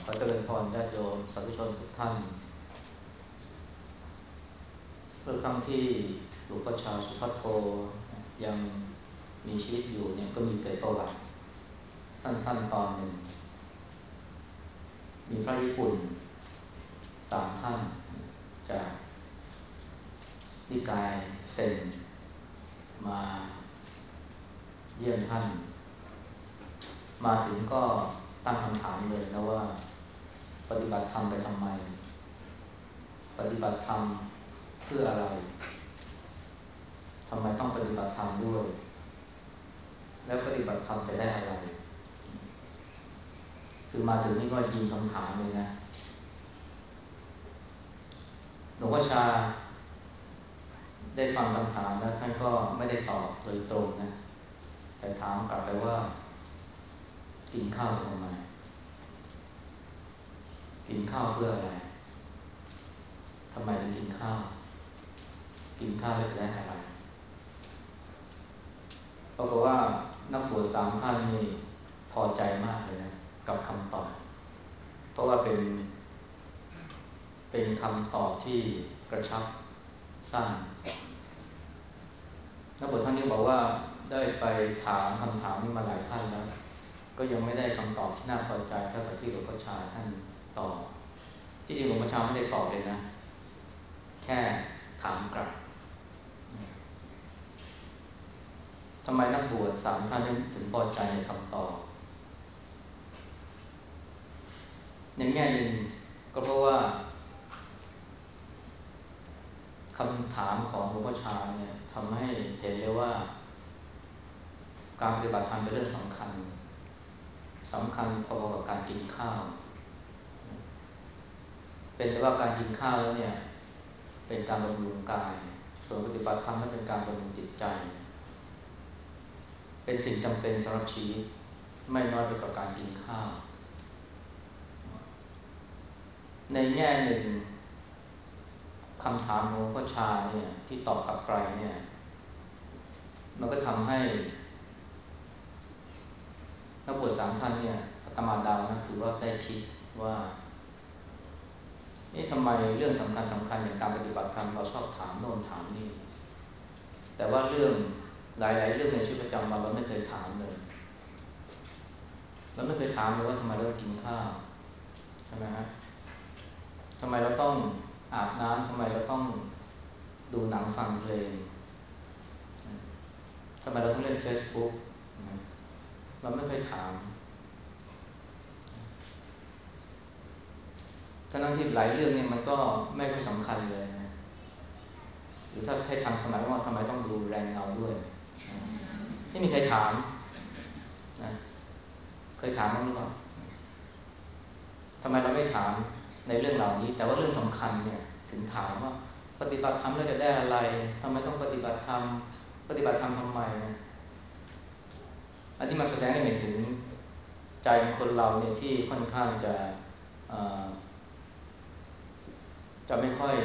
ขอเจริญพรญาติโยมสาธุชนทุกท่านเมื่อครั้งที่หลวงพ่อชาสุภัทโทยังมีชีวิตอยู่เนี่ยก็มีเกิดประวัติสั้นๆตอนหนึ่งมีพระญี่ปุ่น3 ท่านจากนิกายเซนมาเยี่ยมท่านมาถึงก็ตั้งคำถามเลยนะว่าปฏิบัติธรรมไปทำไมปฏิบัติธรรมเพื่ออะไรทำไมต้องปฏิบัติธรรมด้วยแล้วปฏิบัติธรรมจะได้อะไรคือมาถึงนี่ก็ยิงคำถามเลยนะหลวงพ่อชาได้ฟังคำถามแล้วท่านก็ไม่ได้ตอบโดยตรงนะแต่ถามกลับไปว่ากินข้าวทำไมกินข้าวเพื่ออะไรทำไมถึงกินข้าวกินข้าวแล้วจะได้อะไรปรากฏว่านักบวช3 ท่านนี่พอใจมากเลยนะกับคำตอบเพราะว่าเป็นคำตอบที่กระชับสั้นนักบวชท่านนี้บอกว่าได้ไปถามคำถามนี้มาหลายท่านแล้วก็ยังไม่ได้คำตอบที่น่าพอใจเท่ากับที่หลวงพ่อชาท่านตอบที่จริงหลวงพ่อชาไม่ได้ตอบเลยนะแค่ถามกลับทำไมนักบวช3 ท่านถึงพอใจในคำตอบในแง่หนึ่งก็เพราะว่าคำถามของหลวงพ่อชาเนี่ยทำให้เห็นเลยว่าการปฏิบัติธรรมเป็นเรื่องสำคัญพอๆกับการกินข้าวเป็นแต่ว่าการกินข้าวแล้วเนี่ยเป็นการบำรุงกายส่วนปฏิบัติธรรมนั้นเป็นการบำรุงจิตใจเป็นสิ่งจำเป็นสำหรับชีวิตไม่น้อยไปกว่าการกินข้าวในแง่หนึ่งคำถามของหลวงพ่อชาเนี่ยที่ตอบกลับไปเนี่ยมันก็ทำให้นักบวช3 ท่านเนี่ยอาตมาเดานะคือว่าได้คิดว่าทำไมเรื่องสำคัญอย่างการปฏิบัติธรรมเราชอบถามโน่นถามนี่แต่ว่าเรื่องหลายๆเรื่องในชีวิตประจำวันเราไม่เคยถามเลยเราไม่เคยถามเลยว่าทำไมเรากินข้าวใช่ไหมฮะทำไมเราต้องอาบน้ำทำไมเราต้องดูหนังฟังเพลงทำไมเราต้องเล่น Facebook เราไม่เคยถามทั้งที่หลายเรื่องเนี่ยมันก็ไม่ค่อยสำคัญเลยนะหรือถ้าให้ทางสมัยว่าทำไมต้องดูแรงเงาด้วยไม่มีใครถามนะเคยถามบ้างหรือเปล่าทำไมเราไม่ถามในเรื่องเหล่านี้แต่ว่าเรื่องสำคัญเนี่ยถึงถามว่าปฏิบัติธรรมแล้วจะได้อะไรทำไมต้องปฏิบัติธรรมทำไมนะอันที่มาแสดงให้เห็นถึงใจของคนเราเนี่ยที่ค่อนข้างจะไม่ค่อย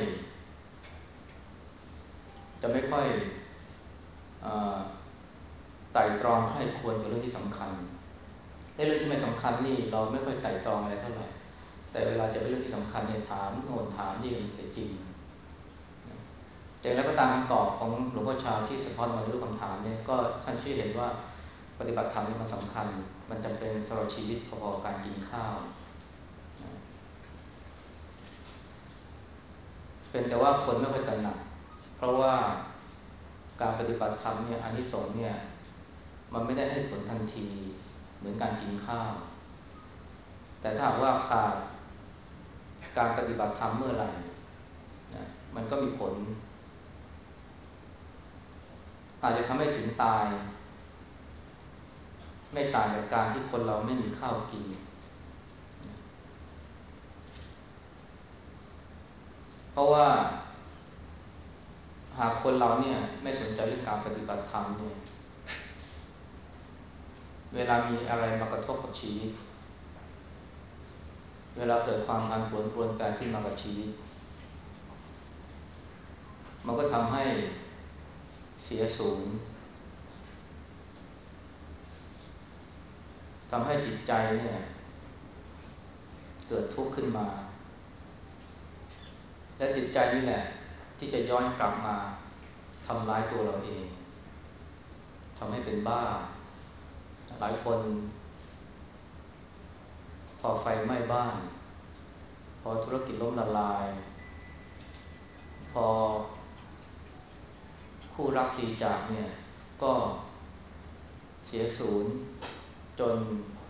ไตร่ตรองให้ควรกับเรื่องที่สำคัญในเรื่องที่ไม่สำคัญนี่เราไม่ค่อยไตร่ตรองอะไรเท่าไหร่แต่เวลาจะเป็นเรื่องที่สำคัญเนี่ยถามโน่นถามนี่เสียจริงแต่แล้วก็ตามคำตอบของหลวงพ่อชาที่สะท้อนมาในรูปคำถามเนี่ยก็ท่านชี้เห็นว่าปฏิบัติธรรมนี่มันสำคัญมันจำเป็นสำหรับชีวิตพอๆการกินข้าวเป็นแต่ว่าคนไม่ค่อยตระหนักเพราะว่าการปฏิบัติธรรมเนี่ยอานิสงส์เนี่ยมันไม่ได้ให้ผลทันทีเหมือนการกินข้าวแต่ถ้าหากว่าขาดการปฏิบัติธรรมเมื่อไหร่นะมันก็มีผลอาจจะทำให้ถึงตายไม่ต่างจากการที่คนเราไม่มีข้าวกินเพราะว่าหากคนเราเนี่ยไม่สนใจเรื่องการปฏิบัติธรรมเนี่ยเวลามีอะไรมากระทบกับชีวิตเวลาเกิดความผันผวนเปลี่ยนแปลงขึ้นมากับชีวิตมันก็ทำให้เสียศูนย์ทำให้จิตใจเนี่ยเกิดทุกข์ขึ้นมาและจิตใจนี่แหละที่จะย้อนกลับมาทำร้ายตัวเราเองทำให้เป็นบ้าหลายคนพอไฟไหม้บ้านพอธุรกิจล้มละลายพอคู่รักพลีจากเนี่ยก็เสียศูนย์จน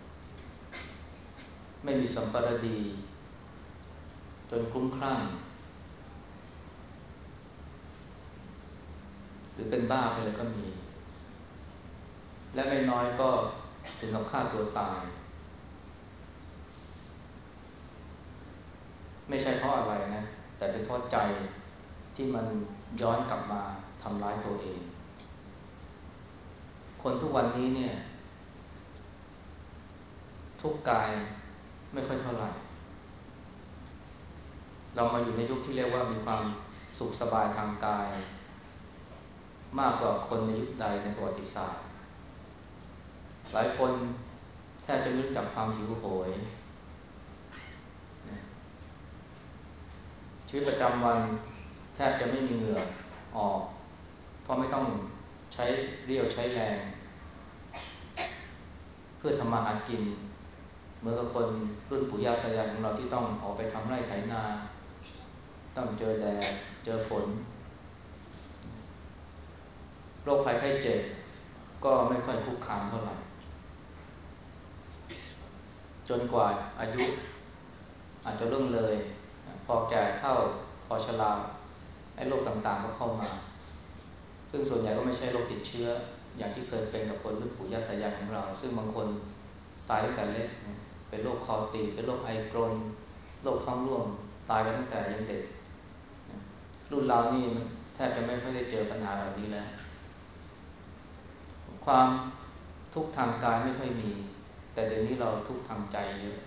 ไม่มีสัมปรดีจนคลุ้มคลั่งหรือเป็นบ้าไปเลยก็มีและไม่น้อยก็ถึงกับฆ่าตัวตายไม่ใช่เพราะอะไรนะแต่เป็นเพราะใจที่มันย้อนกลับมาทำร้ายตัวเองคนทุกวันนี้เนี่ยทุกข์กายไม่ค่อยเท่าไหร่เรามาอยู่ในยุคที่เรียกว่ามีความสุขสบายทางกายมากกว่าคนในยุคใดในประวัติศาสตร์หลายคนแทบจะไม่รู้จักความหิวโหยชีวิตประจำวันแทบจะไม่มีเหงื่อออกเพราะไม่ต้องใช้เรี่ยวใช้แรงเพื่อทำมาหากินเหมือนกับคนรุ่นปู่ย่าตายายของเราที่ต้องออกไปทำไร่ไถนาต้องเจอแดดเจอฝนโรคภัยไข้เจ็บก็ไม่ค่อยคุกคามเท่าไหร่จนกว่าอายุอาจจะล่วงเลยพอแก่เฒ่าพอชราไอ้โรคต่างๆก็เข้ามาซึ่งส่วนใหญ่ก็ไม่ใช่โรคติดเชื้ออย่างที่เคยเป็นกับคนรุ่นปู่ย่าตายายของเราซึ่งบางคนตายตั้งแต่เล็กเป็นโรคคอตีบเป็นโรคไอกรนโรคท้องร่วงตายไปตั้งแต่ยังเด็กรุ่นเรานี่แทบจะไม่ค่อยได้เจอปัญหาเหล่านี้แล้วความทุกข์ทางกายไม่ค่อยมีแต่เดี๋ยวนี้เราทุกข์ทางใจเยอะ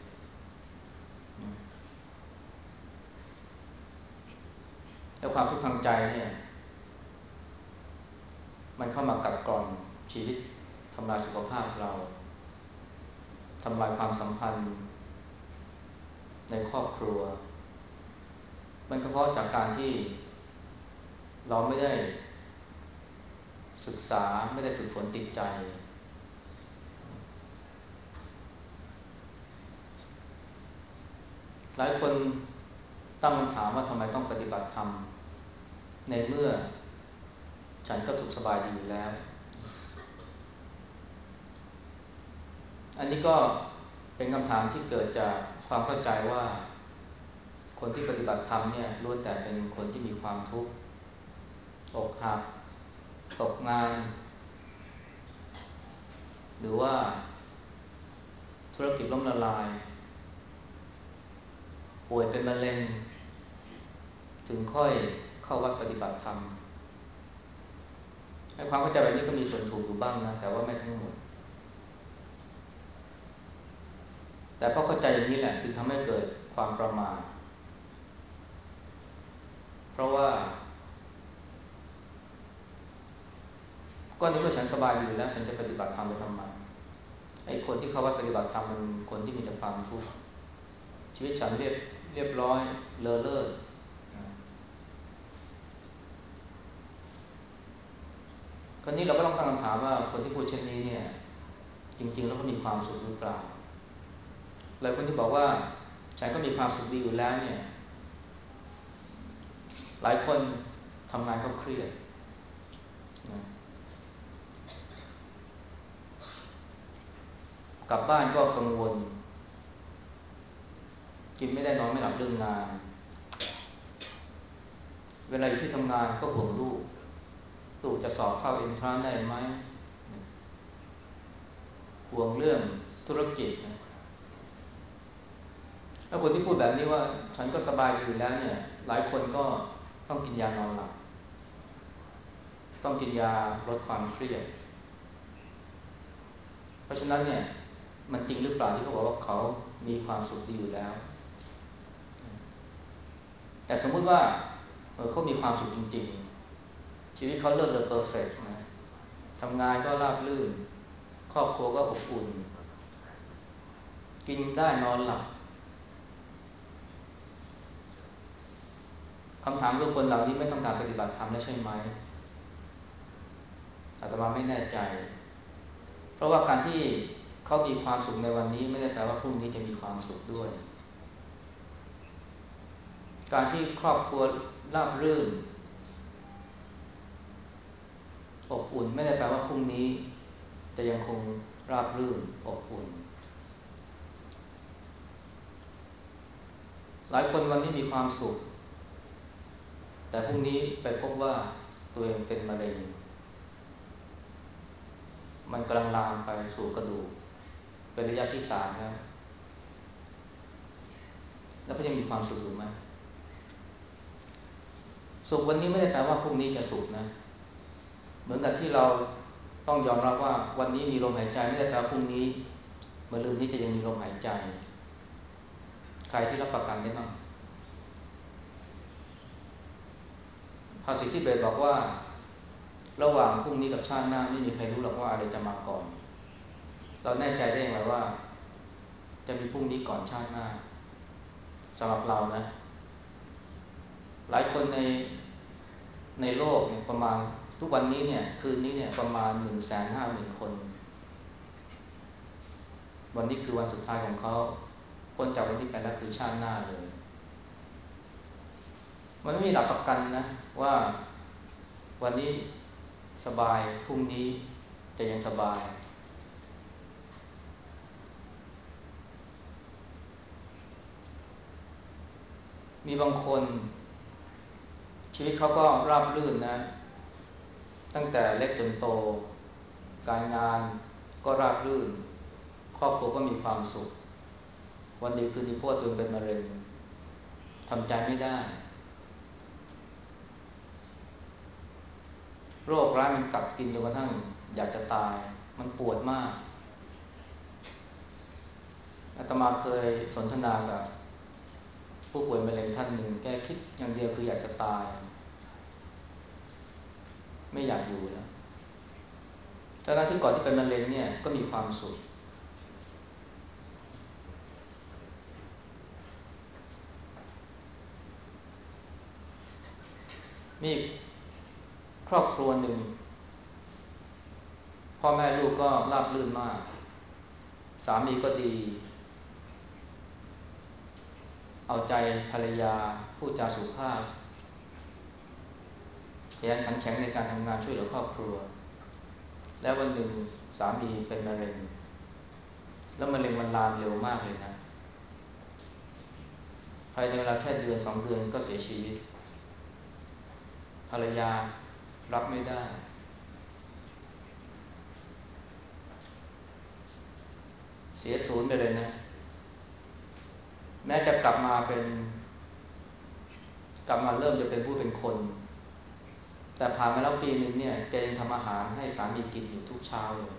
แล้วความทุกข์ทางใจเนี่ยมันเข้ามากัดกร่อนชีวิตทำลายสุขภาพเราทำลายความสัมพันธ์ในครอบครัวมันก็เพราะจากการที่เราไม่ได้ศึกษาไม่ได้ฝึกฝนติดใจหลายคนตั้งคำถามว่าทำไมต้องปฏิบัติธรรมในเมื่อฉันก็สุขสบายดีอยู่แล้วอันนี้ก็เป็นคำถามที่เกิดจากความเข้าใจว่าคนที่ปฏิบัติธรรมเนี่ยล้วนแต่เป็นคนที่มีความทุกข์อกหักตกงานหรือว่าธุรกิจล้มละลายป่วยเป็นมะเร็งถึงค่อยเข้าวัดปฏิบัติธรรมให้ความเข้าใจแบบนี้ก็มีส่วนถูกอยู่บ้างนะแต่ว่าไม่ทั้งหมดแต่เพราะเข้าใจอย่างนี้แหละจึงทำให้เกิดความประมาทเพราะว่าก็นึกว่าฉันสบายดีอยู่แล้วฉันจะปฏิบัติธรรมไปทำไมไอ้คนที่เข้าวัดปฏิบัติธรรมมันคนที่มีแต่ความทุกข์ชีวิตฉันเรียบร้อยเลอเลิศคราวนี้เราก็ต้องตั้งคำถามว่าคนที่พูดเช่นนี้เนี่ยจริงๆแล้วก็มีความสุขหรือเปล่าหลายคนที่บอกว่าฉันก็มีความสุขดีอยู่แล้วเนี่ยหลายคนทำงานก็เครียดนะกลับบ้านก็กังวลกินไม่ได้นอนไม่หลับเรื่องงานเวลาอยู่ที่ทำงานก็ห่วงลูกจะสอบเข้าเอนทรานซ์ได้ไหมห่วงเรื่องธุรกิจนะแล้วคนที่พูดแบบนี้ว่าฉันก็สบายอยู่แล้วเนี่ยหลายคนก็ต้องกินยานอนหลับต้องกินยาลดความเครียดเพราะฉะนั้นเนี่ยมันจริงหรือเปล่าที่เขาบอกว่าเขามีความสุขดีอยู่แล้วแต่สมมุติว่าเขามีความสุขจริงๆชีวิตเขาเลิศเลอเพอร์เฟกต์นะทำงานก็ราบรื่นครอบครัวก็อบอุ่นกินได้นอนหลับคำถามคือคนเหล่านี้ไม่ต้องการปฏิบัติธรรมแล้วใช่ไหมอาตมาไม่แน่ใจเพราะว่าการที่เขามีความสุขในวันนี้ไม่ได้แปลว่าพรุ่งนี้จะมีความสุขด้วยการที่ครอบครัวราบรื่นอบอุ่นไม่ได้แปลว่าพรุ่งนี้จะยังคงราบรื่นอบอุ่นหลายคนวันนี้มีความสุขแต่พรุ่งนี้ไปพบว่าตัวเองเป็นมะเร็งมันกำลังลามไปสู่กระดูกเป็นระยะที่3แล้วก็ยังมีความสุขอยู่ไหมสุขวันนี้ไม่ได้แปลว่าพรุ่งนี้จะสุขนะเหมือนกับที่เราต้องยอมรับว่าวันนี้มีลมหายใจไม่ได้แปลว่าพรุ่งนี้มะรืนนี้จะยังมีลมหายใจใครที่รับประกันได้บ้างภาษิตที่เบสบอกว่าระหว่างพรุ่งนี้กับชาติหน้าไม่มีใครรู้หรอกว่าอะไรจะมาก่อนเราแน่ใจได้อย่างไรว่าจะมีพรุ่งนี้ก่อนชาติหน้าสำหรับเรานะหลายคนในโลกเนี่ยประมาณทุกวันนี้เนี่ยคืนนี้เนี่ยประมาณ 150,000 คนวันนี้คือวันสุดท้ายของเขาพ้นจากวันนี้ไปแล้วคือชาติหน้าเลยมันไม่มีหลักประกันนะว่าวันนี้สบายพรุ่งนี้จะยังสบายมีบางคนชีวิตเขาก็ราบรื่นนะตั้งแต่เล็กจนโตการงานก็ราบรื่นครอบครัวก็มีความสุขวันดีคืนดีพ่อตัวเองเป็นมะเร็งทำใจไม่ได้โรคร้ายมันกัดกินจนกระทั่งอยากจะตายมันปวดมากอาตมาเคยสนทนากับผู้ป่วยมะเร็งท่านหนึ่งแกคิดอย่างเดียวคืออยากจะตายไม่อยากอยู่แล้วแต่หน้าที่ก่อนที่เป็นมะเร็งเนี่ยก็มีความสุขมีครอบครัวหนึ่งพ่อแม่ลูกก็ราบรื่นมากสามีก็ดีเอาใจภรรยาพูดจาสุภาพขยันขันแข็งในการทำงานช่วยเหลือครอบครัวแล้ววันหนึ่งสามีเป็นมะเร็งแล้วมะเร็งมันลามเร็วมากเลยนะภายในเวลาแค่1-2 เดือนก็เสียชีวิตภรรยารับไม่ได้เสียศูนย์ไปเลยนะแม้จะกลับมาเริ่มจะเป็นผู้เป็นคนแต่ผ่านมาแล้วปีนึงเนี่ยแกยังทำอาหารให้สามีกินอยู่ทุกเช้าเลย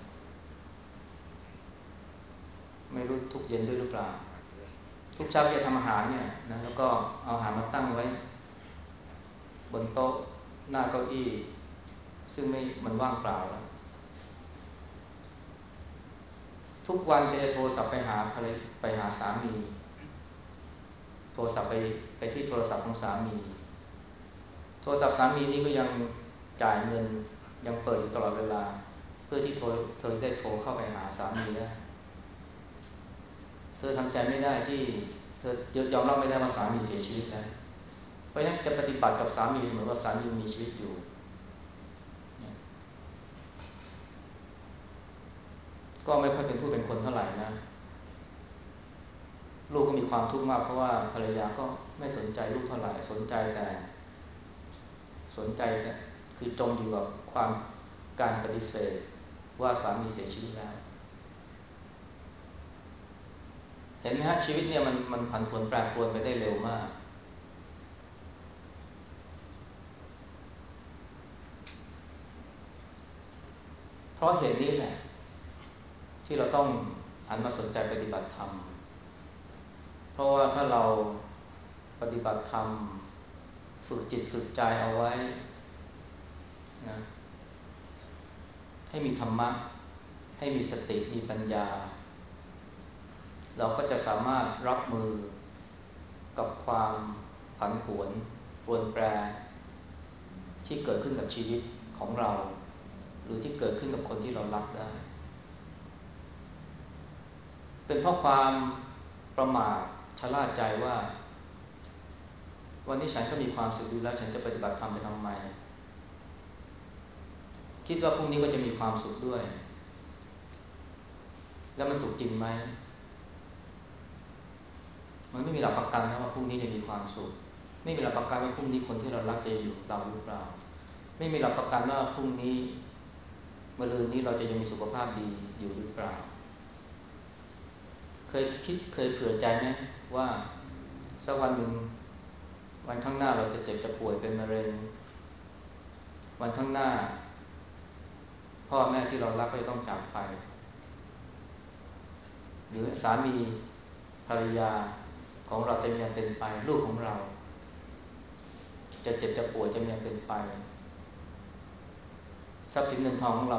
ไม่รู้ทุกเย็นด้วยหรือเปล่าทุกเช้าแกทำอาหารเนี่ยนะแล้วก็เอาอาหารมาตั้งไว้บนโต๊ะหน้าเก้าอี้ซึ่งไม่มันว่างเปล่าแล้วทุกวันแกจะโทรศัพท์ไปหาสามีโทรศัพท์ไปที่โทรศัพท์ของสามีโทรศัพท์สามีนี่ก็ยังจ่ายเงินยังเปิดอยู่ตลอดเวลาเพื่อที่เธอได้โทรเข้าไปหาสามีได้เธอทำใจไม่ได้ที่เธอยอมรับไม่ได้ว่าสามีเสียชีวิตแล้วเพราะฉะนั้นจะปฏิบัติกับสามีเสมอว่าสามีมีชีวิตอยู่ก็ไม่ค่อยเป็นผู้เป็นคนเท่าไหร่นะลูกก็มีความทุกข์มากเพราะว่าภรรยาก็ไม่สนใจลูกเท่าไหร่สนใจแต่คือจมอยู่กับการปฏิเสธว่าสามีเสียชีวิตแล้วเห็นไหมฮะชีวิตเนี่ยมันผันผวนแปรปรวนไปได้เร็วมากเพราะเหตุนี้แหละที่เราต้องหันมาสนใจปฏิบัติธรรมเพราะว่าถ้าเราปฏิบัติธรรมฝึกจิตฝึกใจเอาไว้นะให้มีธรรมะให้มีสติมีปัญญาเราก็จะสามารถรับมือกับความผันผวนปรวนแปรที่เกิดขึ้นกับชีวิตของเราหรือที่เกิดขึ้นกับคนที่เรารักได้เป็นเพราะความประมาทชะล่าใจว่าวันนี้ฉันก็มีความสุขดีแล้วฉันจะปฏิบัติธรรมไปทำไมคิดว่าพรุ่งนี้ก็จะมีความสุขด้วยแล้วมันสุขจริงไหมมันไม่มีหลักประกันนะว่าพรุ่งนี้จะมีความสุขไม่มีหลักประกันว่าพรุ่งนี้คนที่เรารักจะอยู่กับเราหรือเปล่าไม่มีหลักประกันว่าพรุ่งนี้มะรืนนี้เราจะยังมีสุขภาพดีอยู่หรือเปล่าเคยเผื่อใจไหมว่าสักวันหนึ่งวันข้างหน้าเราจะเจ็บจะป่วยเป็นมะเร็งวันข้างหน้าพ่อแม่ที่เรารักก็จะต้องจากไปหรือสามีภรรยาของเราจะยังเป็นไปลูกของเราจะเจ็บจะป่วยจะยังเป็นไปทรัพย์สินเงินทองของเรา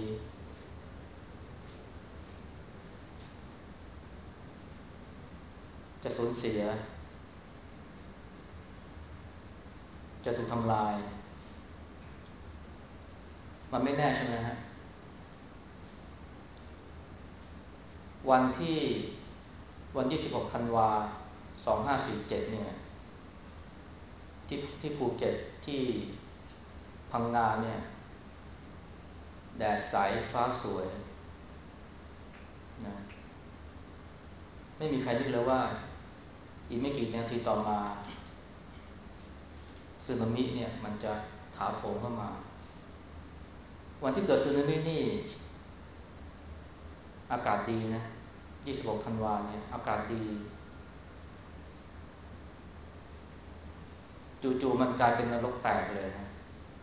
จะสูญเสียจะถูกทำลายมันไม่แน่ใช่ไหมฮะวันที่16 ธันวา2547เนี่ยที่ภูเก็ตที่พังงาเนี่ยแดดใสฟ้าสวยนะไม่มีใครนึกเลยว่าอีกไม่กี่นาทีต่อมาสึนามิเนี่ยมันจะถาโถมเข้ามาวันที่เกิดสึนามินี่อากาศดีนะ26 ธันวาเนี่ยอากาศดีจู่ๆมันกลายเป็นนรกแตกเลยนะ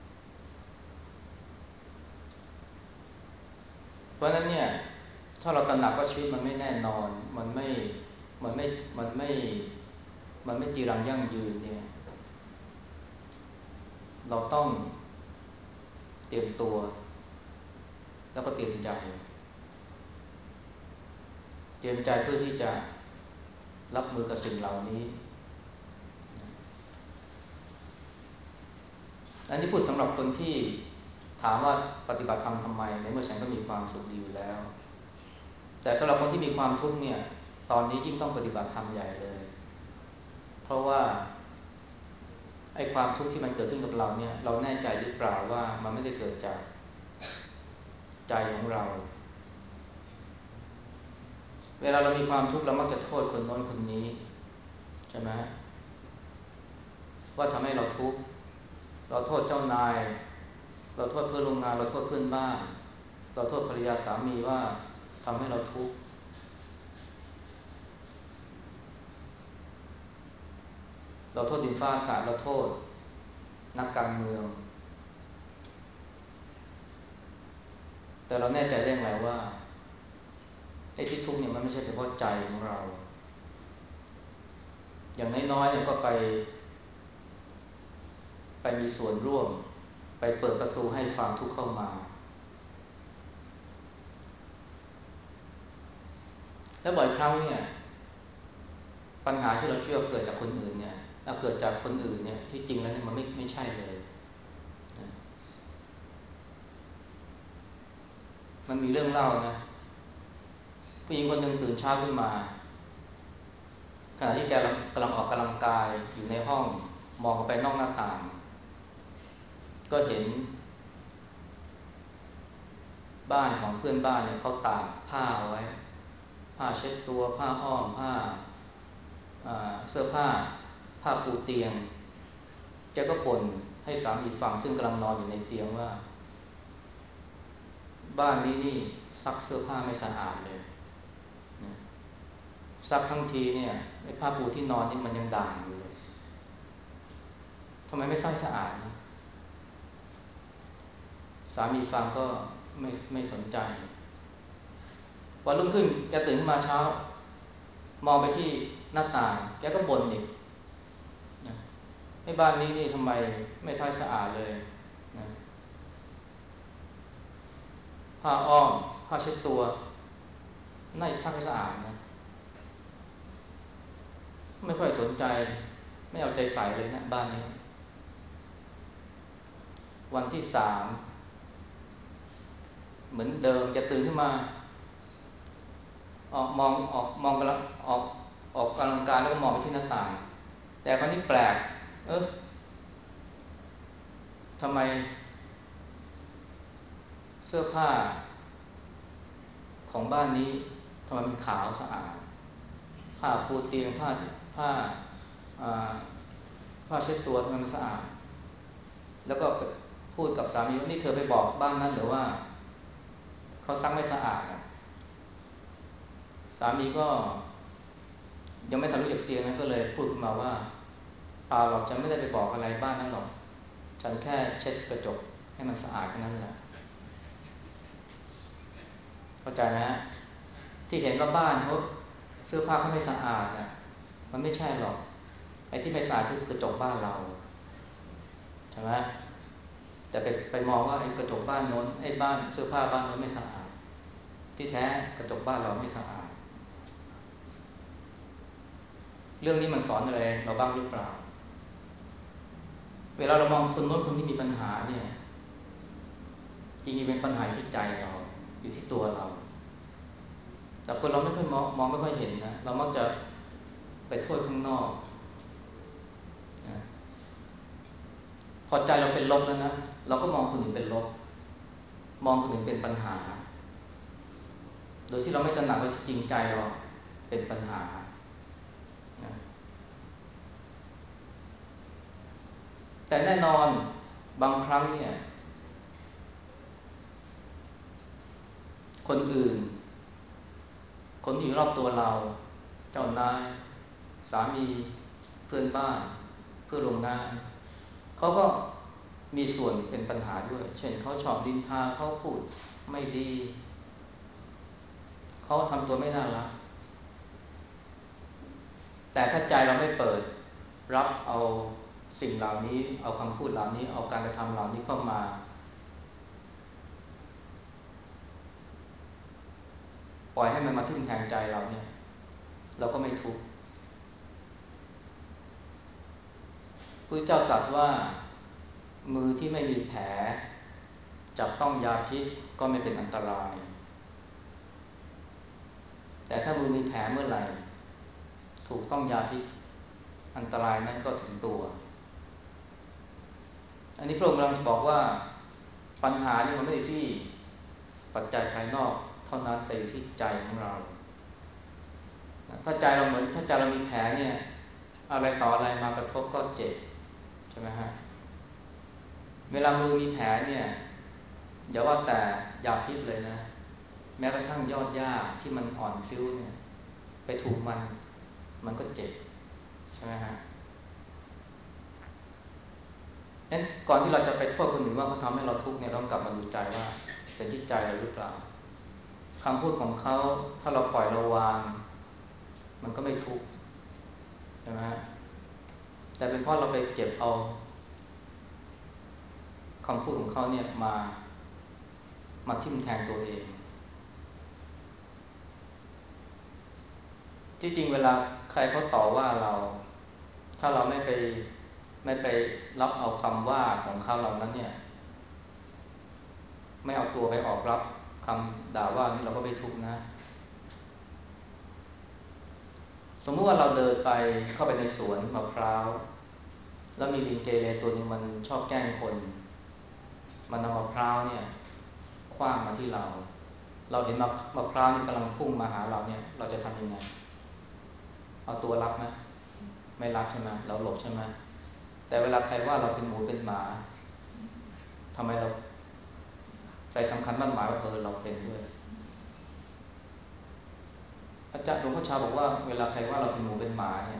เพราะฉะนั้นเนี่ยถ้าเราตระหนักว่าชีวิตมันไม่แน่นอนมันไม่มันไม่มันไม่จีรังยั่งยืนเนี่ยเราต้องเตรียมตัวแล้วก็เตรียมใจเพื่อที่จะรับมือกับสิ่งเหล่านี้อันนี้พูดสำหรับคนที่ถามว่าปฏิบัติธรรมทำไมในเมื่อฉันก็มีความสุขดีอยู่แล้วแต่สำหรับคนที่มีความทุกข์เนี่ยตอนนี้ยิ่งต้องปฏิบัติธรรมใหญ่เลยเพราะว่าไอ้ความทุกข์ที่มันเกิดขึ้นกับเราเนี่ยเราแน่ใจหรือเปล่าว่ามันไม่ได้เกิดจากใจของเราเวลาเรามีความทุกข์เรามักจะโทษคนโน้นคนนี้ใช่ไหมว่าทำให้เราทุกข์เราโทษเจ้านายเราโทษเพื่อนร่วมงานเราโทษเพื่อนบ้านเราโทษภรรยาสามีว่าทำให้เราทุกข์เราโทษดินฟ้าอากาศเราโทษนักการเมืองแต่เราแน่ใจได้ไงว่าไอ้ที่ทุกข์เนี่ยมันไม่ใช่เป็นเพราะใจของเราอย่างน้อยๆเนี่ยก็ไปมีส่วนร่วมไปเปิดประตูให้ความทุกข์เข้ามาและบ่อยครั้งเนี่ยปัญหาที่เราเชื่อเกิดจากคนอื่นเนี่ยเกิดจากคนอื่นเนี่ยที่จริงแล้วเนี่ยมันไม่ใช่เลยนะมันมีเรื่องเล่านะผู้หญิงคนหนึ่งตื่นเช้าขึ้นมาขณะที่แกกำลังออกกำลังกายอยู่ในห้องมองไปนอกหน้าต่างก็เห็นบ้านของเพื่อนบ้านเนี่ยเขาตากผ้าเอาไว้ผ้าเช็ดตัวผ้าอ้อมผ้าเสื้อผ้าปูเตียงแกก็บ่นให้สามีฟังซึ่งกำลังนอนอยู่ในเตียงว่าบ้านนี้นี่ซักเสื้อผ้าไม่สะอาดเลยนะซักทั้งทีเนี่ยไอ้ผ้าปูที่นอนนี่มันยังด่างอยู่เลยทำไมไม่ซักสะอาดนะสามีฟังก็ไม่สนใจวันรุ่งขึ้นแกตื่นขึ้นมาเช้ามองไปที่หน้าต่างแกก็บ่นอีกนะไอ้บ้านนี้นี่ทำไมไม่ซักสะอาดเลยนะผ้าอ้อมผ้าเช็ดตัวน่าจะซักให้สะอาดนะไม่ค่อยสนใจไม่เอาใจใส่เลยนะบ้านนี้วันที่สามเหมือนเดิมจะตื่นขึ้นมาออกกำลังออกกำลังกายแล้วก็มองไปที่หน้าต่างแต่คราวนี้แปลกทำไมเสื้อผ้าของบ้านนี้ทำไมมันขาวสะอาดผ้าปูเตียงผ้าอ่าผ้าเช็ดตัวทำไมมันสะอาดแล้วก็พูดกับสามีว่านี่เธอไปบอกบ้านนั้นหรือว่าเขาซักไม่สะอาดสามีก็ยังไม่ทันรู้จักเตียงนั้นก็เลยพูดขึ้นมาว่าเปล่าหรอกฉันไม่ได้ไปบอกอะไรบ้านนั้นหรอกฉันแค่เช็ดกระจกให้มันสะอาดแค่นั้นแหละเข้าใจไหมฮะที่เห็นว่าบ้านเขาเสื้อผ้าเขาไม่สะอาดนะมันไม่ใช่หรอกไอ้ที่ไม่สะอาดคือกระจกบ้านเราใช่ไหมแต่ไปมองว่าไอ้กระจกบ้านโน้นไอ้บ้านเสื้อผ้าบ้านโน้นไม่สะอาดที่แท้กระจกบ้านเราไม่สะอาดเรื่องนี้มันสอนอะไรเราบ้างหรือเปล่าเวลาเรามองคนโน้นคนนี้มีปัญหาเนี่ยจริงๆเป็นปัญหาที่ใจเราอยู่ที่ตัวเราแต่คนเราไม่ค่อยมองไม่ค่อยเห็นนะเรามักจะไปโทษข้างนอกนะพอใจเราเป็นลบแล้วนะเราก็มองคนอื่นเป็นลบมองคนอื่นเป็นปัญหาโดยที่เราไม่ตระหนักว่าจริงใจเราเป็นปัญหานะแต่แน่นอนบางครั้งเนี่ยคนอื่นคนที่อยู่รอบตัวเราเจ้านายสามีเพื่อนบ้านเพื่อนร่วมงานเขาก็มีส่วนเป็นปัญหาด้วยเช่นเขาชอบดินทาเขาพูดไม่ดีเขาทำตัวไม่น่ารักแต่ถ้าใจเราไม่เปิดรับเอาสิ่งเหล่านี้เอาคำพูดเหล่านี้เอาการกระทำเหล่านี้เข้ามาปล่อยให้มันมาทิ่มแทงใจเราเนี่ยเราก็ไม่ทุกข์พระเจ้าตรัสว่ามือที่ไม่มีแผลจับต้องยาพิษก็ไม่เป็นอันตรายแต่ถ้ามือมีแผลเมื่อไหร่ถูกต้องยาพิษอันตรายนั้นก็ถึงตัวอันนี้พระองค์กำลังบอกว่าปัญหานี่มันไม่ได้ที่ปัจจัยภายนอกเท่านั้นแต่อยู่ที่ใจของเราถ้าใจเราเหมือนถ้าใจเรามีแผลเนี่ยอะไรต่ออะไรมากระทบก็เจ็บใช่ไหมฮะเวลามือมีแผลเนี่ยอย่าว่าแต่ยาพิษเลยนะแม้กระทั่งยอดหญ้าที่มันอ่อนพลิ้วเนี่ยไปถูกมันก็เจ็บใช่ไหมฮะงั้นก่อนที่เราจะไปโทษคนอื่นว่าเขาทำให้เราทุกข์เนี่ยต้องกลับมาดูใจว่าเป็นที่ใจเราหรือเปล่าคำพูดของเขาถ้าเราปล่อยเราวางมันก็ไม่ทุกข์ใช่ไหมฮะแต่เป็นเพราะเราไปเก็บเอาคำพูดของเขาเนี่ยมาทิ่มแทงตัวเองที่จริงเวลาใครเขาต่อว่าเราถ้าเราไม่ไปรับเอาคำว่าของเขาเหล่านั้นเนี่ยไม่เอาตัวไปออกรับคำด่าว่านี่เราก็ไม่ทุกข์นะสมมุติว่าเราเดินไปเข้าไปในสวนมะพร้าวแล้วมีลิงเกเรตัวนึงมันชอบแกล้งคนมันเอามะพร้าวเนี่ยขว้างมาที่เราเห็นมะพร้าวนี่กำลังพุ่งมาหาเราเนี่ยเราจะทำยังไงเอาตัวรับไหมไม่รับใช่ไหมเราหลบใช่ไหมแต่เวลาใครว่าเราเป็นหมูเป็นหมาทำไมเราไปสำคัญมั่นหมายว่าเราเป็นด้วยอาจารย์หลวงพ่อชาบอกว่าเวลาใครว่าเราเป็นหมูเป็นหมาเนี่ย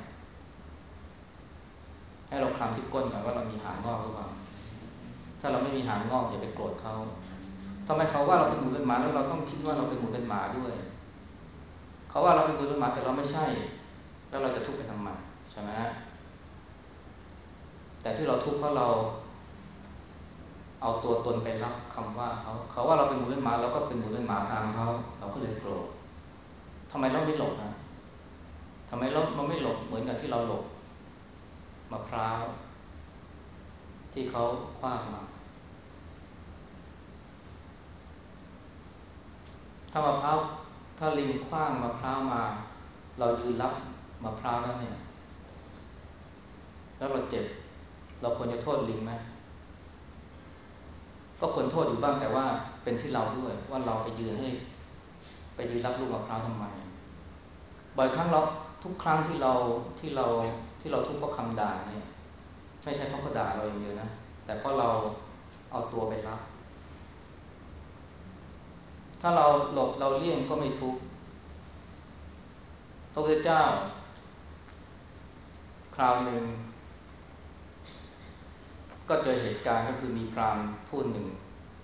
ให้เราคลำที่ก้นก่อนว่าเรามีหางงอกหรือเปล่าถ้าเราไม่มีหางงอกอย่าไปโกรธเขาทำไมเขาว่าเราเป็นหมูเป็นหมาแล้วเราต้องคิดว่าเราเป็นหมูเป็นหมาด้วยเขาว่าเราเป็นหมูเป็นหมาแต่เราไม่ใช่แล้วเราจะทุกข์ไปทำไมใช่ไหมแต่ที่เราทุกข์เพราะเราเอาตัวตนไปรับคำว่าเขาว่าเราเป็นหมูเป็นหมาเราก็เป็นหมูเป็นหมาตามเขาเราก็เลยโกรธทำไมเราไม่หลบนะทำไมเราไม่หลบเหมือนกับที่เราหลบมะพร้าวที่เขาคว้างมาถ้ามะพร้าวถ้าลิงขว้างมะพร้าวมาเรายืนรับมะพร้าวแล้วเนี่ยแล้วเราเจ็บเราควรจะโทษลิงไหมก็ควรโทษอยู่บ้างแต่ว่าเป็นที่เราด้วยว่าเราไปยืนรับลูกมะพร้าวทำไมบ่อยครั้งเราทุกครั้งที่เราทุกข์เพราะคำด่าเนี่ยไม่ใช่เพราะเขาด่าเราอย่างเดียวนะแต่เพราะเราเอาตัวไปรับถ้าเราหลบเราเลี่ยงก็ไม่ทุกข์พระพุทธเจ้าคราวหนึ่งก็เจอเหตุการณ์ก็คือมีพราหมณ์ผู้หนึ่ง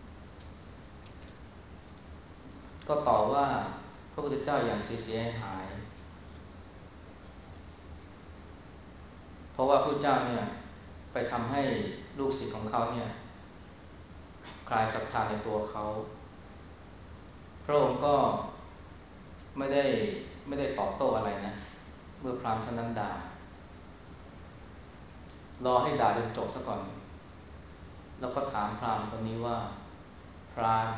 ก็ต่อว่าพระพุทธเจ้าอย่างเสียหายเพราะว่าพระพุทธเจ้าเนี่ยไปทำให้ลูกศิษย์ของเขาเนี่ยคลายศรัทธาในตัวเขาพระองค์ก็ไม่ได้ตอบโต้อะไรนะเมื่อพราหมณ์ท่านนั้นด่ารอให้ด่าจนจบซะก่อนแล้วก็ถามพราหมณ์คนนี้ว่าพราหมณ์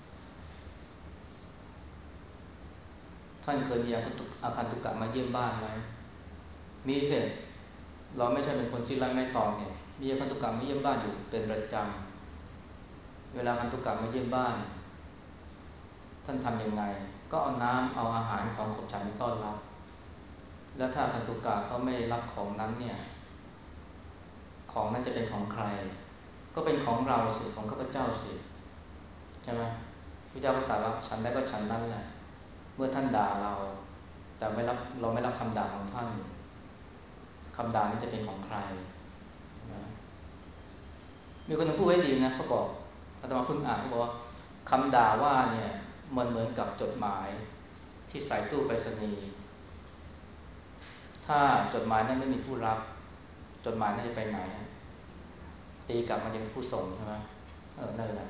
ท่านเคยมีอาคันตุกะมาเยี่ยมบ้านไหมมีเสร็จเราไม่ใช่เป็นคนสิ้นไร้ไม้ตองเนี่ยมีอาคันตุกะมาเยี่ยมบ้านอยู่เป็นประจำเวลาอาคันตุกะมาเยี่ยมบ้านท่านทำยังไงก็เอาน้ำเอาอาหารของขบฉันต้อนรับแล้วถ้าอาคันตุกะเขาไม่รับของนั้นเนี่ยของนั้นจะเป็นของใครก็เป็นของเราสิของข้าพเจ้าสิใช่ไหมพระเจ้าก็ตรัสว่าฉันได้ก็ฉันนั้นแหละเมื่อท่านด่าเราแต่เราไม่รับคำด่าของท่านคำด่านี้จะเป็นของใครนะมีคนพูดไว้ดีนะเขาบอกอาตมาเพิ่งอ่านเขาบอกว่าคำด่าว่าเนี่ยมันเหมือนกับจดหมายที่ใส่ตู้ไปรษณีย์ถ้าจดหมายนั้นไม่มีผู้รับจดหมายนั้นจะไปไหนตีกลับมันจะเป็นผู้ส่งใช่ไหมนั่นแหละ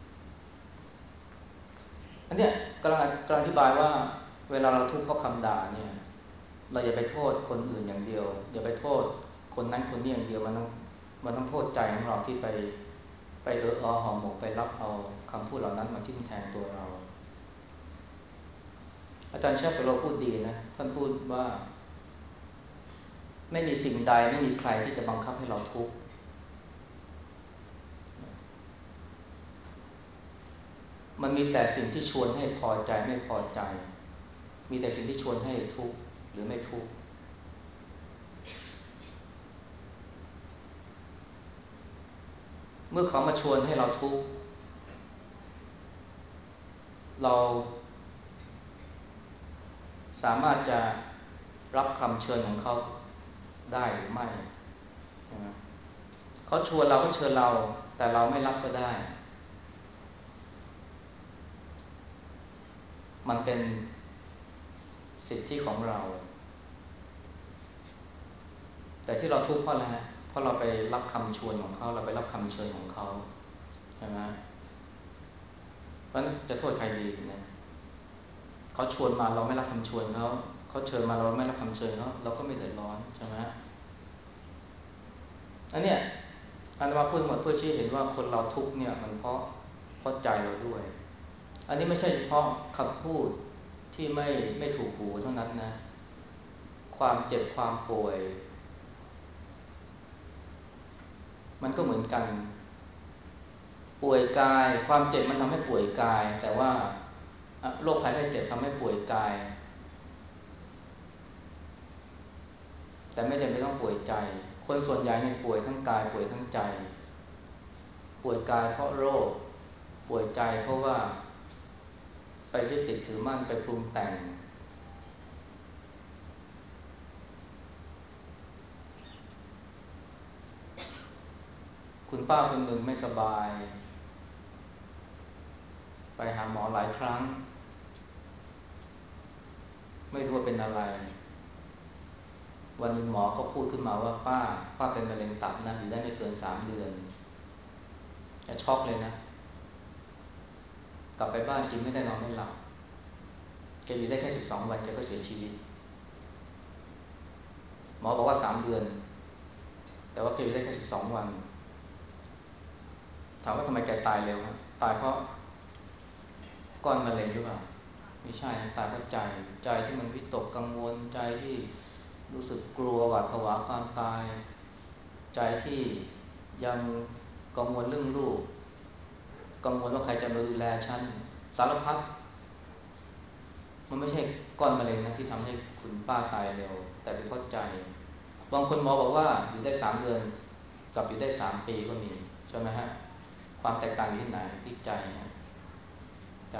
อันเนี้ยกำลังอธิบายว่าเวลาเราทุกข์เพราะคำด่าเนี่ยเราอย่าไปโทษคนอื่นอย่างเดียวอย่าไปโทษคนนั้นคนนี้อย่างเดียวมันต้องโทษใจของเราที่ไปหอมหมกไปรับเอาคำพูดเหล่านั้นมาทิ่มแทงตัวเราอาจารย์เชษฐโลพูดดีนะท่านพูดว่าไม่มีสิ่งใดไม่มีใครที่จะบังคับให้เราทุกข์มันมีแต่สิ่งที่ชวนให้พอใจไม่พอใจมีแต่สิ่งที่ชวนให้ทุกข์หรือไม่ทุกข์เมื่อเขามาชวนให้เราทุกข์เราสามารถจะรับคำเชิญของเขาได้หรือไม่เขาชวนเราก็เชิญเราแต่เราไม่รับก็ได้มันเป็นสิทธิของเราแต่ที่เราทุกข์เพราะอะไรฮะเพราะเราไปรับคำชวนของเขาเราไปรับคำเชิญของเขาใช่ไหมเพราะนั้นจะโทษใครดีนะเขาชวนมาเราไม่รับคำชวนเขาเชิญมาเราไม่รับคำเชิญเราก็ไม่เดือดร้อนใช่ไหมอันเนี้ยอันว่าพูดหมดเพื่อชี้เห็นว่าคนเราทุกข์เนี่ยมันเพราะใจเราด้วยอันนี้ไม่ใช่เฉพาะคำพูดที่ไม่ถูกหูเท่านั้นนะความเจ็บความป่วยมันก็เหมือนกันป่วยกายความเจ็บมันทำให้ป่วยกายแต่ว่าโรคภัยไข้เจ็บทำให้ป่วยกายแต่ไม่จำเป็นต้องป่วยใจคนส่วนใหญ่เนี่ยป่วยทั้งกายป่วยทั้งใจป่วยกายเพราะโรคป่วยใจเพราะว่าไปยึดติดถือมั่นไปปรุงแต่งคุณป้าคนหนึ่งไม่สบายไปหาหมอหลายครั้งไม่รู้ว่าเป็นอะไรวันหนึ่งหมอก็พูดขึ้นมาว่าป้าเป็นมะเร็งตับนะอยู่ได้ไม่เกิน3 เดือนแกช็อกเลยนะกลับไปบ้านกินไม่ได้นอนไม่หลับแกอยู่ได้แค่12 วันแกก็เสียชีวิตหมอบอกว่า3 เดือนแต่ว่าแกอยู่ได้แค่12 วันถามว่าทำไมแกตายเร็วครับตายเพราะก้อนมะเร็งหรือเปล่าไม่ใช่นะตายเพราะใจใจที่มันวิตกกังวลใจที่รู้สึกกลัวหวาดผวาความตายใจที่ยังกังวลเรื่องลูกกังวลว่าใครจะมาดูแลฉันสารพัดมันไม่ใช่ก้อนมะเร็งนะที่ทำให้คุณป้าตายเร็วแต่เป็นเพราะใจบางคนหมอบอกว่าอยู่ได้3 เดือนกับอยู่ได้3 ปีก็มีใช่ไหมฮะความแตกต่างอยู่ที่ไหนที่ใจนะใจ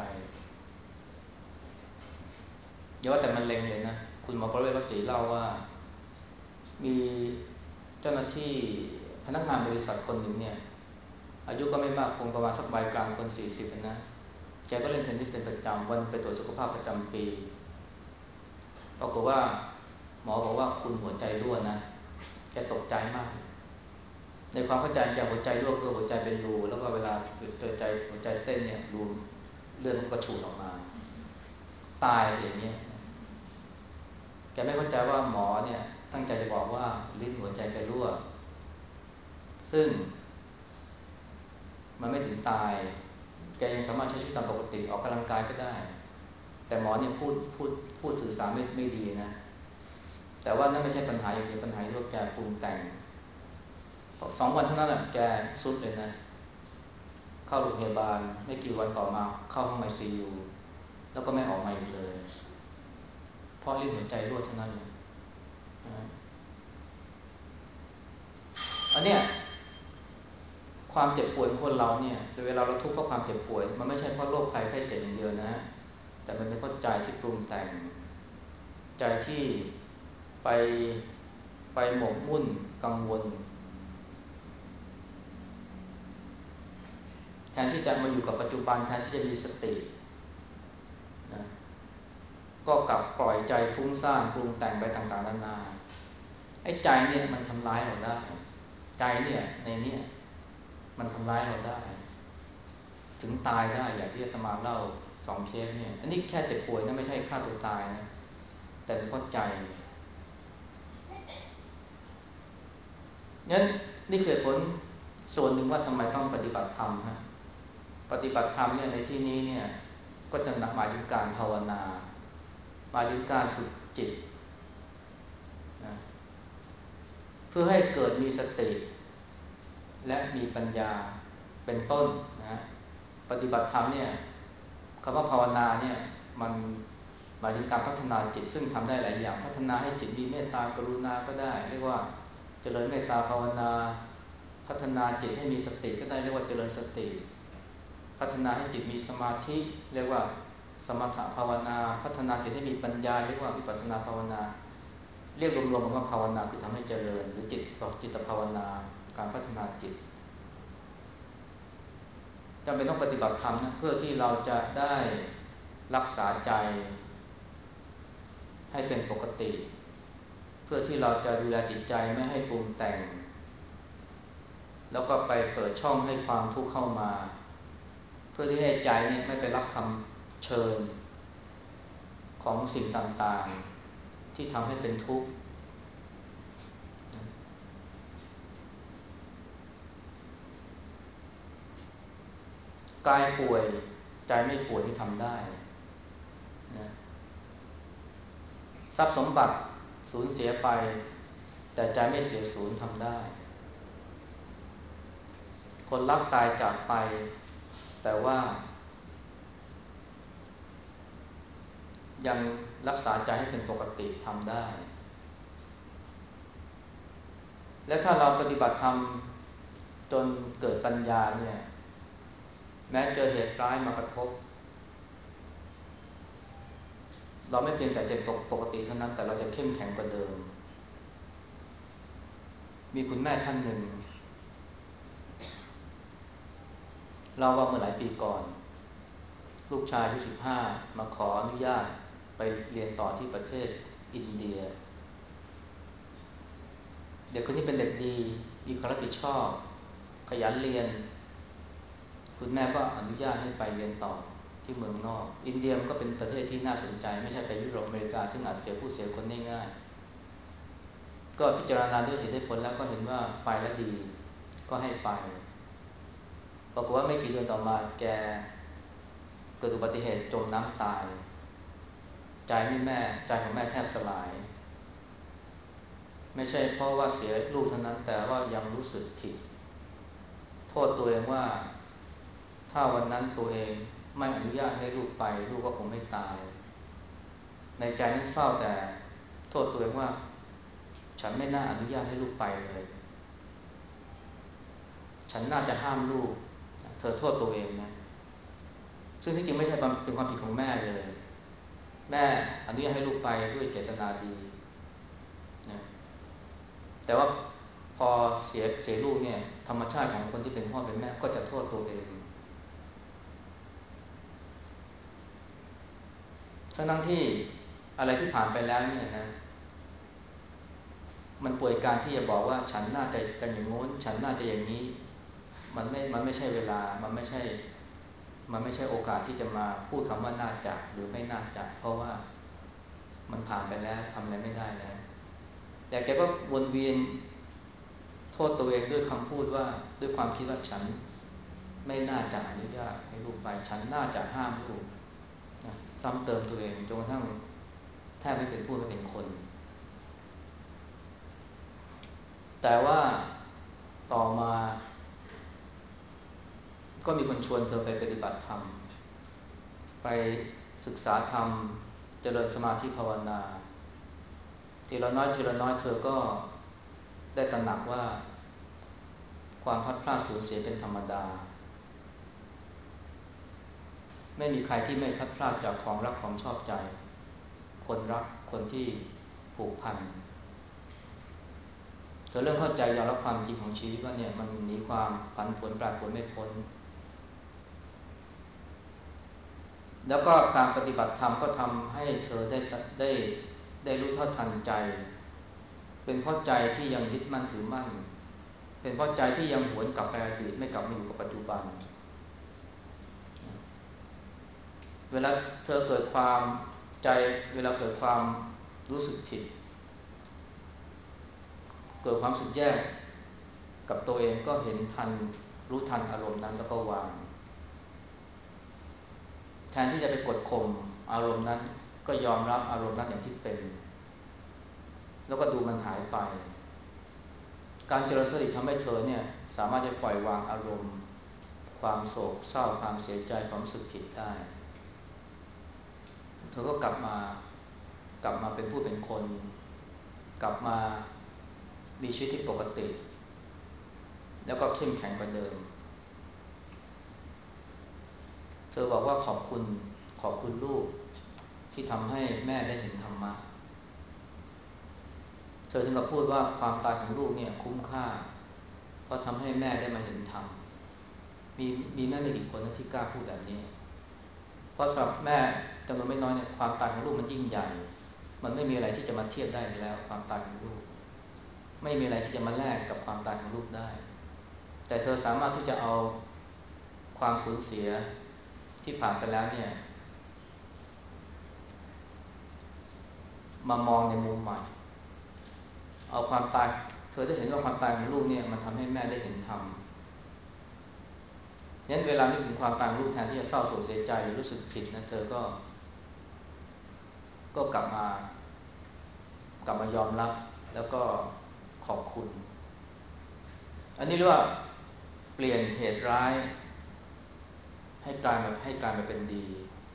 อย่าว่าแต่มะเร็งเลยนะคุณหมอประเวศวสีเล่าว่ามีเจ้าหน้าที่พนักงานบริษัทคนหนึ่งเนี่ยอายุก็ไม่มากคงประมาณสักวัยกลางคน40นะแกก็เล่นเทนนิสเป็นประจำวันไปตรวจสุขภาพประจำปีปรากฏว่าหมอบอกว่าคุณหัวใจรั่วนะแกตกใจมากในความเข้าใจแกหัวใจรั่วคือหัวใจเป็นรูแล้วก็เวลาหัวใจเต้นเนี่ยรูเลือดมันก็ฉูดออกมาตายอย่างเงี้ยแกไม่เข้าใจว่าหมอเนี่ยตั้งใจจะบอกว่าลิ้นหัวใจแกรั่วซึ่งมันไม่ถึงตายแกยังสามารถใช้ชีวิตตามปกติออกกำลังกายก็ได้แต่หมอเนี่ยพูดสื่อสารไม่ดีนะแต่ว่านั่นไม่ใช่ปัญหาอย่างเดียวปัญหาที่ว่าแกปรุงแต่ง2 วันเท่านั้นแหละแกสุดเลยนะเข้าโรงพยาบาลไม่กี่วันต่อมาเข้าห้องไอซียูแล้วก็ไม่ออกมาอีกเลยเพราะลิ้นหัวใจรั่วเท่านั้นเลยอันเนี้ยความเจ็บป่วยของคนเราเนี่ยเวลาเราทุกข์เพราะความเจ็บป่วยมันไม่ใช่เพราะโรคภัยไข้เจ็บอย่างเดียวนะแต่มันเป็นเพราะใจที่ปรุงแต่งใจที่ไปหมกมุ่นกังวลแทนที่จะมาอยู่กับปัจจุบันแทนที่จะมีสตินะก็กลับปล่อยใจฟุ้งซ่านปรุงแต่งไปต่างๆนานาไอ้ใจเนี่ยมันทำร้ายเราได้ใจเนี่ยในเนี่ยมันทำร้ายเราได้ถึงตายได้อย่างที่อาตมาเล่า2 เคสเนี่ยอันนี้แค่เจ็บป่วยนะไม่ใช่ฆ่าตัวตายนะแต่เป็นเพราะใจงั้นนี่คือผลส่วนหนึ่งว่าทำไมต้องปฏิบัติธรรมฮะปฏิบัติธรรมเนี่ยในที่นี้เนี่ยก็จะหมายถึงการภาวนาหมายถึงการฝึกจิตนะเพื่อให้เกิดมีสติและมีปัญญาเป็นต้นนะปฏิบัติธรรมเนี่ยคำว่าภาวนาเนี่ยมันหมายถึงการพัฒนาจิตซึ่งทำได้หลายอย่างพัฒนาให้จิตมีเมตตากรุณาก็ได้เรียกว่าเจริญเมตตาภาวนาพัฒนาจิตให้มีสติก็ได้เรียกว่าเจริญสติพัฒนาให้จิตมีสมาธิเรียกว่าสมถภาวนาพัฒนาจิตให้มีปัญญาเรียกว่าวิปัสสนาภาวนาเรียกรวมๆว่าภาวนาคือทำให้เจริญหรือจิตภาวนาการพัฒนาจิตจำเป็นต้องปฏิบัติธรรมนะเพื่อที่เราจะได้รักษาใจให้เป็นปกติเพื่อที่เราจะดูแลจิตใจไม่ให้ปรุงแต่งแล้วก็ไปเปิดช่องให้ความทุกข์เข้ามาเพื่อที่ให้ใจเนี่ยไม่ไปรับคำเชิญของสิ่งต่างๆที่ทำให้เป็นทุกข์กายป่วยใจไม่ป่วยที่ทำได้นะทรัพย์สมบัติสูญเสียไปแต่ใจไม่เสียสูญทำได้คนรักตายจากไปแต่ว่ายังรักษาใจให้เป็นปกติทำได้และถ้าเราปฏิบัติธรรมจนเกิดปัญญาเนี่ยแม้เจอเหตุร้ายมากระทบเราไม่เพียงแต่จะปกติเท่านั้นแต่เราจะเข้มแข็งกว่าเดิมมีคุณแม่ท่านหนึ่งเราว่าเมื่อหลายปีก่อนลูกชายอายุ15มาขออนุญาตไปเรียนต่อที่ประเทศอินเดียเด็กคนนี้เป็นเด็กดีมีความรับผิดชอบขยันเรียนคุณแม่ก็อนุญาตให้ไปเรียนต่อที่เมืองนอกอินเดียมันก็เป็นประเทศที่น่าสนใจไม่ใช่ไปยุโรปอเมริกาซึ่งอาจเสียผู้เสียคนได้ง่ายก็พิจารณาด้วยเหตุด้วยผลแล้วก็เห็นว่าไปแล้วดีก็ให้ไปปรากฏว่าไม่กี่เดือนต่อมาแกเกิดอุบัติเหตุจมน้ำตายใจของแม่แทบสลายไม่ใช่เพราะว่าเสียลูกเท่านั้นแต่ว่ายังรู้สึกผิดโทษตัวเองว่าถ้าวันนั้นตัวเองไม่อนุญาตให้ลูกไปลูกก็คงไม่ตายในใจนั้นเฝ้าแต่โทษตัวเองว่าฉันไม่น่าอนุญาตให้ลูกไปเลยฉันน่าจะห้ามลูกเธอโทษตัวเองนะซึ่งที่จริงไม่ใช่เป็นความผิดของแม่เลยแม่อนุญาตให้ลูกไปด้วยเจตนาดีนะแต่ว่าพอเสียลูกเนี่ยธรรมชาติของคนที่เป็นพ่อเป็นแม่ก็จะโทษตัวเองทั้งที่อะไรที่ผ่านไปแล้วเนี่ยนะมันป่วยการที่จะบอกว่าฉันน่าจะอย่างโน้นฉันน่าจะอย่างนี้มันไม่ใช่เวลามันไม่ใช่โอกาสที่จะมาพูดคำว่าน่าจะหรือไม่น่าจะเพราะว่ามันผ่านไปแล้วทำอะไรไม่ได้แล้วแต่แกก็วนเวียนโทษตัวเองด้วยคำพูดว่าด้วยความคิดว่าฉันไม่น่าจะอนุญาตให้ลูกไปฉันน่าจะห้ามลูกนะซ้ำเติมตัวเองจนกระทั่งแทบไม่เป็นผู้ไม่เป็นคนแต่ว่าต่อมาก็มีคนชวนเธอไปปฏิบัติธรรมไปศึกษาธรรมเจริญสมาธิภาวนาทีละน้อยทีละน้อยเธอก็ได้ตระหนักว่าความพลัดพรากสูญเสียเป็นธรรมดาไม่มีใครที่ไม่พลัดพรากจากของรักของชอบใจคนรักคนที่ผูกพันเธอเริ่มเข้าใจยอมรับความจริงของชีวิตว่าเนี่ยมันหนีความผันผวนแปรปรวนไม่พ้นแล้วก็การปฏิบัติธรรมก็ทำให้เธอได้ได้รู้เท่าทันใจเป็นเพราะใจที่ยังยึดมั่นถือมั่นเป็นเพราะใจที่ยังหวนกลับไปอดีตไม่กลับมาอยู่กับปัจจุบันเวลาเธอเกิดความใจเวลาเกิดความรู้สึกผิดเกิดความรู้สึกแย่กับตัวเองก็เห็นทันรู้ทันอารมณ์นั้นแล้วก็วางแทนที่จะไปกดข่มอารมณ์นั้นก็ยอมรับอารมณ์นั้นอย่างที่เป็นแล้วก็ดูมันหายไปการเจริญสติทำให้เธอเนี่ยสามารถจะปล่อยวางอารมณ์ความโศกเศร้าความเสียใจความรู้สึกผิดได้เธอก็กลับมาเป็นผู้เป็นคนกลับมามีชีวิตที่ปกติแล้วก็เข้มแข็งกว่าเดิมเธอบอกว่าขอบคุณลูกที่ทำให้แม่ได้เห็นธรรมะเธอถึงกับพูดว่าความตายของลูกเนี่ยคุ้มค่าเพราะทำให้แม่ได้มาเห็นธรรมมีแม่ไม่กี่คนนะที่กล้าพูดแบบนี้เพราะสำหรับแม่จำนวนไม่น้อยเนี่ยความตายของลูกมันยิ่งใหญ่มันไม่มีอะไรที่จะมาเทียบได้แล้วความตายของลูกไม่มีอะไรที่จะมาแลกกับความตายของลูกได้แต่เธอสามารถที่จะเอาความสูญเสียที่ผ่านไปแล้วเนี่ยมามองในมุมใหม่เอาความตายเธอได้เห็นว่าความตายของลูกเนี่ยมันทำให้แม่ได้เห็นธรรมงั้นเวลานึกถึงความตายของลูกแทนที่จะเศร้าโศกเสียใจหรือรู้สึกผิดนะเธอก็กลับมายอมรับแล้วก็ขอบคุณอันนี้เรียกว่าเปลี่ยนเหตุร้ายให้กลายมาเป็นดี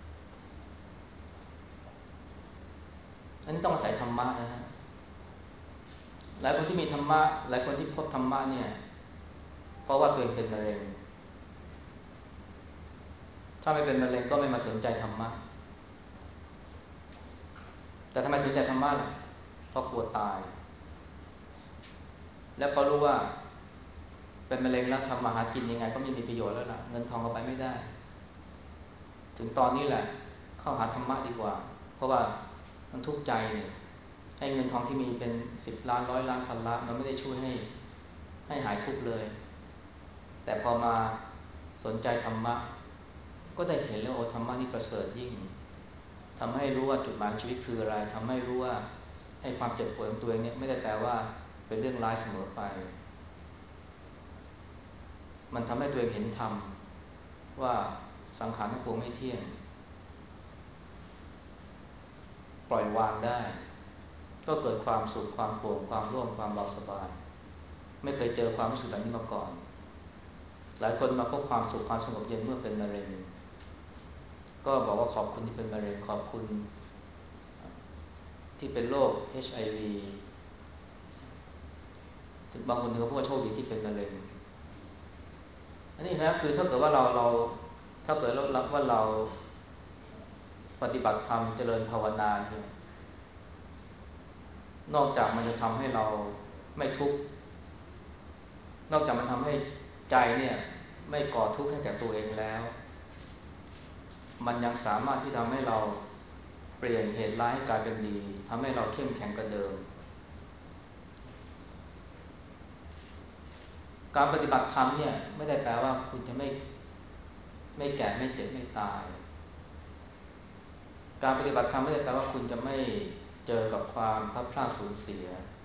อันนี้ต้องอาศัยธรรมะนะฮะหลายคนที่มีธรรมะหลายคนที่พบธรรมะเนี่ยเพราะว่าตัวเองเป็นมะเร็งถ้าไม่เป็นมะเร็งก็ไม่มาสนใจธรรมะแต่ทำไมสนใจธรรมะล่ะเพราะกลัวตายและเพราะรู้ว่าเป็นมะเร็งแล้วทำมาหากินยังไงก็ไม่มีประโยชน์แล้วล่ะเงินทองก็ไปไม่ได้ถึงตอนนี้แหละเข้าหาธรรมะดีกว่าเพราะว่ามันทุกข์ใจเนี่ยให้เงินทองที่มีเป็น10 ล้าน100 ล้าน1,000 ล้านมันไม่ได้ช่วยให้หายทุกข์เลยแต่พอมาสนใจธรรมะก็ได้เห็นแล้วโอ้ธรรมะนี่ประเสริฐยิ่งทำให้รู้ว่าจุดหมายชีวิตคืออะไรทำให้รู้ว่าให้ความเจ็บปวดของตัวเองเนี่ยไม่ได้แปลว่าเป็นเรื่องร้ายเสมอไปมันทำให้ตัวเองเห็นธรรมว่าสังขารทั้งปวงไม่เที่ยงปล่อยวางได้ก็เกิดความสุขความโปร่งความโล่งความเบาสบายไม่เคยเจอความรู้สึกแบบนี้มาก่อนหลายคนมาพบความสุขความสงบเย็นเมื่อเป็นมะเร็งก็บอกว่าขอบคุณที่เป็นมะเร็งขอบคุณที่เป็นโรค HIV ถึงบางคนถึงก็พูดว่าโชคดีที่เป็นมะเร็งอันนี้นะคือถ้าเกิดว่าเราถ้าเกิดเรารับว่าเราปฏิบัติธรรมเจริญภาวนาเนี่ยนอกจากมันจะทำให้เราไม่ทุกข์นอกจากมันทำให้ใจเนี่ยไม่ก่อทุกข์ให้แก่ตัวเองแล้วมันยังสามารถที่ทำให้เราเปลี่ยนเหตุร้ายให้กลายเป็นดีทำให้เราเข้มแข็งกว่าเดิมการปฏิบัติธรรมเนี่ยไม่ได้แปลว่าคุณจะไม่แก่ไม่เจ็บไม่ตายการปฏิบัติธรรมไม่ได้แปลว่าคุณจะไม่เจอกับความพลัดพรากสูญเสีย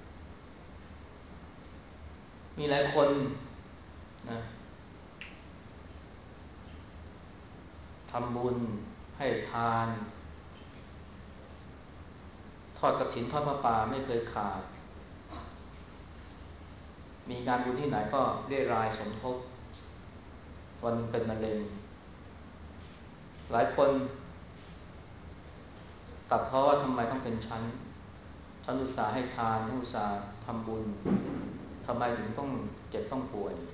มีหลายคนนะทำบุญให้ทานทอดกฐินทอดผ้าป่าไม่เคยขาดมีงานบุญที่ไหนก็เรียรายสมทบวันนึงเป็นมะเร็งหลายคนตัดเพราะว่าทำไมต้องเป็นฉันอุตส่าห์ให้ทานฉันอุตส่าห์ทำบุญทำไมถึงต้องเจ็บต้องป่วย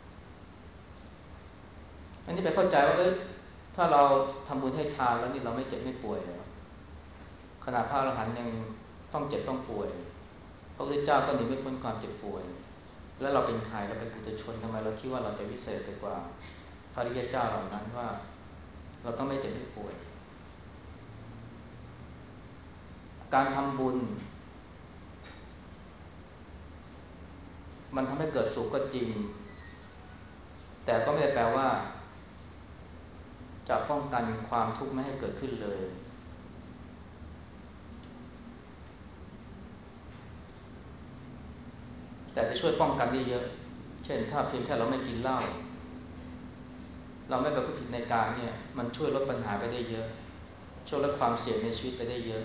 อันนี้ไปเข้าใจว่าถ้าเราทำบุญให้ทานแล้วนี่เราไม่เจ็บไม่ป่วยเหรอขณะพระอรหันต์ยังต้องเจ็บต้องป่วยพระพุทธเจ้าก็หนีไม่พ้นความเจ็บป่วยแล้วเราเป็นใครเราเป็นปุถุชนทำไมเราคิดว่าเราจะวิเศษไปกว่าพระอริยเจ้าเหล่านั้นว่าเราต้องไม่เจ็บไม่ป่วยการทำบุญมันทำให้เกิดสุขก็จริงแต่ก็ไม่ได้แปลว่าจะป้องกันความทุกข์ไม่ให้เกิดขึ้นเลยแต่จะช่วยป้องกันได้เยอะเช่นถ้าเพียงแค่เราไม่กินเหล้าเราไม่ประพฤติผิดในกามเนี่ยมันช่วยลดปัญหาไปได้เยอะช่วยลดความเสี่ยงในชีวิตไปได้เยอะ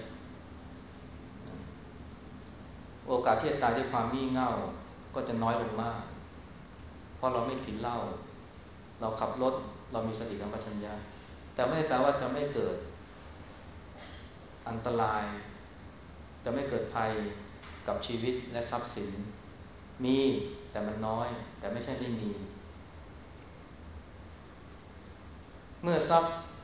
โอกาสที่จะตายด้วยความงี่เง่าก็จะน้อยลงมากเพราะเราไม่กินเหล้าเราขับรถเรามีสติสัมปชัญญะแต่ไม่ได้แปลว่าจะไม่เกิดอันตรายจะไม่เกิดภัยกับชีวิตและทรัพย์สินมีแต่มันน้อยแต่ไม่ใช่ไม่มีเมื่อสัก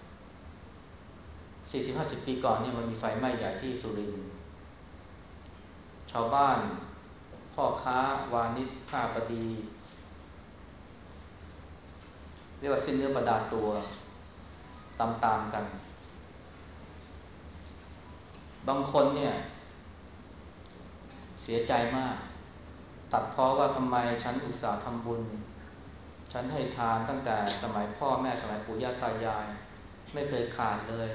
40-50 ปีก่อนเนี่ยมันมีไฟไหม้ใหญ่ที่สุรินทร์ชาวบ้านพ่อค้าวานิชข้าบดีเรียกว่าสิ้นเนื้อประดาตัวตามๆกันบางคนเนี่ยเสียใจมากตัดพ้อว่าทำไมฉันอุตส่าห์ทำบุญฉันให้ทานตั้งแต่สมัยพ่อแม่สมัยปู่ย่าตายายไม่เคยขาดเลย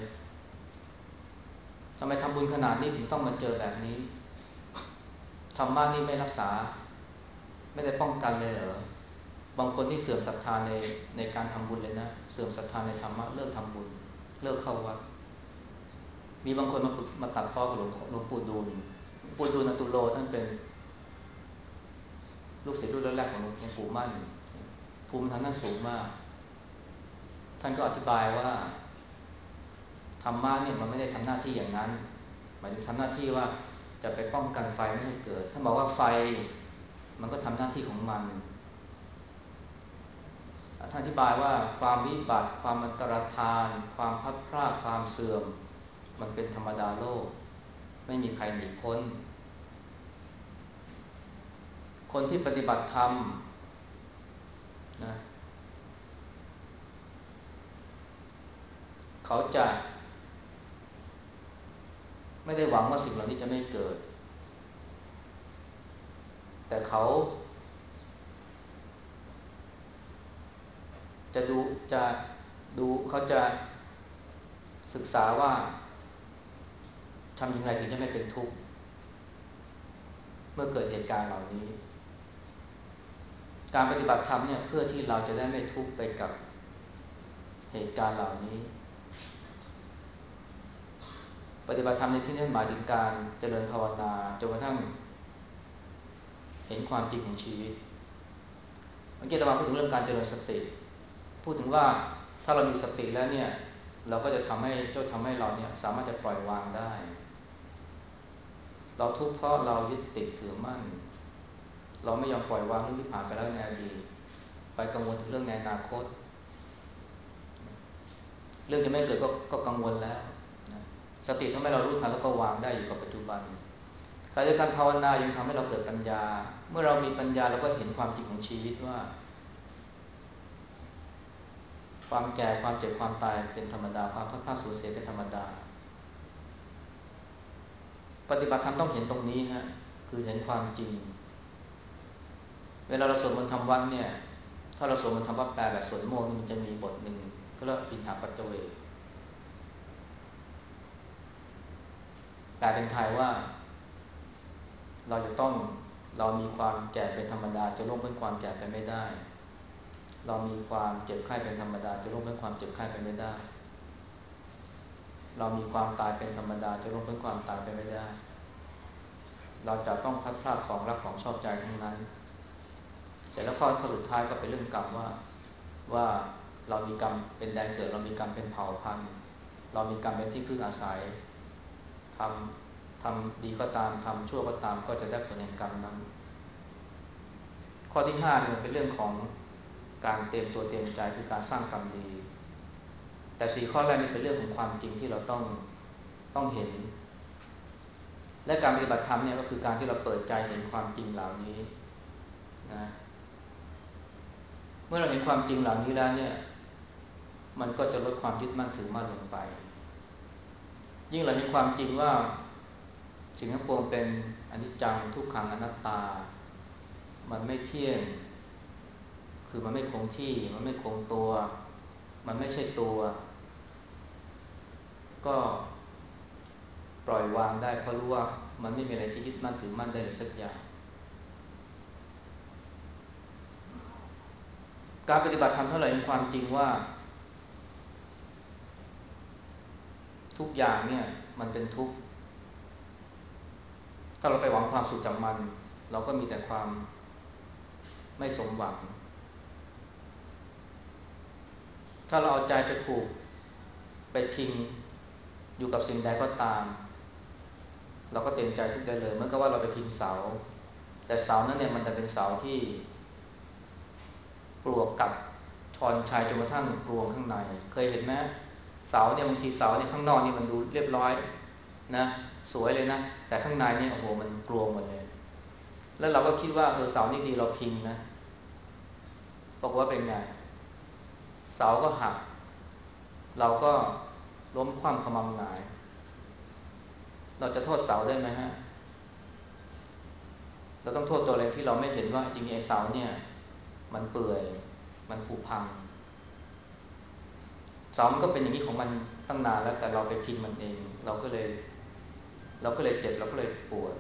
ทำไมทำบุญขนาดนี้ถึงต้องมาเจอแบบนี้ธรรมะนี่ไม่รักษาไม่ได้ป้องกันเลยเหรอบางคนที่เสื่อมศรัทธาในการทำบุญเลยนะเสื่อมศรัทธาในธรรมะเลิกทำบุญเลิกเข้าวัดมีบางคนมาตัดพ้อกับหลวงปู่ดูลอตุโลท่านเป็นลูกศิษย์รุ่นแรกๆของหลวงปู่มั่นภูมิธรรมท่านสูงมากท่านก็อธิบายว่าธรรมะเนี่ยมันไม่ได้ทำหน้าที่อย่างนั้นหมายถึงทำหน้าที่ว่าจะไปป้องกันไฟไม่ให้เกิดท่านบอกว่าไฟมันก็ทำหน้าที่ของมันท่านอธิบายว่าความวิบัติความอันตรธานความพลัดพรากความเสื่อมมันเป็นธรรมดาโลกไม่มีใครหนีพ้นคนที่ปฏิบัติธรรมนะเขาจะไม่ได้หวังว่าสิ่งเหล่านี้จะไม่เกิดแต่เขาจะดูเขาจะศึกษาว่าทำอย่างไรถึงจะไม่เป็นทุกข์เมื่อเกิดเหตุการณ์เหล่านี้การปฏิบัติธรรมเนี่ยเพื่อที่เราจะได้ไม่ทุกข์ไปกับเหตุการณ์เหล่านี้ปฏิบัติธรรมในที่นี้หมายถึงการเจริญภาวนาจนกระทั่งเห็นความจริงของชีวิตเมื่อกี้เราพูดถึงเรื่องการเจริญสติพูดถึงว่าถ้าเรามีสติแล้วเนี่ยเราก็จะทำให้เราเนี่ยสามารถจะปล่อยวางได้เราทุกข์เพราะเรายึดติดถือมั่นเราไม่ยอมปล่อยวางเรื่องที่ผ่านไปแล้วในอดีตไปกังวลถึงเรื่องในอนาคตเรื่องจะไม่เกิดก็กังวลแล้วนะสติทำให้เรารู้ทันแล้วก็วางได้อยู่กับปัจจุบันการภาวนายังทำให้เราเกิดปัญญาเมื่อเรามีปัญญาเราก็เห็นความจริงของชีวิตว่าความแก่ความเจ็บความตายเป็นธรรมดาความพัดพรากสูญเสียเป็นธรรมดาปฏิบัติธรรมต้องเห็นตรงนี้ฮะคือเห็นความจริงเวลาเราสวดมนต์ทำวัดเนี่ยถ้าเราสวดมนต์ทำวัดแปลแบบสวดโมกข์มันจะมีบทหนึ่งก็เรียกอินหปัจจเวกแปลเป็นไทยว่าเรามีความแก่เป็นธรรมดาจะล่วงพ้นความแก่ไปไม่ได้เรามีความเจ็บไข้เป็นธรรมดาจะล่วงพ้นความเจ็บไข้ไปไม่ได้เรามีความตายเป็นธรรมดาจะล่วงพ้นความตายไปไม่ได้เราจะต้องพลัดพรากของรักของชอบใจทั้งนั้นแต่แล้วข้อสุดท้ายก็เป็นเรื่องกรรมว่าเรามีกรรมเป็นแดนเกิดเรามีกรรมเป็นเผ่าพันธุ์เรามีกรรมเป็นที่พึ่งอาศัยทำดีก็ตามทำชั่วก็ตามก็จะได้ผลแห่งกรรมนั้นข้อที่5เนี่ยเป็นเรื่องของการเตรียมตัวเตรียมใจคือการสร้างกรรมดีแต่4ข้อแรกนี่เป็นเรื่องของความจริงที่เราต้องเห็นและการปฏิบัติธรรมเนี่ยก็คือการที่เราเปิดใจเห็นความจริงเหล่านี้นะเมื่อเราเห็นความจริงเหล่านี้แล้วเนี่ยมันก็จะลดความยึดมั่นถือมั่นลงไปยิ่งเราเห็นความจริงว่าสิ่งทั้งปวงเป็นอนิจจังทุกขังอนัตตามันไม่เที่ยงคือมันไม่คงที่มันไม่คงตัวมันไม่ใช่ตัวก็ปล่อยวางได้เพราะรู้ว่ามันไม่มีอะไรที่ยึดมั่นถือมั่นได้เลยสักอย่างการปฏิบัติธรรมเท่าไหร่มีความจริงว่าทุกอย่างเนี่ยมันเป็นทุกข์ถ้าเราไปหวังความสุขจากมันเราก็มีแต่ความไม่สมหวังถ้าเราเอาใจไปผูกไปพิงอยู่กับสิ่งใดก็ตามเราก็เต็มใจทุกได้เลยเหมือนกับว่าเราไปพิงเสาแต่เสานั้นเนี่ยมันจะเป็นเสาที่ปลวกกัดชอนชัยจนกระทั่งรวงข้างในเคยเห็นไหมเสาเนี่ยบางทีเสาเนี่ยข้างนอกนี่มันดูเรียบร้อยนะสวยเลยนะแต่ข้างในเนี่ยโอ้โหมันกลวงหมดเลยแล้วเราก็คิดว่าเสานี่ดีเราพิงนะบอกว่าเป็นไงเสาก็หักเราก็ล้มคว่ำขมำหงายเราจะโทษเสาได้ไหมฮะเราต้องโทษตัวเองที่เราไม่เห็นว่าจริงๆไอ้เสาเนี่ยมันเปื่อยมันผุพังเสามันก็เป็นอย่างนี้ของมันตั้งนานแล้วแต่เราไปพิงมันเองเราก็เลยเจ็บเราก็เลยปวด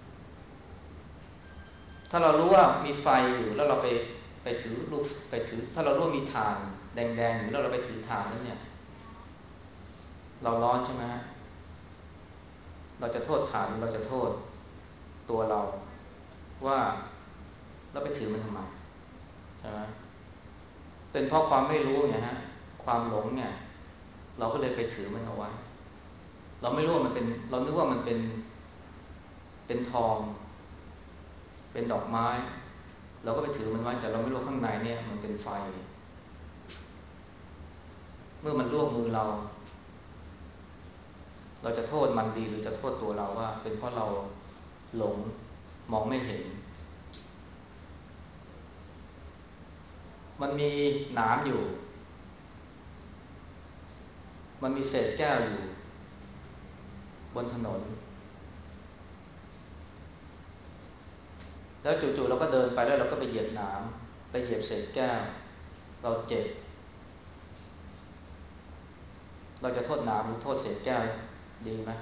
ถ้าเรารู้ว่ามีไฟอยู่แล้วเราไปถือลูกไปถือถ้าเรารู้ว่ามีถ่านแดงๆอยู่แล้วเราไปถือถ่านนั้นเนี่ยเราร้อนใช่ไหมฮะเราจะโทษถ่านหรือเราจะโทษตัวเราว่าเราไปถือมันทำไมใช่ไหมเป็นเพราะความไม่รู้ไงฮะความหลงเนี่ยเราก็เลยไปถือมันเอาไว้เราไม่รู้ว่ามันเป็นเรานึกว่ามันเป็นทองเป็นดอกไม้เราก็ไปถือมันไว้แต่เราไม่รู้ข้างในเนี่ยมันเป็นไฟเมื่อมันลวกมือเราจะโทษมันดีหรือจะโทษตัวเราว่าเป็นเพราะเราหลงมองไม่เห็นมันมีหนามอยู่มันมีเศษแก้วอยู่บนถนนแล้วจู่ๆเราก็เดินไปแล้วเราก็ไปเหยียบหนามไปเหยียบเศษแก้วเราเจ็บเราจะโทษหนามหรือโทษเศษแก้วดีไหม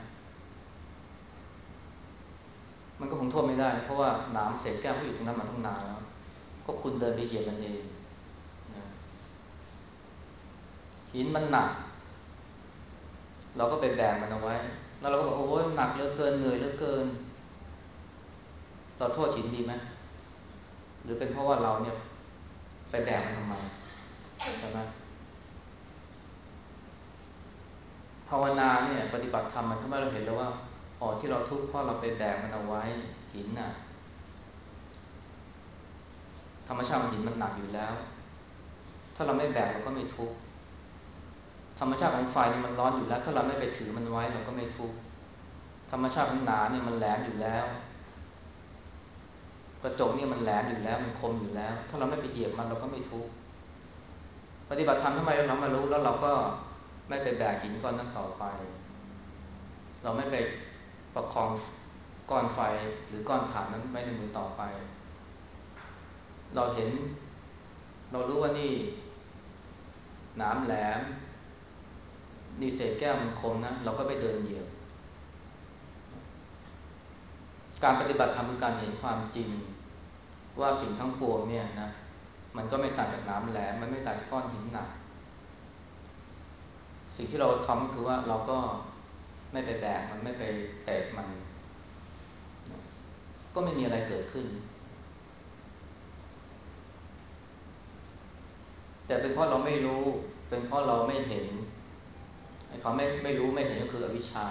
มันก็คงโทษไม่ได้เพราะว่าหนามเศษแก้วเขาอยู่ตรงนั้นมาตั้งนานแล้วก็คุณเดินไปเหยียบมันเองนะหินมันหนักเราก็ไปแบกมันเอาไว้แล้วเราก็บอกโอ้ยหนักเหลือเกินเหนื่อยเหลือเกินเราโทษหินดีไหมหรือเป็นเพราะว่าเราเนี่ยไปแบกมันทำไมใช่ไหมภาวนาเนี่ยปฏิบัติธรรมมันทำให้เราเห็นแล้วว่าอ๋อที่เราทุกข์เพราะเราไปแบกมันเอาไว้หินน่ะธรรมชาติของหินมันหนักอยู่แล้วถ้าเราไม่แบกเราก็ไม่ทุกข์ธรรมชาติของไฟนี่มันร้อนอยู่แล้วถ้าเราไม่ไปถือมันไว้เราก็ไม่ทุกข์ธรรมชาติของหนาเนี่ยมันแหลมอยู่แล้วกระจกเนี่ยมันแหลมอยู่แล้วมันคมอยู่แล้วถ้าเราไม่ไปเหยียบมันเราก็ไม่ทุกข์ปฏิบัติธรรมทำไมเรามารู้แล้วเราก็ไม่ไปแบกหินก้อนนั้นต่อไปเราไม่ไปประคองก้อนไฟหรือก้อนถ่านนั้นไว้ในมือต่อไปเราเห็นเรารู้ว่านี่หนามแหลมนี่เศษแก้วมันคมนะเราก็ไปเดินเหยียบการปฏิบัติธรรมคือการเห็นความจริงว่าสิ่งทั้งปวงเนี่ยนะมันก็ไม่ต่างจากหนามแหลมมันไม่ต่างจากก้อนหินหนักสิ่งที่เราทำก็คือว่าเราก็ไม่ไปแบกมันไม่ไปแตะมันก็ไม่มีอะไรเกิดขึ้นแต่เป็นเพราะเราไม่รู้เป็นเพราะเราไม่เห็นไอ้ความไม่รู้ไม่เห็นก็คืออวิชชา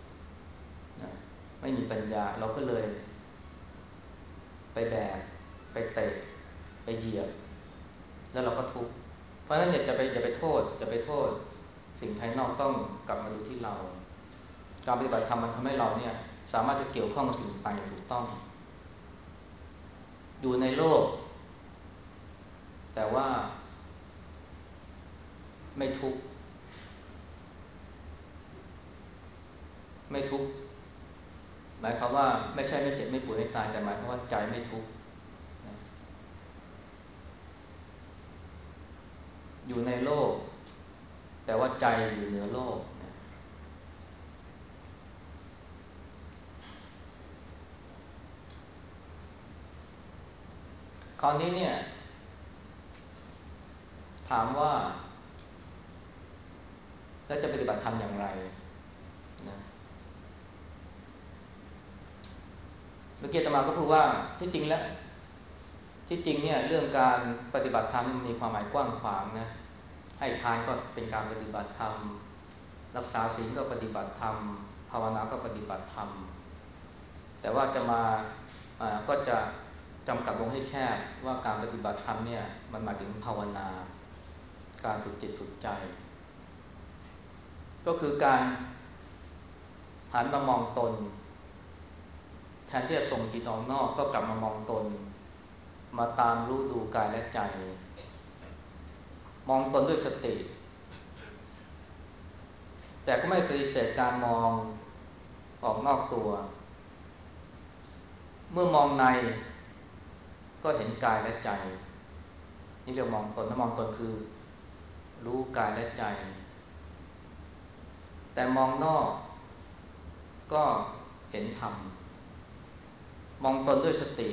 ไม่มีปัญญาเราก็เลยไปแบกไปเตะไปเหยียบแล้วเราก็ทุกข์เพราะฉะนั้นเนี่ยจะไปโทษจะไปโทษสิ่งภายนอกต้องกลับมาดูที่เราการปฏิบัติธรรมมันทำให้เราเนี่ยสามารถจะเกี่ยวข้องกับสิ่งต่างๆอย่างถูกต้องอยู่ในโลกแต่ว่าไม่ทุกข์ไม่ทุกข์หมายความว่าไม่ใช่ไม่เจ็บไม่ป่วยไม่ตายแต่หมายความว่าใจไม่ทุกข์อยู่ในโลกแต่ว่าใจอยู่เหนือโลกคราวนี้เนี่ยถามว่าแล้วจะปฏิบัติธรรมอย่างไรนะเมื่อกี้อาตมาก็พูดว่าที่จริงแล้วที่จริงเนี่ยเรื่องการปฏิบัติธรรมมันมีความหมายกว้างขวางนะให้ทานก็เป็นการปฏิบัติธรรมรักษาศีลก็ปฏิบัติธรรมภาวนาก็ปฏิบัติธรรมแต่ว่าจะมาก็จะจำกัดวงให้แคบว่าการปฏิบัติธรรมเนี่ยมันหมายถึงภาวนาการฝึกจิตฝึกใจก็คือการหันมามองตนแทนที่จะส่งจิตออกนอกก็กลับมามองตนมาตามรู้ดูกายและใจมองตนด้วยสติแต่ก็ไม่ปฏิเสธการมองออกนอกตัวเมื่อมองในก็เห็นกายและใจนี่เรียกมองตนมองตนคือรู้กายและใจแต่มองนอกก็เห็นธรรมมองตนด้วยสติ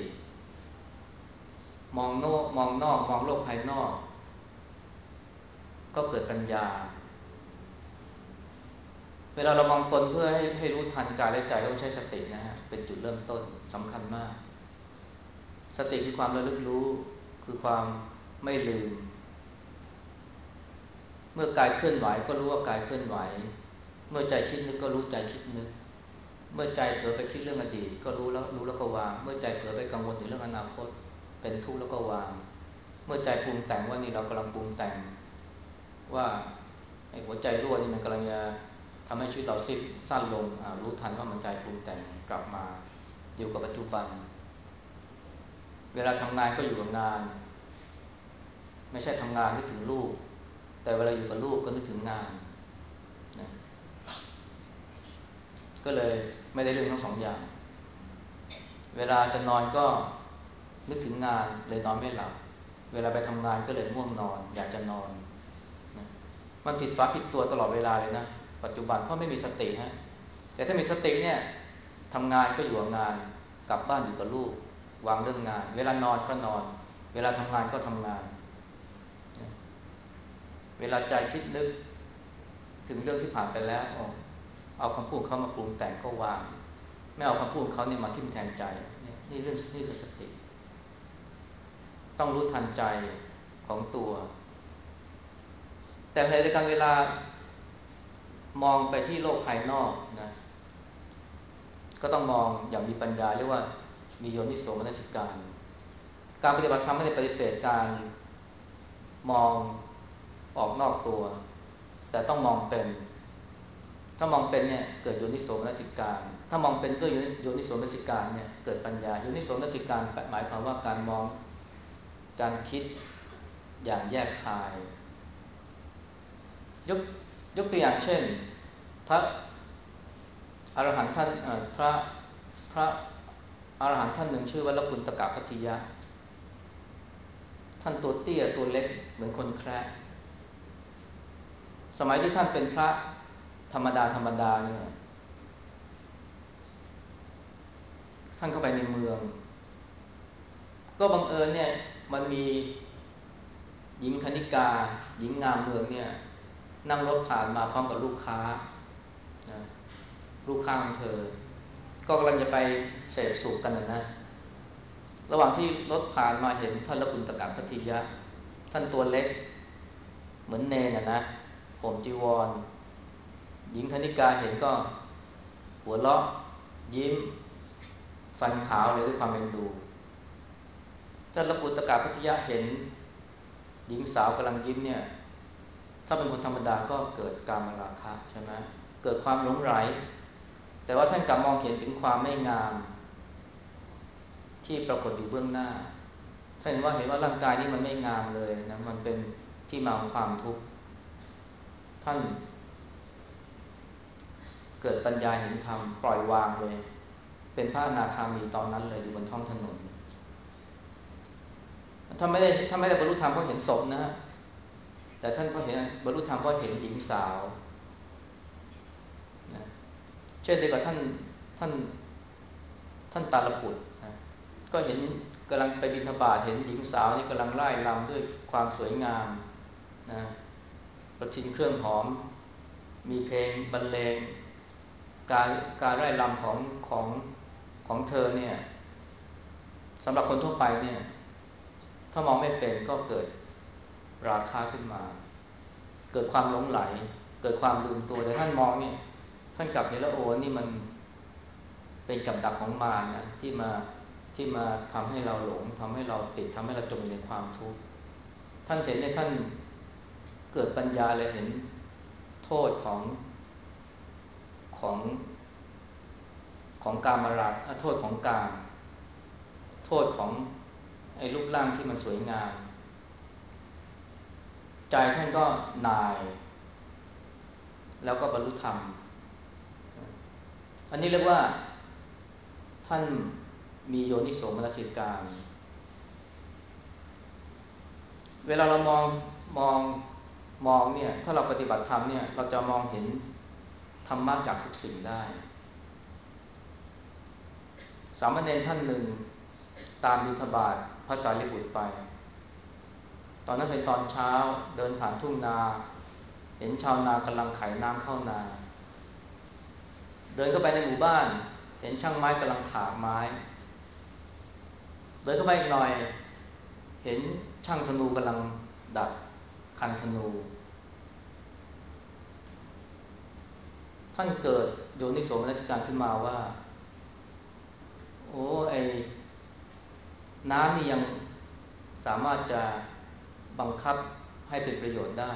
มองโนกมองนอกมองโลกภายนอกก็เกิดปัญญาเวลาเรามองตนเพื่อให้รู้ทันกายและใจต้องใช้สตินะฮะเป็นจุดเริ่มต้นสำคัญมากสติคือความระลึกรู้คือความไม่ลืมเมื่อกายเคลื่อนไหวก็รู้ว่ากายเคลื่อนไหวเมื่อใจคิดนึกก็รู้ใจคิดนึกเมื่อใจเผลอไปคิดเรื่องอดีตก็รู้แล้วก็วางเมื่อใจเผลอไปกังวลถึงเรื่องอนาคตเป็นทุกข์แล้วก็วางเมื่อใจปรุงแต่งว่านี่เรากำลังปรุงแต่งว่าไอ้หัวใจรั่วนี่มันกำลังจะทำให้ชีวิตเราสั้นลงรู้ทันว่ามันใจปรุงแต่งกลับมาอยู่กับปัจจุบันเวลาทำงานก็อยู่กับงานไม่ใช่ทำงานนึกถึงลูกแต่เวลาอยู่กับลูกก็นึกถึงงานนะก็เลยไม่ได้เรื่องทั้งสองอย่างเวลาจะนอนก็นึกถึงงานเลยนอนไม่หลับเวลาไปทำงานก็เลยง่วงนอนอยากจะนอนนะมันผิดฝาผิดตัวตลอดเวลาเลยนะปัจจุบันเพราะไม่มีสติฮะแต่ถ้ามีสติเนี่ยทำงานก็อยู่กับงานกลับบ้านอยู่กับลูกวางเรื่องงานเวลานอนก็นอนเวลาทำงานก็ทำงานเวลาใจคิดนึกถึงเรื่องที่ผ่านไปแล้วเอาคำพูดเขามาปรุงแต่งก็วางไม่เอาคำพูดเขาเนี่ยมาทิ่มแทงใจนี่คือสติต้องรู้ทันใจของตัวแต่ในการเวลามองไปที่โลกภายนอกนะก็ต้องมองอย่างมีปัญญาเรียกว่ามีโยนิโสมนสิการการปฏิบัติธรรมไม่ได้ปฏิเสธการมองออกนอกตัวแต่ต้องมองเป็นถ้ามองเป็นเนี่ยเกิดโยนิโสมนสิการถ้ามองเป็นด้วยโยนิโสมนสิการเนี่ยเกิดปัญญาโยนิโสมนสิการหมายความว่าการมองการคิดอย่างแยกคายยกตัวอย่างเช่นพระอรหันต์ท่านพระอรหันต์ท่านหนึ่งชื่อว่าละปุณตกะภัททิยะท่านตัวเตี้ยตัวเล็กเหมือนคนแคระสมัยที่ท่านเป็นพระธรรมดาเนี่ยท่านเข้าไปในเมืองก็บังเอิญเนี่ยมันมีหญิงคณิกาหญิงงามเมืองเนี่ยนั่งรถผ่านมาพร้อมกับลูกค้านะลูกค้าของเธอก็กำลังจะไปเสพสุขกันนะระหว่างที่รถผ่านมาเห็นท่านละปุณตกะภัททิยะท่านตัวเล็กเหมือนเนรนะผมจีวรหญิงคณิกาเห็นก็หัวเราะยิ้มฟันขาวเลยด้วยความเป็นดูท่านละปุณตกะภัททิยะเห็นหญิงสาวกำลังยิ้มเนี่ยถ้าเป็นคนธรรมดาก็เกิดกามราคะใช่ไหมเกิดความหลงไหลแต่ว่าท่านกลับมองเห็นถึงความไม่งามที่ปรากฏอยู่เบื้องหน้าท่านเห็นว่าร่างกายนี้มันไม่งามเลยนะมันเป็นที่มาของความทุกข์ท่านเกิดปัญญาเห็นธรรมปล่อยวางเลยเป็นพระอนาคามีตอนนั้นเลยอยู่บนท้องถนนถ้าไม่ได้บรรลุธรรมเพราะเห็นศพนะแต่ท่านก็เห็นบรรลุธรรมเพราะเห็นหญิงสาวนะเช่นเดียวกับท่านตาลปุตรนะก็เห็นกำลังไปบิณฑบาตเห็นหญิงสาวนี่กำลังไล่รำด้วยความสวยงามนะประทินเครื่องหอมมีเพลงบรรเลงการไล่รำของเธอเนี่ยสำหรับคนทั่วไปเนี่ยถ้ามองไม่เป็นก็เกิดราคะขึ้นมาเกิดความหลงไหลเกิดความลืมตัวแต่ท่านมองเนี่ยท่านกลับเห็นแล้วโอ้นี่มันเป็นกับดักของมารนะที่มาทำให้เราหลงทำให้เราติดทำให้เราจมอยู่ในความทุกข์ท่านเห็นเนี่ยท่านเกิดปัญญาเลยเห็นโทษของกามราคะโทษของกามโทษของไอ้รูปร่างที่มันสวยงามใจท่านก็นายแล้วก็บรรลุธรรมอันนี้เรียกว่าท่านมีโยนิโสมนสิการเวลาเรามองเนี่ยถ้าเราปฏิบัติธรรมเนี่ยเราจะมองเห็นธรรมะจากทุกสิ่งได้สามเณรท่านหนึ่งตามบิณฑบาตพระสารีบุตรไปตอนนั้นเป็นตอนเช้าเดินผ่านทุ่งนาเห็นชาวนากำลังไขน้ำเข้านาเดินเข้าไปในหมู่บ้านเห็นช่างไม้กำลังถากไม้เดินเข้าไปอีกหน่อยเห็นช่างธนูกำลังดัดคันธนูท่านเกิดโยนิโสมนสิการขึ้นมาว่าโอ้ไอ้น้ำนี่ยังสามารถจะบังคับให้เป็นประโยชน์ได้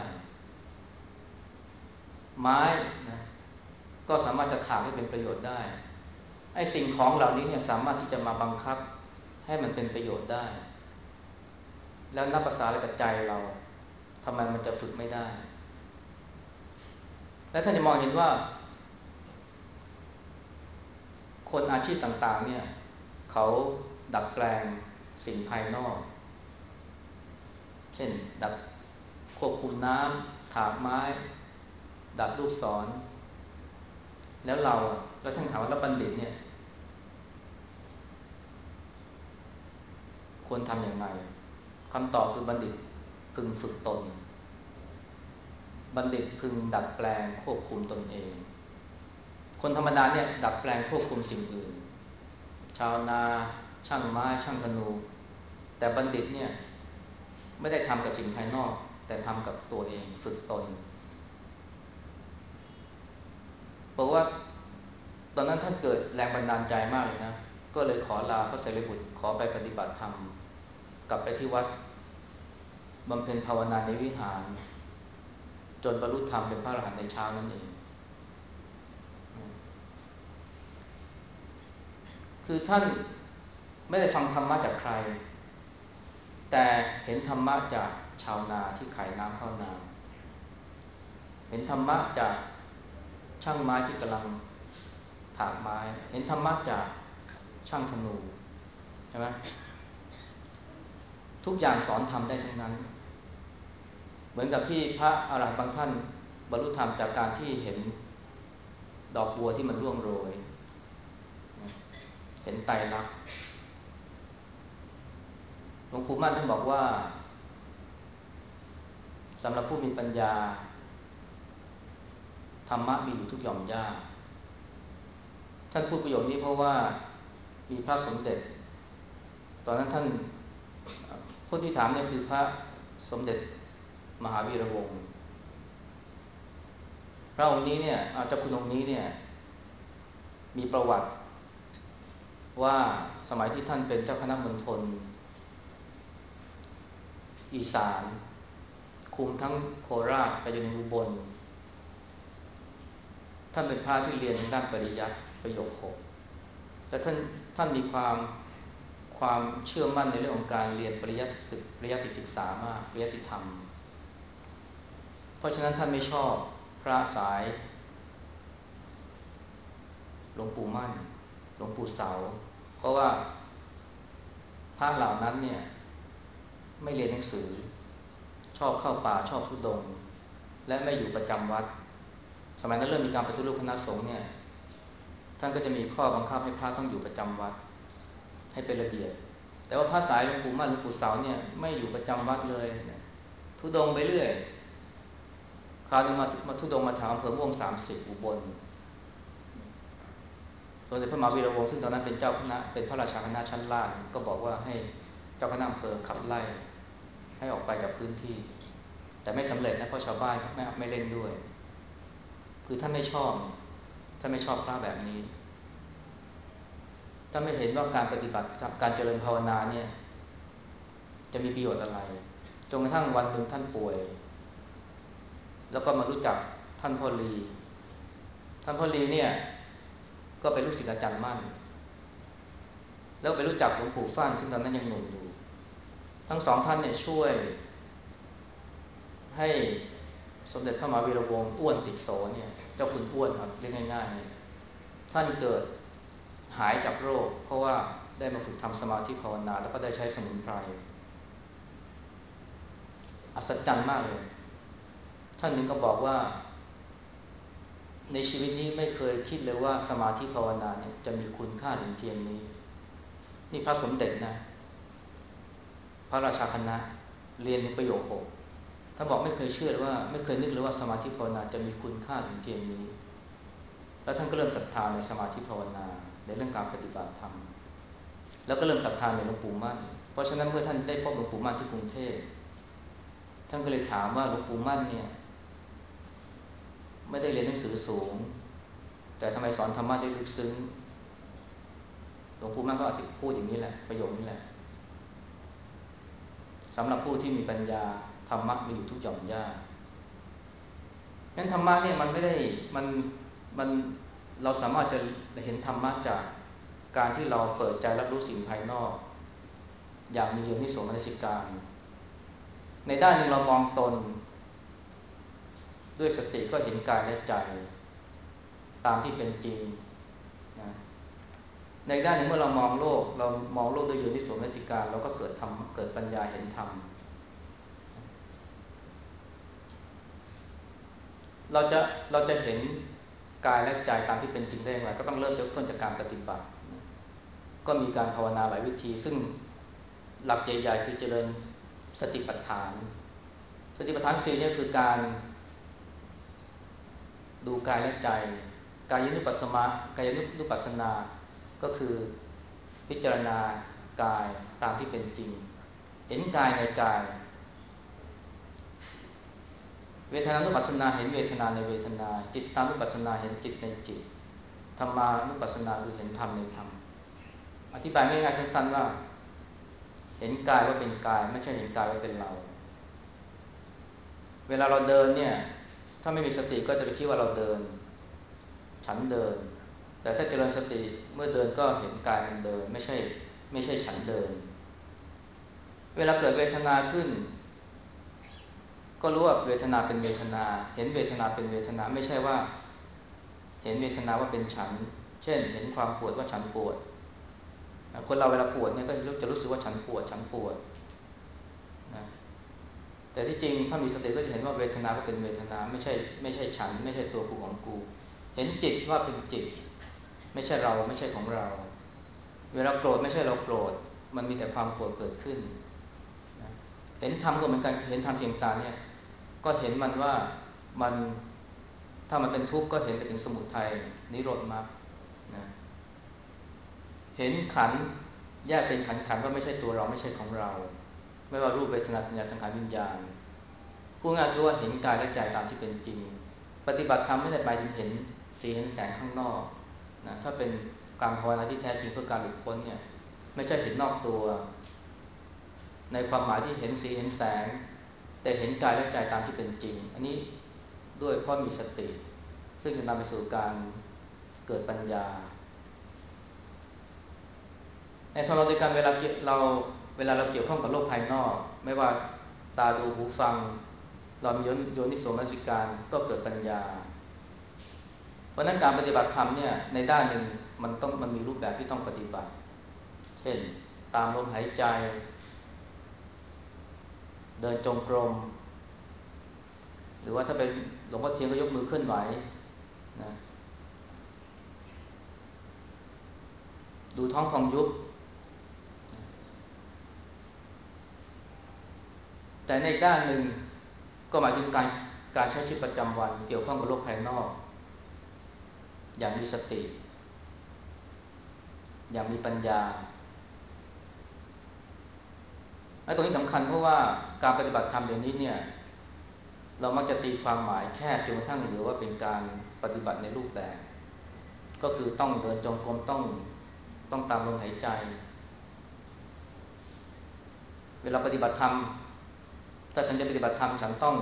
ไม้นะก็สามารถจะถากให้เป็นประโยชน์ได้ไอ้สิ่งของเหล่านี้เนี่ยสามารถที่จะมาบังคับให้มันเป็นประโยชน์ได้แล้วนับภาษาอะไรกับใจเราทำไมมันจะฝึกไม่ได้และท่านจะมองเห็นว่าคนอาชีพต่างๆเนี่ยเขาดัดแปลงสิ่งภายนอกเช่นดัดควบคุมน้ำถากไม้ดัดลูกศรแล้วท่านถามว่าแล้วบัณฑิตเนี่ยควรทำอย่างไรคำตอบคือบัณฑิตพึงฝึกตนบัณฑิตพึงดัดแปลงควบคุมตนเองคนธรรมดาเนี่ยดัดแปลงควบคุมสิ่งอื่นชาวนาช่างไม้ช่างธนูแต่บัณฑิตเนี่ยไม่ได้ทำกับสิ่งภายนอกแต่ทำกับตัวเองฝึกตนบอกว่าตอนนั้นท่านเกิดแรงบันดาลใจมากเลยนะก็เลยขอลาพระไตรปิฎกขอไปปฏิบัติธรรมกลับไปที่วัดบำเพ็ญภาวนาในวิหารจนบรรลุธรรมเป็นพระอรหันต์ในเช้านั้นเองคือท่านไม่ได้ฟังธรรมะจากใครแต่เห็นธรรมะจากชาวนาที่ขายน้ำเข้านาเห็นธรรมะจากช่างไม้ที่กำลังถากไม้เห็นธรรมะจากช่างธนูใช่ไหมทุกอย่างสอนทำได้ทั้งนั้นเหมือนกับที่พระอรหันต์บางท่านบรรลุธรรมจากการที่เห็นดอกบัวที่มันร่วงโรยเห็นไตรลักษณ์หลวงปู่มั่นท่านบอกว่าสำหรับผู้มีปัญญาธรรมะมีอยู่ทุกหย่อมย่าท่านพูดประโยคนี้เพราะว่ามีพระสมเด็จตอนนั้นท่านผู้ที่ถามเนี่ยคือพระสมเด็จมหาวีระวงศ์พระองค์นี้เนี่ยเจ้าคุณองค์นี้เนี่ยมีประวัติว่าสมัยที่ท่านเป็นเจ้าคณะมณฑลอีสานคุมทั้งโคราชไปจนถึงอุบลท่านเป็นพระที่เรียนทางด้านปริยัติประโยค6แต่ท่านมีความเชื่อมั่นในเรื่องของการเรียนปริยัติศึกษามากปริยัติธรรมเพราะฉะนั้นท่านไม่ชอบพระสายหลวงปู่มั่นหลวงปู่เสาเพราะว่าพระเหล่านั้นเนี่ยไม่เรียนหนังสือชอบเข้าป่าชอบธุดงค์และไม่อยู่ประจำวัดสมัยนั้นเริ่มมีการปฏิรูปคณะสงฆ์เนี่ยท่านก็จะมีข้อบังคับให้พระต้องอยู่ประจำวัดให้เป็นระเบียบแต่ว่าพระสายหลวงปู่มั่นหลวงปู่เสาเนี่ยไม่อยู่ประจำวัดเลยธุดงค์ไปเรื่อยคราวนึงมาธุดงค์มาถามอำเภอม่วง30อุบลสมเด็จพระมหาวีระวงศ์ซึ่งตอนนั้นเป็นเจ้าคณะเป็นพระราชาคณะชั้นล่างก็บอกว่าให้เจ้าคณะอำเภอขับไล่ให้ออกไปจากพื้นที่แต่ไม่สำเร็จนะเพราะชาวบ้านไม่เล่นด้วยคือท่านไม่ชอบพระแบบนี้ท่านไม่เห็นว่าการปฏิบัติการเจริญภาวนาเนี่ยจะมีประโยชน์อะไรจนกระทั่งวันหนึ่งท่านป่วยแล้วก็มารู้จักท่านพ่อลีเนี่ยก็เป็นลูกศิษย์อาจารย์มั่นแล้วไปรู้จักหลวงปู่ฟั่นซึ่งตอนนั้นยังหนุ่มอยู่ทั้งสองท่านเนี่ยช่วยให้สมเด็จพระมหาวีระวงศ์อ้วนติดโสเนี่ยเจ้าคุณอ้วนครับเรียกง่ายๆเนี่ยท่านเกิดหายจากโรคเพราะว่าได้มาฝึกทำสมาธิภาวนาแล้วก็ได้ใช้สมุนไพรอัศจรรย์มากเลยท่านนึงก็บอกว่าในชีวิตนี้ไม่เคยคิดเลยว่าสมาธิภาวนาเนี่ยจะมีคุณค่าถึงเพียงนี้นี่พระสมเด็จนะพระราชาคณะเรียนในประโยค6ถ้าบอกไม่เคยเชื่อเลยว่าไม่เคยนึกเลยว่าสมาธิภาวนาจะมีคุณค่าถึงเพียงนี้แล้วท่านก็เริ่มศรัทธาในสมาธิภาวนาในเรื่องการปฏิบัติธรรมแล้วก็เริ่มศรัทธาในหลวงปู่มั่นเพราะฉะนั้นเมื่อท่านได้พบหลวงปู่มั่นที่กรุงเทพท่านก็เลยถามว่าหลวงปู่มั่นเนี่ยไม่ได้เรียนหนังสือสูงแต่ทำไมสอนธรรมะได้ลึกซึ้งหลวงปู่มั่นก็พูดอย่างนี้แหละประโยคนี้แหละสำหรับผู้ที่มีปัญญาธรรมะมีอยู่ทุกหย่อมย่างั้นธรรมะเนี่ยมันไม่ได้มันเราสามารถจะเห็นธรรมะจากการที่เราเปิดใจรับรู้สิ่งภายนอกอย่างมีโยนิโสมนสิการในด้านหนึ่งเรามองตนด้วยสติก็เห็นกายและใจตามที่เป็นจริงนะในด้านหนึ่งเมื่อเรามองโลกด้วยโยนิโสมนสิการเราก็เกิดปัญญาเห็นธรรมเราจะเห็นกายและใจตามที่เป็นจริงได้อย่างไรก็ต้องเริ่มต้นจากการปฏิบัติก็มีการภาวนาหลายวิธีซึ่งหลักใหญ่ๆคือเจริญสติปัฏฐาน4เนี่ยคือการดูกายและใจกายานุปัสสนากายานุปัสสนาก็คือพิจารณากายตามที่เป็นจริงเห็นกายในกายเวทนานุปัสสนาเห็นเวทนาในเวทนาจิตตานุปัสสนาเห็นจิตในจิตธรรมานุปัสสนาคือเห็นธรรมในธรรมอธิบายง่ายๆสั้นๆว่าเห็นกายว่าเป็นกายไม่ใช่เห็นกายว่าเป็นเราเวลาเราเดินเนี่ยถ้าไม่มีสติก็จะไปคิดว่าเราเดินฉันเดินแต่ถ้าเจริญสติเมื่อเดินก็เห็นกายมันเดินไม่ใช่ฉันเดินเวลาเกิดเวทนาขึ้นก็รู้ว่าเวทนาเป็นเวทนาเห็นเวทนาเป็นเวทนาไม่ใช่ว่าเห็นเวทนาว่าเป็นฉันเช่นเห็นความปวดว่าฉันปวดคนเราเวลาปวดเนี่ยก็จะรู้สึกว่าฉันปวดนะแต่ที่จริงถ้ามีสติก็จะเห็นว่าเวทนาก็เป็นเวทนาไม่ใช่ฉันไม่ใช่ตัวกูของกูเห็นจิตว่าเป็นจิตไม่ใช่เราไม่ใช่ของเราเวลาโกรธไม่ใช่เราโกรธมันมีแต่ความโกรธเกิดขึ้นนะเห็นธรรมก็เหมือนกันเห็นธรรมสิ่งต่างเนี่ยก็เห็นมันว่ามันถ้ามันเป็นทุกข์ก็เห็นไปถึงสมุทัยนิโรธมรรคนะเห็นขันธ์แยกเป็นขันธ์ว่าไม่ใช่ตัวเราไม่ใช่ของเราไม่ว่ารูปเวทนาสัญญาสังขารวิญญาณพูดง่ายๆคือว่าเห็นกายและใจตามที่เป็นจริงปฏิบัติธรรมไม่ได้หมายถึงเห็นสีเห็นแสงข้างนอกนะถ้าเป็นการภาวนาที่แท้จริงเพื่อการหลุดพ้นเนี่ยไม่ใช่เห็นนอกตัวในความหมายที่เห็นสีเห็นแสงแต่เห็นกายและใจตามที่เป็นจริงอันนี้ด้วยเพราะมีสติซึ่งจะนำไปสู่การเกิดปัญญาในทางเราในการเวลาเราเกี่ยวข้องกับโลกภายนอกไม่ว่าตาดูหูฟังเรามีโยนิโสมนสิการก็เกิดปัญญาเพราะนั้นการปฏิบัติธรรมเนี่ยในด้านหนึ่งมันมีรูปแบบที่ต้องปฏิบัติเช่นตามลมหายใจเดินจงกรมหรือว่าถ้าเป็นหลวงพ่อเทียนก็ยกมือเคลื่อนไหวนะดูท้องพองยุบแต่ในด้านหนึ่งก็หมายถึงการใช้ชีวิตประจำวันเกี่ยวข้องกับโลกภายนอกอย่างมีสติอย่างมีปัญญาและตรงนี้สำคัญเพราะว่าการปฏิบัติธรรมอย่างนี้เนี่ยเรามักจะตีความหมายแคบจนกระทั่งเหลือว่าเป็นการปฏิบัติในรูปแบบก็คือต้องเดินจงกรมต้องตามลมหายใจเวลาปฏิบัติธรรมถ้าฉันจะปฏิบัติธรรมฉันต้อง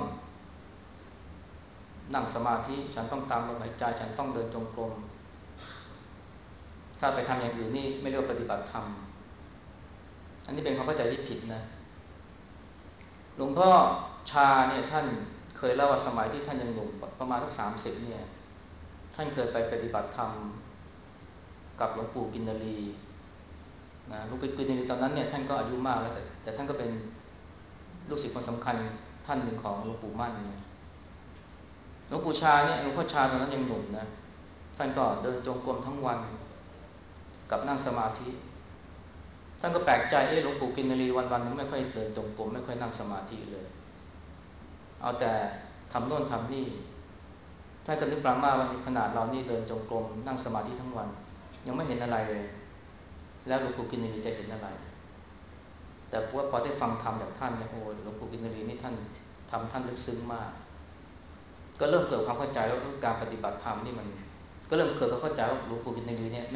นั่งสมาธิฉันต้องตามลมหายใจฉันต้องเดินจงกรมถ้าไปทำอย่างอื่นนี่ไม่เรียกว่าปฏิบัติธรรมอันนี้เป็นความเข้าใจที่ผิดนะหลวงพ่อชาเนี่ยท่านเคยเล่าว่าสมัยที่ท่านยังหนุ่มประมาณสัก30เนี่ยท่านเคยไปปฏิบัติธรรมกับหลวงปู่กินนรีนะหลวงปู่กินนรีตอนนั้นเนี่ยท่านก็อายุมากแล้วแต่ท่านก็เป็นลูกศิษย์คนสำคัญท่านหนึ่งของหลวงปู่มั่นนะหลวงปู่ชาเนี่ยหลวงพ่อชาตอนนั้นยังหนุ่มนะท่านก็เดินจงกรมทั้งวันกับนั่งสมาธิท่านก็แปลกใจหลวงปู่กินนรีวันๆไม่ค่อยเดินจงกรมไม่ค่อยนั่งสมาธิเลยเอาแต่ทำโน่นทำนี่ถ้าก็นึกปรามาวันนี้ขนาดเรานี่เดินจงกรมนั่งสมาธิทั้งวันยังไม่เห็นอะไรเลยแล้วหลวงปู่กินนรีจะเห็นอะไรแต่ว่าพอได้ฟังธรรมจากท่านเนี่ยโอ้หลวงปู่กินนรีนี่ท่านลึกซึ้งมากก็เริ่มเกิดความเข้าใจว่าการปฏิบัติธรรมนี่มันก็เริ่มเกิดความเข้าใจว่าหลวงปู่กินนรีเนี่ย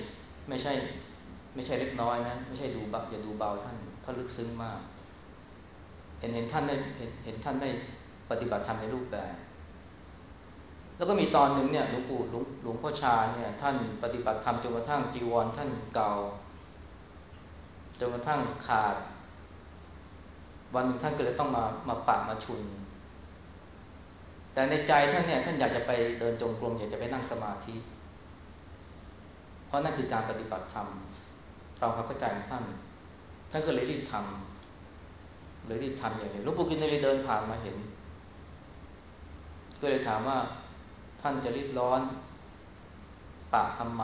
ไม่ใช่เล็กน้อยนะไม่ใช่ดูบักอย่าดูเบาท่านลึกซึ้งมากเห็นท่านได้เห็นท่านได้ปฏิบัติธรรมในรูปแบบแล้วก็มีตอนหนึ่งเนี่ยหลวงพ่อชาเนี่ยท่านปฏิบัติธรรมจนกระทั่งจีวรท่านเก่าจนกระทั่งขาดวันหนึ่งท่านก็เลยต้องมาปะมาชุนแต่ในใจท่านเนี่ยท่านอยากจะไปเดินจงกรมอยากจะไปนั่งสมาธิเพราะนั่นคือการปฏิบัติธรรมตามความเข้าใจของท่านก็เลยรีบทำอย่างนี้หลวงปู่กินนรีเดินผ่านมาเห็นก็เลยถามว่าท่านจะรีบร้อนปากทำไม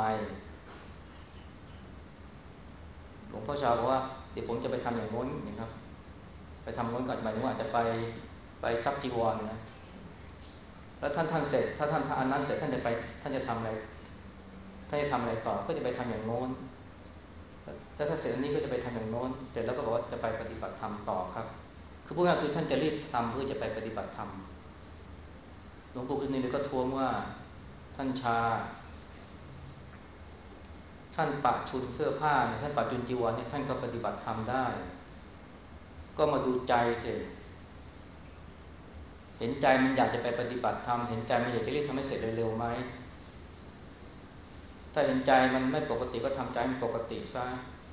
หลวงพ่อชาบอกว่าเดี๋ยวผมจะไปทำอย่างโน้นนะครับไปทำโน้นก่อนหมายถึงว่าจะไปซักจีวรนะแล้วท่านเสร็จถ้าท่านอันนั้นเสร็จท่านจะไปท่านจะทำอะไรท่านจะทำอะไรต่อก็จะไปทำอย่างโน้นถ้าเสร็จอันนี้ก็จะไปทำอย่างโน้นเสร็จแล้วก็บอกว่าจะไปปฏิบัติธรรมต่อครับคือพูดง่ายๆคือท่านจะรีบทำเพื่อจะไปปฏิบัติธรรมหลวงปู่คณินก็ท้วงว่าท่านชาท่านปะชุนเสื้อผ้าท่านปะชุนจีวรเนี่ยท่านก็ปฏิบัติธรรมได้ก็มาดูใจสิเห็นใจมันอยากจะไปปฏิบัติธรรมเห็นใจมันอยากจะรีบทำให้เสร็จเร็วๆไหมถ้าเห็นใจมันไม่ปกติก็ทำใจมันปกติซะ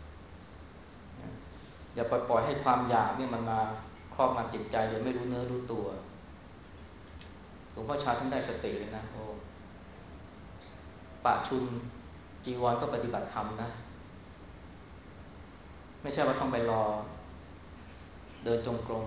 อย่าปล่อยให้ความอยากเนี่ยมันมาครอบงำจิตใจโดยไม่รู้เนื้อรู้ตัวหลวงพ่อชาท่านได้สติเลยนะโอ้ปะชุนจีวรก็ปฏิบัติธรรมนะไม่ใช่ว่าต้องไปรอเดินจงกรม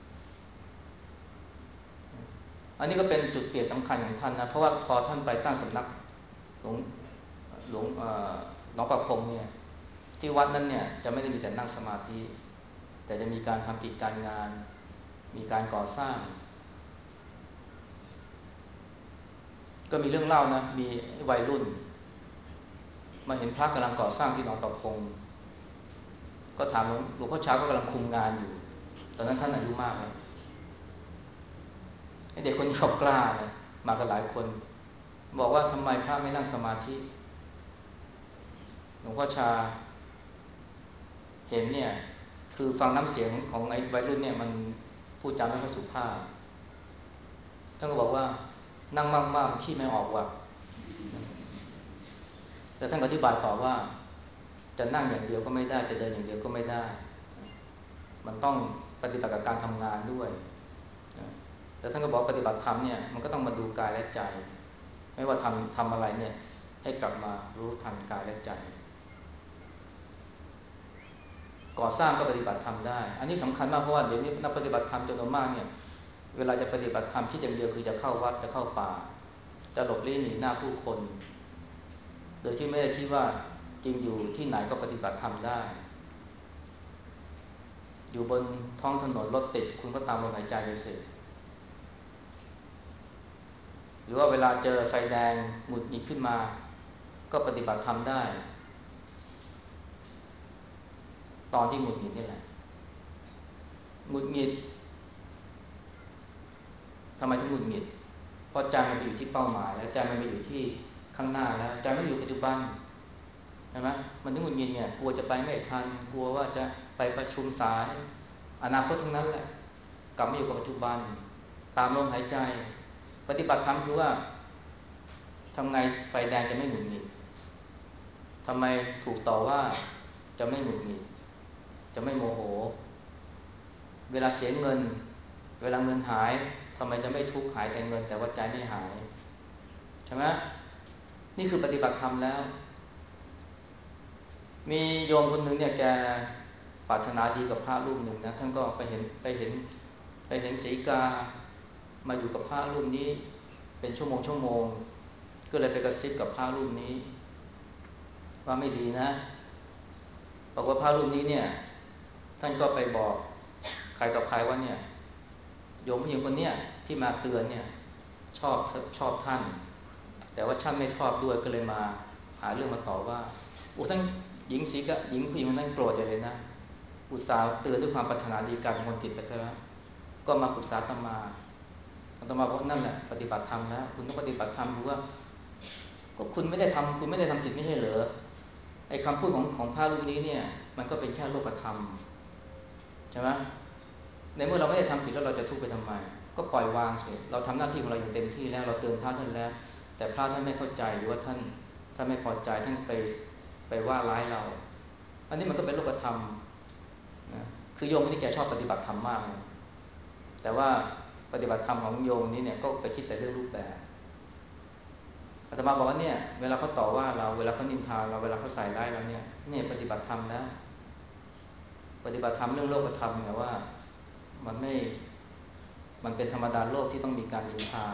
อันนี้ก็เป็นจุดเปลี่ยนสำคัญของท่านนะเพราะว่าพอท่านไปตั้งสำนักหลวงหลวงหลวงประพงษ์เนี่ยที่วัดนั้นเนี่ยจะไม่ได้มีแต่นั่งสมาธิแต่จะมีการทำกิจการงานมีการก่อสร้างก็มีเรื่องเล่านะมีวัยรุ่นมาเห็นพระกำลังก่อสร้างที่หนองประพงษ์ก็ถามหลวงพ่อชาก็กำลังคุมงานอยู่ตอนนั้นท่านอายุมากแล้วไอ้เด็กคนนี้เขากล้านะมากันหลายคนบอกว่าทำไมพระไม่นั่งสมาธิหลวงพ่อชาเห็นเนี่ยคือฟังน้ำเสียงของไอ้วัยรุ่นเนี่ยมันพูดจาไม่ค่อยสุภาพท่านก็บอกว่านั่งมากๆขี้ไม่ออกว่ะแต่ท่านก็อธิบายต่อว่าจะนั่งอย่างเดียวก็ไม่ได้จะเดินอย่างเดียวก็ไม่ได้มันต้องปฏิบัติกับการทำงานด้วยแต่ท่านก็บอกปฏิบัติธรรมเนี่ยมันก็ต้องมาดูกายและใจไม่ว่าทำอะไรเนี่ยให้กลับมารู้ทันกายและใจก่อสร้างก็ปฏิบัติธรรมได้อันนี้สำคัญมากเพราะว่าเดี๋ยวนี้นักปฏิบัติธรรมจำนวนมากเนี่ยเวลาจะปฏิบัติธรรมคิดอย่างเดียวคือจะเข้าวัดจะเข้าป่าจะหลบลี้หนีหน้าผู้คนโดยที่ไม่ได้คิดว่าจริงอยู่ที่ไหนก็ปฏิบัติธรรมได้อยู่บนท้องถนนรถติดคุณก็ตามลมหายใจไปสิหรือว่าเวลาเจอไฟแดงหงุดหงิดขึ้นมาก็ปฏิบัติธรรมได้ตอนที่หงุดหงิดนี่แหละหงุดหงิดทำไมถึงหงุดหงิดเพราะใจมันไปอยู่ที่เป้าหมายแล้วใจมันไปอยู่ที่ข้างหน้าแล้วใจไม่อยู่ปัจจุบันใช่ไหมมันถึงหงุดหงิดเนี่ยกลัวจะไปไม่ทันกลัวว่าจะไปประชุมสายอนาคตทั้งนั้นแหละกลับมาอยู่กับปัจจุบันตามลมหายใจปฏิบัติธรรมคือว่าทำไงไฟแดงจะไม่หงุดหงิดทำไมถูกต่อว่าจะไม่หงุดหงิดจะไม่โมโหเวลาเสียเงินเวลาเงินหายทำไมจะไม่ทุกข์หายแต่เงินแต่ว่าใจไม่หายใช่ไหมนี่คือปฏิบัติธรรมแล้วมีโยมคนหนึ่งเนี่ยแกปรารถนาดีกับพระรูปหนึ่งนะท่านก็ไปเห็นศรีกามาอยู่กับพระรูปนี้เป็นชั่วโมงก็เลยไปกระซิบกับพระรูปนี้ว่าไม่ดีนะบอกว่าพระรูปนี้เนี่ยท่านก็ไปบอกใครต่อใครว่าเนี่ยโยมผู้หญิงคนเนี้ยที่มาเตือนเนี่ยชอบท่านแต่ว่าท่านไม่ชอบด้วยก็เลยมาหาเรื่องมาต่อว่าท่านหญิงศรีกาหญิงผู้หญิงคนนั้นโกรธใหญ่เลยนะอุตส่าห์เตือนด้วยความปรารถนาดีกลายเป็นคนผิดไปซะแล้วก็มาปรึกษาอาตมาบอกนั่นแหละปฏิบัติธรรมนะคุณต้องปฏิบัติธรรมคือว่าก็คุณไม่ได้ทำผิดไม่ใช่เหรอไอ้คำพูดของพระรูปนี้เนี่ยมันก็เป็นแค่โลกธรรมใช่ไหมในเมื่อเราไม่ได้ทำผิดแล้วเราจะทุกข์ไปทำไมก็ปล่อยวางเฉยเราทำหน้าที่ของเราอย่างเต็มที่แล้วเราเตือนพระท่านแล้วแต่พระท่านไม่เข้าใจหรือว่าท่านไม่พอใจท่านไปว่าร้ายเราอันนี้มันก็เป็นโลกธรรมนะคือโยมนี่แกชอบปฏิบัติธรรมมากนะแต่ว่าปฏิบัติธรรมของโยมนี้เนี่ยก็ไปคิดแต่เรื่องรูปแบบอาตมาบอกว่าเนี่ยเวลาเขาต่อว่าเราเวลาเขานินทาเราเวลาเขาใส่ร้ายเราเนี่ยปฏิบัติธรรมแล้วปฏิบัติธรรมเรื่องโลกธรรมเนี่ยว่ามันเป็นธรรมดาโลกที่ต้องมีการนินทา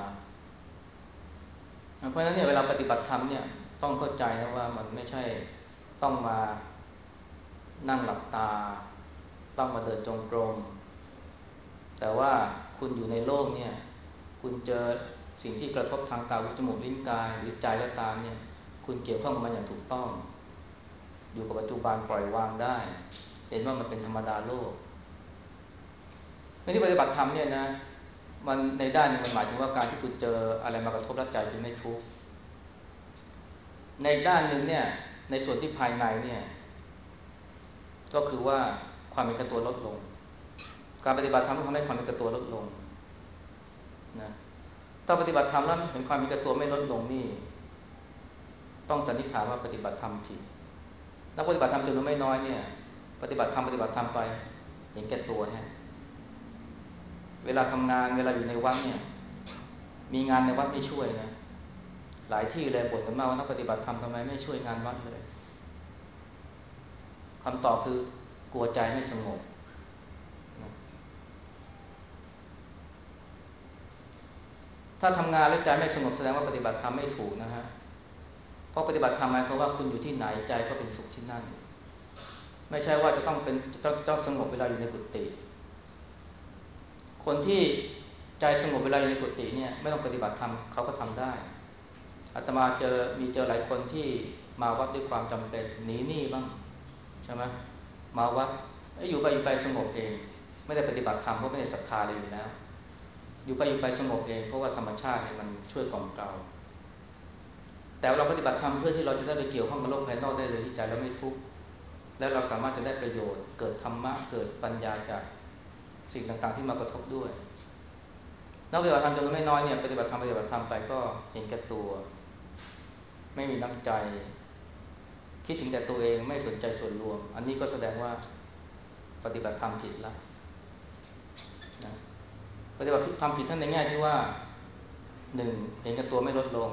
เพราะฉะนั้นเนี่ยเวลาปฏิบัติธรรมเนี่ยต้องเข้าใจนะว่ามันไม่ใช่ต้องมานั่งหลับตาต้องมาเดินจงกรมแต่ว่าคุณอยู่ในโลกเนี่ยคุณเจอสิ่งที่กระทบทางตาหูจมูกลิ้นกายหรือใจก็ตามเนี่ยคุณเกี่ยวข้องกับมันอย่างถูกต้องอยู่กับปัจจุบันปล่อยวางได้เห็นว่ามันเป็นธรรมดาโลกในที่ปฏิบัติธรรมเนี่ยนะมันในด้านนึงมันหมายถึงว่าการที่คุณเจออะไรมากระทบแล้วใจคุณไม่ทุกข์ในด้านนึงเนี่ยในส่วนที่ภายในเนี่ยก็คือว่าความเป็นตัวลดลงการปฏิบัติธรรมทำให้ความเป็นตัวลดลงนะถ้าปฏิบัติธรรมแล้วเห็นความเป็นตัวไม่ลดลงนี่ต้องสันนิษฐานว่าปฏิบัติธรรมผิดนักปฏิบัติธรรมจำนวนไม่น้อยเนี่ยปฏิบัติธรรมไปเห็นแก่ตัวฮะเวลาทำงานเวลาอยู่ในวัดเนี่ยมีงานในวัดไม่ช่วยนะหลายที่เลยบ่นกันมากว่านักปฏิบัติธรรมทำไมไม่ช่วยงานวัดเลยคำตอบคือกลัวใจไม่สงบถ้าทำงานแล้วใจไม่สงบแสดงว่าปฏิบัติธรรมไม่ถูกนะฮะเพราะปฏิบัติธรรมหมายความว่าคุณอยู่ที่ไหนใจก็เป็นสุขที่นั่นไม่ใช่ว่าจะต้องสงบเวลาอยู่ในกุฏิคนที่ใจสงบเวลาอยู่ในกุฏิเนี่ยไม่ต้องปฏิบัติธรรมเขาก็ทำได้อาตมามีเจอหลายคนที่มาวัดด้วยความจำเป็นหนีหนี้บ้างใช่ไหมมาวัดอยู่ไปสงบเองไม่ได้ปฏิบัติธรรมเพราะไม่ได้ศรัทธาเลยอยู่แล้วอยู่ไปสงบเองเพราะว่าธรรมชาติเนี่ยมันช่วยกล่อมเกลาแต่เราปฏิบัติธรรมเพื่อที่เราจะได้ไปเกี่ยวข้องกับโลกภายนอกได้เลยที่ใจเราไม่ทุกข์และเราสามารถจะได้ประโยชน์เกิดธรรมะเกิดปัญญาจากสิ่งต่างๆที่มากระทบด้วยนักปฏิบัติธรรมจำนวนไม่น้อยเนี่ยปฏิบัติธรรมไปก็เห็นแก่ตัวไม่มีน้ำใจคิดถึงแต่ตัวเองไม่สนใจส่วนรวมอันนี้ก็แสดงว่าปฏิบัติธรรมผิดแล้วนะปฏิบัติธรรมผิดท่านในแง่ที่ว่า1เห็นแก่ตัวไม่ลดลง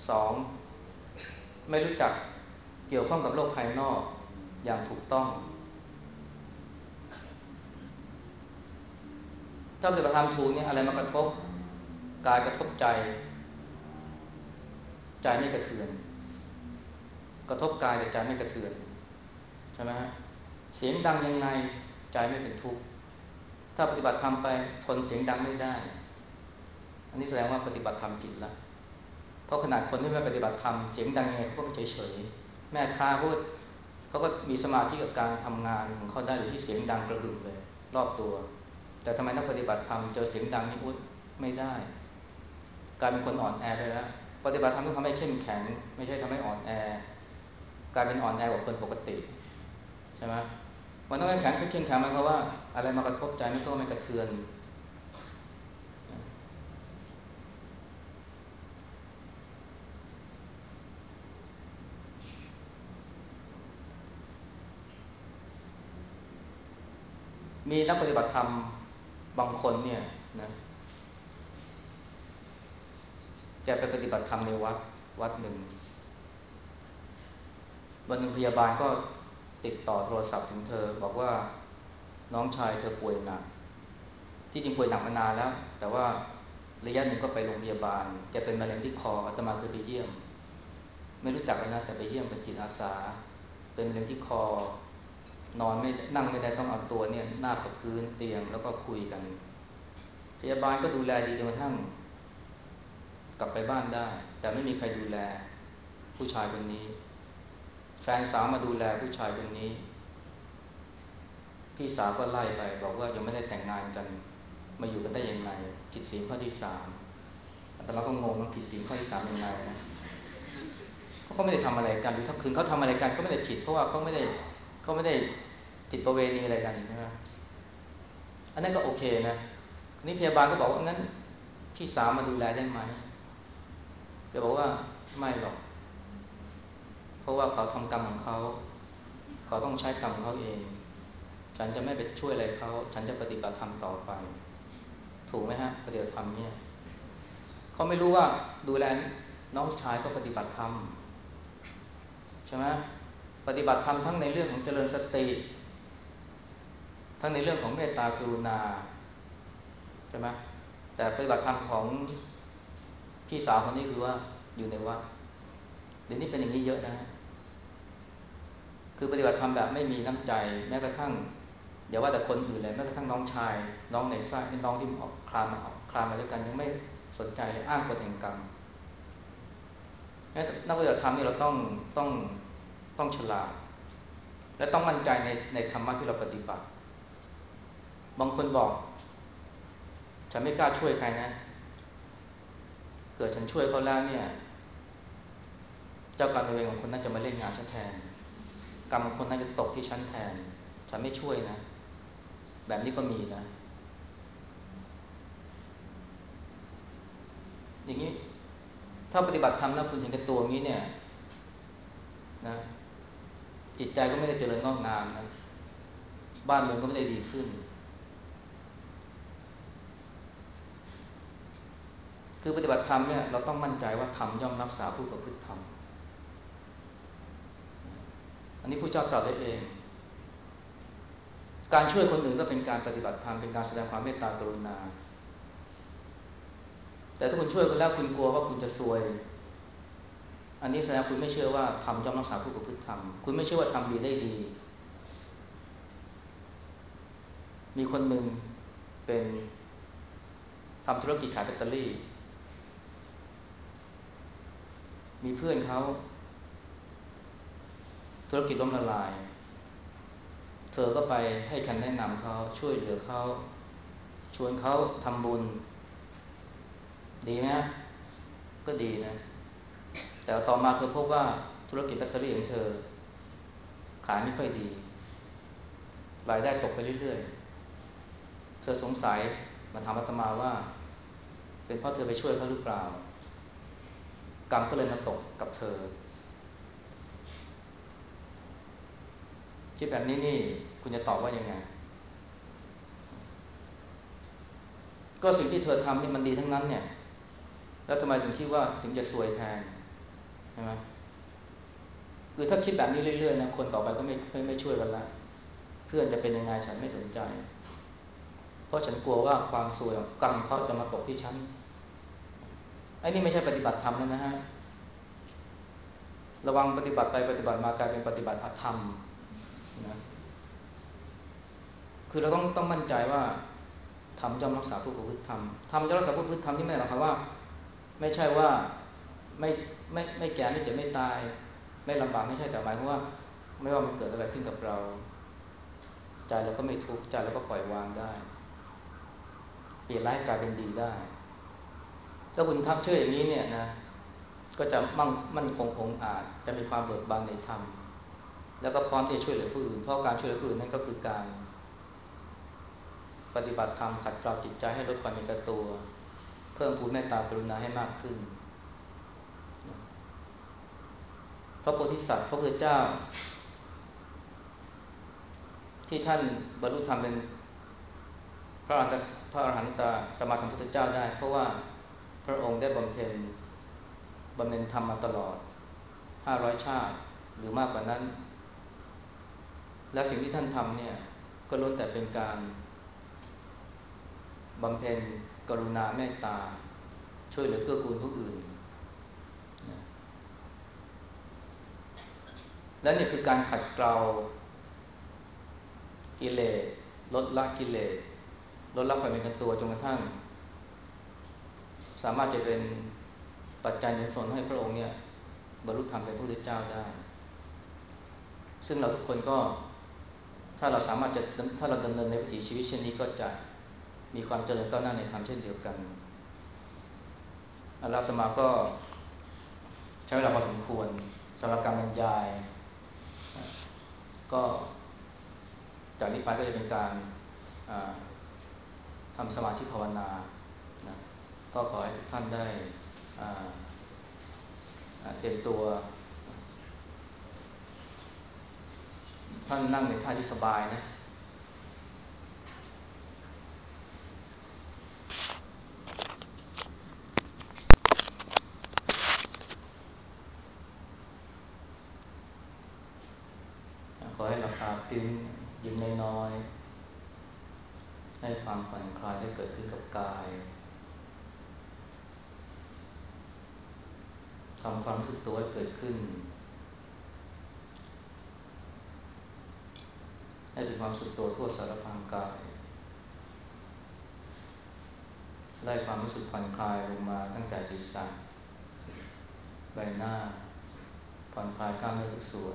2ไม่รู้จักเกี่ยวข้องกับโลกภายนอกอย่างถูกต้องถ้าปฏิบัติธรรมถูกเนี่ยอะไรมากระทบกายกระทบใจไม่กระเทือนกระทบกายแต่ใจไม่กระเทือนใช่ไหมฮะเสียงดังยังไงใจไม่เป็นทุกข์ถ้าปฏิบัติธรรมไปทนเสียงดังไม่ได้อันนี้แสดงว่าปฏิบัติธรรมผิดแล้วเพราะขนาดคนที่ไม่ปฏิบัติธรรมเสียงดังยังไงเขาก็ไม่เฉยแม่ค้าเขาก็มีสมาธิกับการทำงานของเขาได้หรือที่เสียงดังกระหึ่มเลยรอบตัวแต่ทำไมนักปฏิบัติธรรมเจอเสียงดังนี่ไม่ได้กลายเป็นคนอ่อนแอไปแล้วปฏิบัติธรรมต้องทำให้เข้มแข็งไม่ใช่ทำให้อ่อนแอกลายเป็นอ่อนแอกว่าคนปกติใช่ไหมมันต้องเข้มแข็งหมายความว่าอะไรมากระทบใจไม่กระเทือนมีนักปฏิบัติธรรมบางคนเนี่ยนะแกไปปฏิบัติธรรมในวัดหนึ่งวันหนึ่งพยาบาลก็ติดต่อโทรศัพท์ถึงเธอบอกว่าน้องชายเธอป่วยหนักที่จริงป่วยหนักมานานแล้วแต่ว่าระยะหนึ่งก็ไปโรงพยาบาลแกเป็นมะเร็งที่คออาตมาเคยไปเยี่ยมไม่รู้จักกันนะแต่ไปเยี่ยมเป็นจิตอาสาเป็นมะเร็งที่คอนอนไม่นั่งไม่ได้ต้องเอาตัวเนี่ยนาบกับพื้นเตียงแล้วก็คุยกันพยาบาลก็ดูแลดีจนกระทั่งกลับไปบ้านได้แต่ไม่มีใครดูแลผู้ชายคนนี้แฟนสาวมาดูแลผู้ชายคนนี้พี่สาวก็ไล่ไปบอกว่ายังไม่ได้แต่งงานกันมาอยู่กันได้ยังไงผิดศีลข้อที่3แต่เราก็งงว่าผิดศีลข้อที่3ยังไงนะเขาไม่ได้ทำอะไรกันหรือถ้าคืนเขาทำอะไรกันก็ไม่ได้ผิดเพราะว่าเขาไม่ได้ผิดประเวณีอะไรกันใช่ไหมอันนั้นก็โอเคนะนี่พยาบาลก็บอกว่างั้นพี่สาวมาดูแลได้ไหมแกบอกว่าไม่หรอกเพราะว่าเขาทำกรรมของเขาต้องใช้กรรมของเขาเองฉันจะไม่ไปช่วยอะไรเขาฉันจะปฏิบัติธรรมต่อไปถูกไหมฮะปฏิบัติธรรมเนี่ยเขาไม่รู้ว่าดูแลน้องชายก็ปฏิบัติธรรมใช่ไหมปฏิบัติธรรมทั้งในเรื่องของเจริญสติทั้งในเรื่องของเมตตากรุณาใช่ไหมแต่ปฏิบัติธรรมของพี่สาวคนนี้คือว่าอยู่ในวัดเดี๋ยวนี้เป็นอย่างนี้เยอะนะคือปฏิบัติธรรมแบบไม่มีน้ำใจแม้กระทั่งอย่าว่าแต่คนอื่นเลยแม้กระทั่งน้องชายน้องในไส้น้องที่คลานมาด้วยกันยังไม่สสนใจเลยอ้างกฎแห่งกรรมนักปฏิบัติธรรมนี่เราต้องฉลาดและต้องมั่นใจในธรรมะที่เราปฏิบัติบางคนบอกฉันไม่กล้าช่วยใครนะเกิดฉันช่วยเขาแล้วเนี่ยเจ้ากรรมนายเวรของคนนั้นจะมาเล่นงานฉันแทนกรรมของคนนั้นจะตกที่ฉันแทนฉันไม่ช่วยนะแบบนี้ก็มีนะอย่างนี้ถ้าปฏิบัติธรรมแล้วคุณเห็นกับตัวนี้เนี่ยนะจิตใจก็ไม่ได้เจริญงอกงามนะบ้านเมืองก็ไม่ได้ดีขึ้นคือปฏิบัติธรรมเนี่ยเราต้องมั่นใจว่าธรรมย่อมรักษาผู้ประพฤติธรรมอันนี้พระเจ้าตรัสไว้เองการช่วยคนอื่นก็เป็นการปฏิบัติธรรมเป็นการแสดงความเมตตากรุณาแต่ถ้าคุณช่วยคนแล้วคุณกลัวว่าคุณจะซวยอันนี้แสดงคุณไม่เชื่อว่าธรรมย่อมรักษาผู้ประพฤติธรรมคุณไม่เชื่อว่าทำดีได้ดีมีคนหนึ่งเป็นทำธุรกิจขายแบตเตอรี่มีเพื่อนเขาธุรกิจล้มละลายเธอก็ไปให้คำแนะนำเขาช่วยเหลือเขาชวนเขาทำบุญดีไหมก็ดีนะแต่ต่อมาเธอพบว่าธุรกิจแบตเตอรี่ของเธอขายไม่ค่อยดีรายได้ตกไปเรื่อยๆเธอสงสัยมาถามอาตมาว่าเป็นเพราะเธอไปช่วยเขาหรือเปล่ากรรมก็เลยมาตกกับเธอคิดแบบนี้นี่คุณจะตอบว่ายังไงก็สิ่งที่เธอทำนี่มันดีทั้งนั้นเนี่ยแล้วทำไมถึงคิดว่าถึงจะซวยแทนใช่ไหมคือถ้าคิดแบบนี้เรื่อยๆนะคนต่อไปก็ไม่ช่วยกันละเพื่อนจะเป็นยังไงฉันไม่สนใจเพราะฉันกลัวว่าความซวยกรรมเขาจะมาตกที่ฉันไอ้นี่ไม่ใช่ปฏิบัติธรรมนะฮะระวังปฏิบัติไปปฏิบัติมากลายเป็นปฏิบัติอธรรมนะคือเราต้องมั่นใจว่าธรรมย่อมรักษาผู้ประพฤติธรรมธรรมย่อมรักษาผู้ประพฤติธรรมที่ไม่หมายความว่าไม่ใช่ว่าไม่ไม่แก่ไม่เจ็บไม่ตายไม่ลำบากไม่ใช่แต่หมายความว่าไม่ว่ามันเกิดอะไรขึ้นกับเราใจเราก็ไม่ทุกข์ใจเราก็ปล่อยวางได้เปลี่ยนร้ายกลายเป็นดีได้ถ้าคุณทำเชื่ออย่างนี้เนี่ยนะก็จะมั่นคงองอาจจะมีความเบิกบานในธรรมแล้วก็พร้อมที่จะช่วยเหลือผู้อื่นเพราะการช่วยเหลือผู้อื่นนั่นก็คือการปฏิบัติธรรมขัดเกลาจิตใจให้ลดความมีกระตัวเพิ่มพูนเมตตากรุณาให้มากขึ้นพระโพธิสัตว์พระพุทธเจ้าที่ท่านบรรลุธรรมเป็นพระอรหันตสัมมาสัมพุทธเจ้าได้เพราะว่าพระองค์ได้บำเพ็ญธรรมมาตลอด500ชาติหรือมากกว่านั้นและสิ่งที่ท่านทำเนี่ยก็ล้วนแต่เป็นการบำเพ็ญกรุณาเมตตาช่วยเหลือเกื้อกูลผู้อื่นและนี่คือการขัดเกลากิเลสลดละกิเลสลดละความเป็นกันตัวจนกระทั่งสามารถจะเป็นปัจจัยหนุนส่งให้พระองค์เนี่ยบรรลุธรรมเป็นพระพุทธเจ้าได้ซึ่งเราทุกคนก็ถ้าเราสามารถจะถ้าเราดำเนินในวิถีชีวิตเช่นนี้ก็จะมีความเจริญก้าวหน้าในธรรมเช่นเดียวกันอาตมาก็ใช้เวลาพอสมควรสำหรับการบรรยายก็จากนี้ไปก็จะเป็นการทำสมาธิภาวนานะก็ขอให้ทุกท่านได้เตรียมตัวท่านนั่งในท่าที่สบายนะขอให้หลับตาพลิ้มยิ้มน้อยๆให้ความผ่อนคลายได้เกิดขึ้นกับกายทำความรู้สึกตัวให้เกิดขึ้นให้เป็นความรู้สึกตัวทั่วสารพางกายไล่ความรู้สึกผ่อนคลายลงมาตั้งแต่ศีรษะใบหน้าผ่อนคลายกล้ามเนื้อทุกส่วน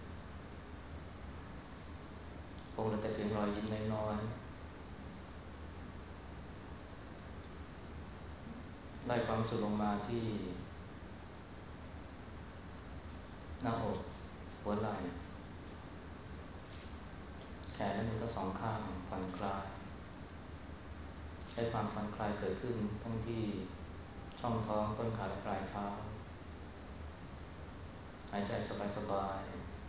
คงเหลือแต่เพียงรอยยิ้มน้อยๆไล่ความรู้สึกลงมาที่หน้าอกหัวไหล่แขนและมือทั้งสองข้างผ่อนคลายให้ความผ่อนคลายเกิดขึ้นทั้งที่ช่องท้องต้นขาและปลายเท้าหายใจสบาย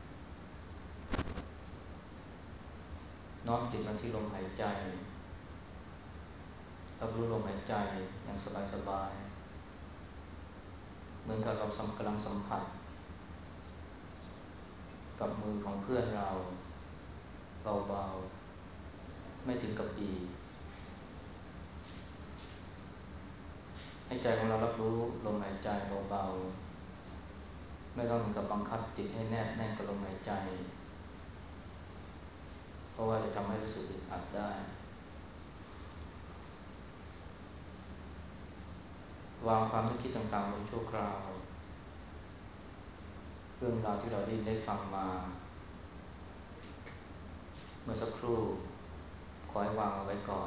ๆน้อมจิตมาที่ลมหายใจรับรู้ลมหายใจอย่างสบายๆเหมือนกับเรากำลังสัมผัสกับมือของเพื่อนเราเบาๆไม่ถึงกับดีให้ใจของเรารับรู้ลมหายใจเบาๆไม่ต้องถึงกับบังคับจิตให้แนบแน่นกับลมหายใจเพราะว่าจะทำให้รู้สึกอึดอัดได้วางความนึกคิดต่างๆลงชั่วคราวเรื่องราวที่เราได้ฟังมาเมื่อสักครู่ขอให้วางเอาไว้ก่อน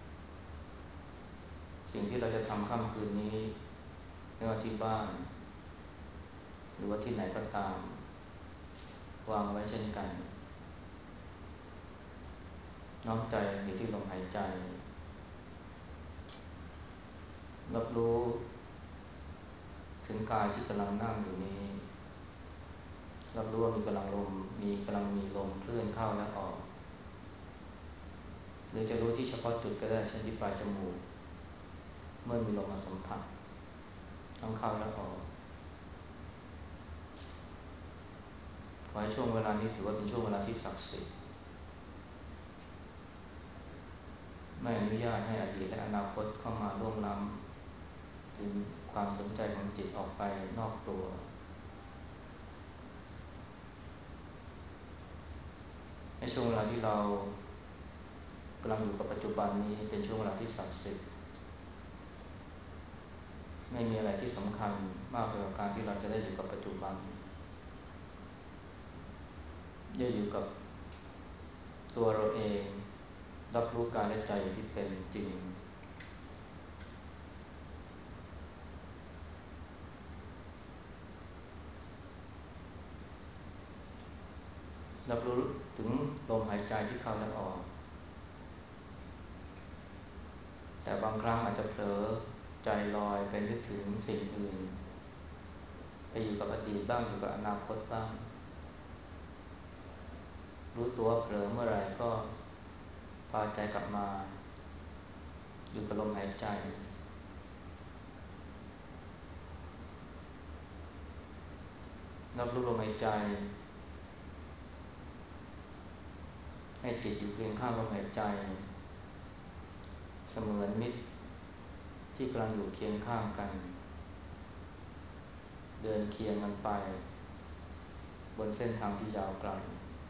สิ่งที่เราจะทำค่ำคืนนี้ไม่ว่าที่บ้านหรือว่าที่ไหนก็ตามวางเอาไว้เช่นกันน้อมใจอยู่ที่ลมหายใจรับรู้ถึงกายที่กำลังนั่งอยู่นี้รับรู้ว่ากำลังมีลมเคลื่อนเข้าและออกหรือจะรู้ที่เฉพาะจุดก็ได้เช่นที่ปลายจมูกเมื่อมีลมมาสัมผัสทั้งเข้าและออกขอให้ช่วงเวลานี้ถือว่าเป็นช่วงเวลาที่ศักดิ์สิทธิ์ไม่อนุญาตให้อดีตและอนาคตเข้ามาร่วมล้ำดึงความสนใจของจิตออกไปนอกตัวในช่วงเวลาที่เรากำลังอยู่กับปัจจุบันนี้เป็นช่วงเวลาที่ศักดิ์สิทธิ์ไม่มีอะไรที่สำคัญมากไปกว่าการที่เราจะได้อยู่กับปัจจุบันได้อยู่กับตัวเราเองรับรู้กายและใจที่เป็นจริงรับรู้ถึงลมหายใจที่เข้าและออกแต่บางครั้งอาจจะเผลอใจลอยไปนึกถึงสิ่งอื่นไปอยู่กับอดีตบ้างอยู่กับอนาคตบ้างรู้ตัวเผลอเมื่อไหร่ก็พาใจกลับมาอยู่กับลมหายใจรับรู้ลมหายใจให้จิตอยู่เพียงข้างลมหายใจเสมือนมิตรที่กำลังอยู่เคียงข้างกันเดินเคียงกันไปบนเส้นทางที่ยาวไกล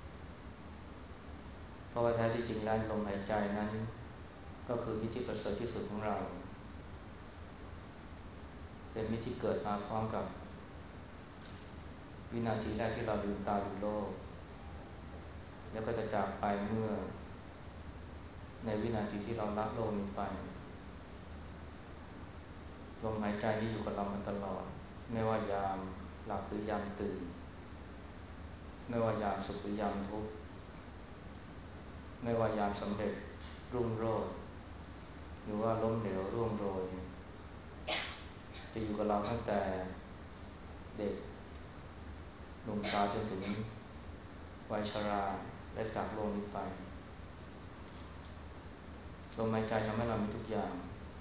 เพราะว่าแท้ที่จริงแล้วลมหายใจนั้นก็คือมิตรที่ประเสริฐที่สุดของเราเป็นมิตรที่เกิดมาพร้อมกับวินาทีแรกที่เราลืมตาดูโลกแล้วก็จะจากไปเมื่อในวินาทีที่เราละโลกนี้ไปลมหายใจนี้อยู่กับเรามาตลอดไม่ว่ายามหลับหรือยามตื่นไม่ว่ายามสุขหรือยามทุกข์ไม่ว่ายามสำเร็จรุ่งโรจน์หรือว่าล้มเหลวร่วงโรยจะอยู่กับเราตั้งแต่เด็กหนุ่มสาวจนถึงวัยชราและจากโลกนี้ไปลมหายใจทำให้เรามีทุกอย่าง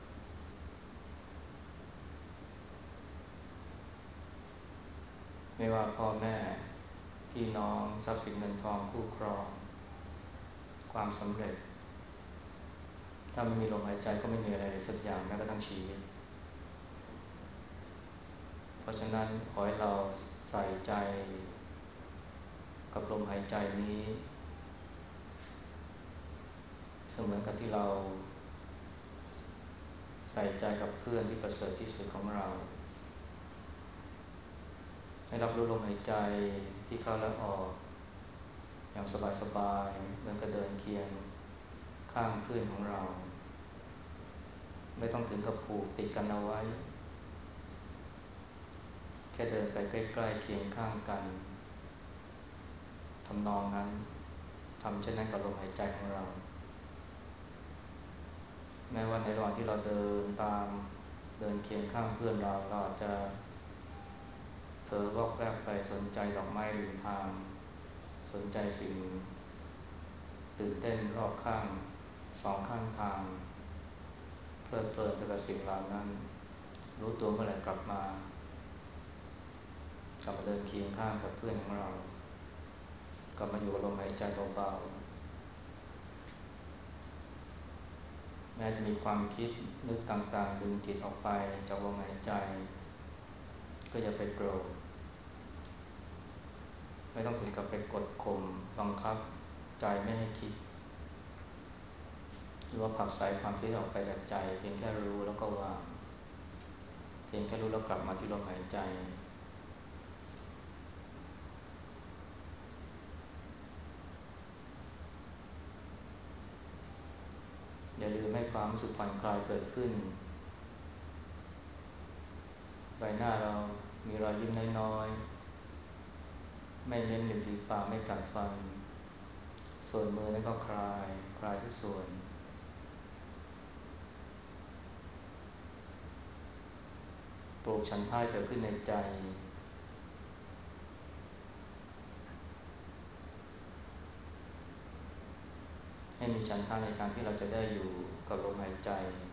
ไม่ว่าพ่อแม่พี่น้องทรัพย์สินเงินทองคู่ครองความสำเร็จถ้าไม่มีลมหายใจก็ไม่มีอะไรเลยสักอย่างแม้กระทั่งชีวิตเพราะฉะนั้นขอให้เราใส่ใจกับลมหายใจนี้เสมือนกับที่เราใส่ส่ใจกับเพื่อนที่ประเสริฐที่สุดของเราให้รับรู้ลมหายใจที่เข้าและออกอย่างสบายๆเหมือนกับเดินเคียงข้างเพื่อนของเราไม่ต้องถึงกับผูกติดกันเอาไว้แค่เดินไปใกล้ๆเคียงข้างกันทำนองนั้นทำเช่นนั้นกับลมหายใจของเราแม้ว่าในระหว่างที่เราเดินตามเดินเคียงข้างเพื่อนเราอาจจะเผลอวอกแวกไปสนใจดอกไม้ริมทางสนใจสิ่งตื่นเต้นรอบข้างสองข้างทางเพลิดเพลินไปกับสิ่งเหล่านั้นรู้ตัวเมื่อไหร่กลับมาเดินเคียงข้างกับเพื่อนของเรากลับมาอยู่กับลมหายใจเบาๆแม้จะมีความคิดนึกต่างๆดึงจิตออกไปจากลมหายใจก็อย่าไปโกรธไม่ต้องถึงกับไปกดข่มบังคับใจไม่ให้คิดหรือว่าผลักไสความคิดออกไปจากใจเพียงแค่รู้แล้วก็วางเพียงแค่รู้แล้วกลับมาที่ลมหายใจอย่าลืมให้ความรู้สึกผ่อนคลายเกิดขึ้นใบหน้าเรามีรอยยิ้มน้อยๆไม่เน้นริมฝีปากไม่กัดฟันส่วนมือนั้นก็คลายทุกส่วนปลูกฉันทะเกิดขึ้นในใจให้มีฉันทะในการที่เราจะได้อยู่กับลมหายใจ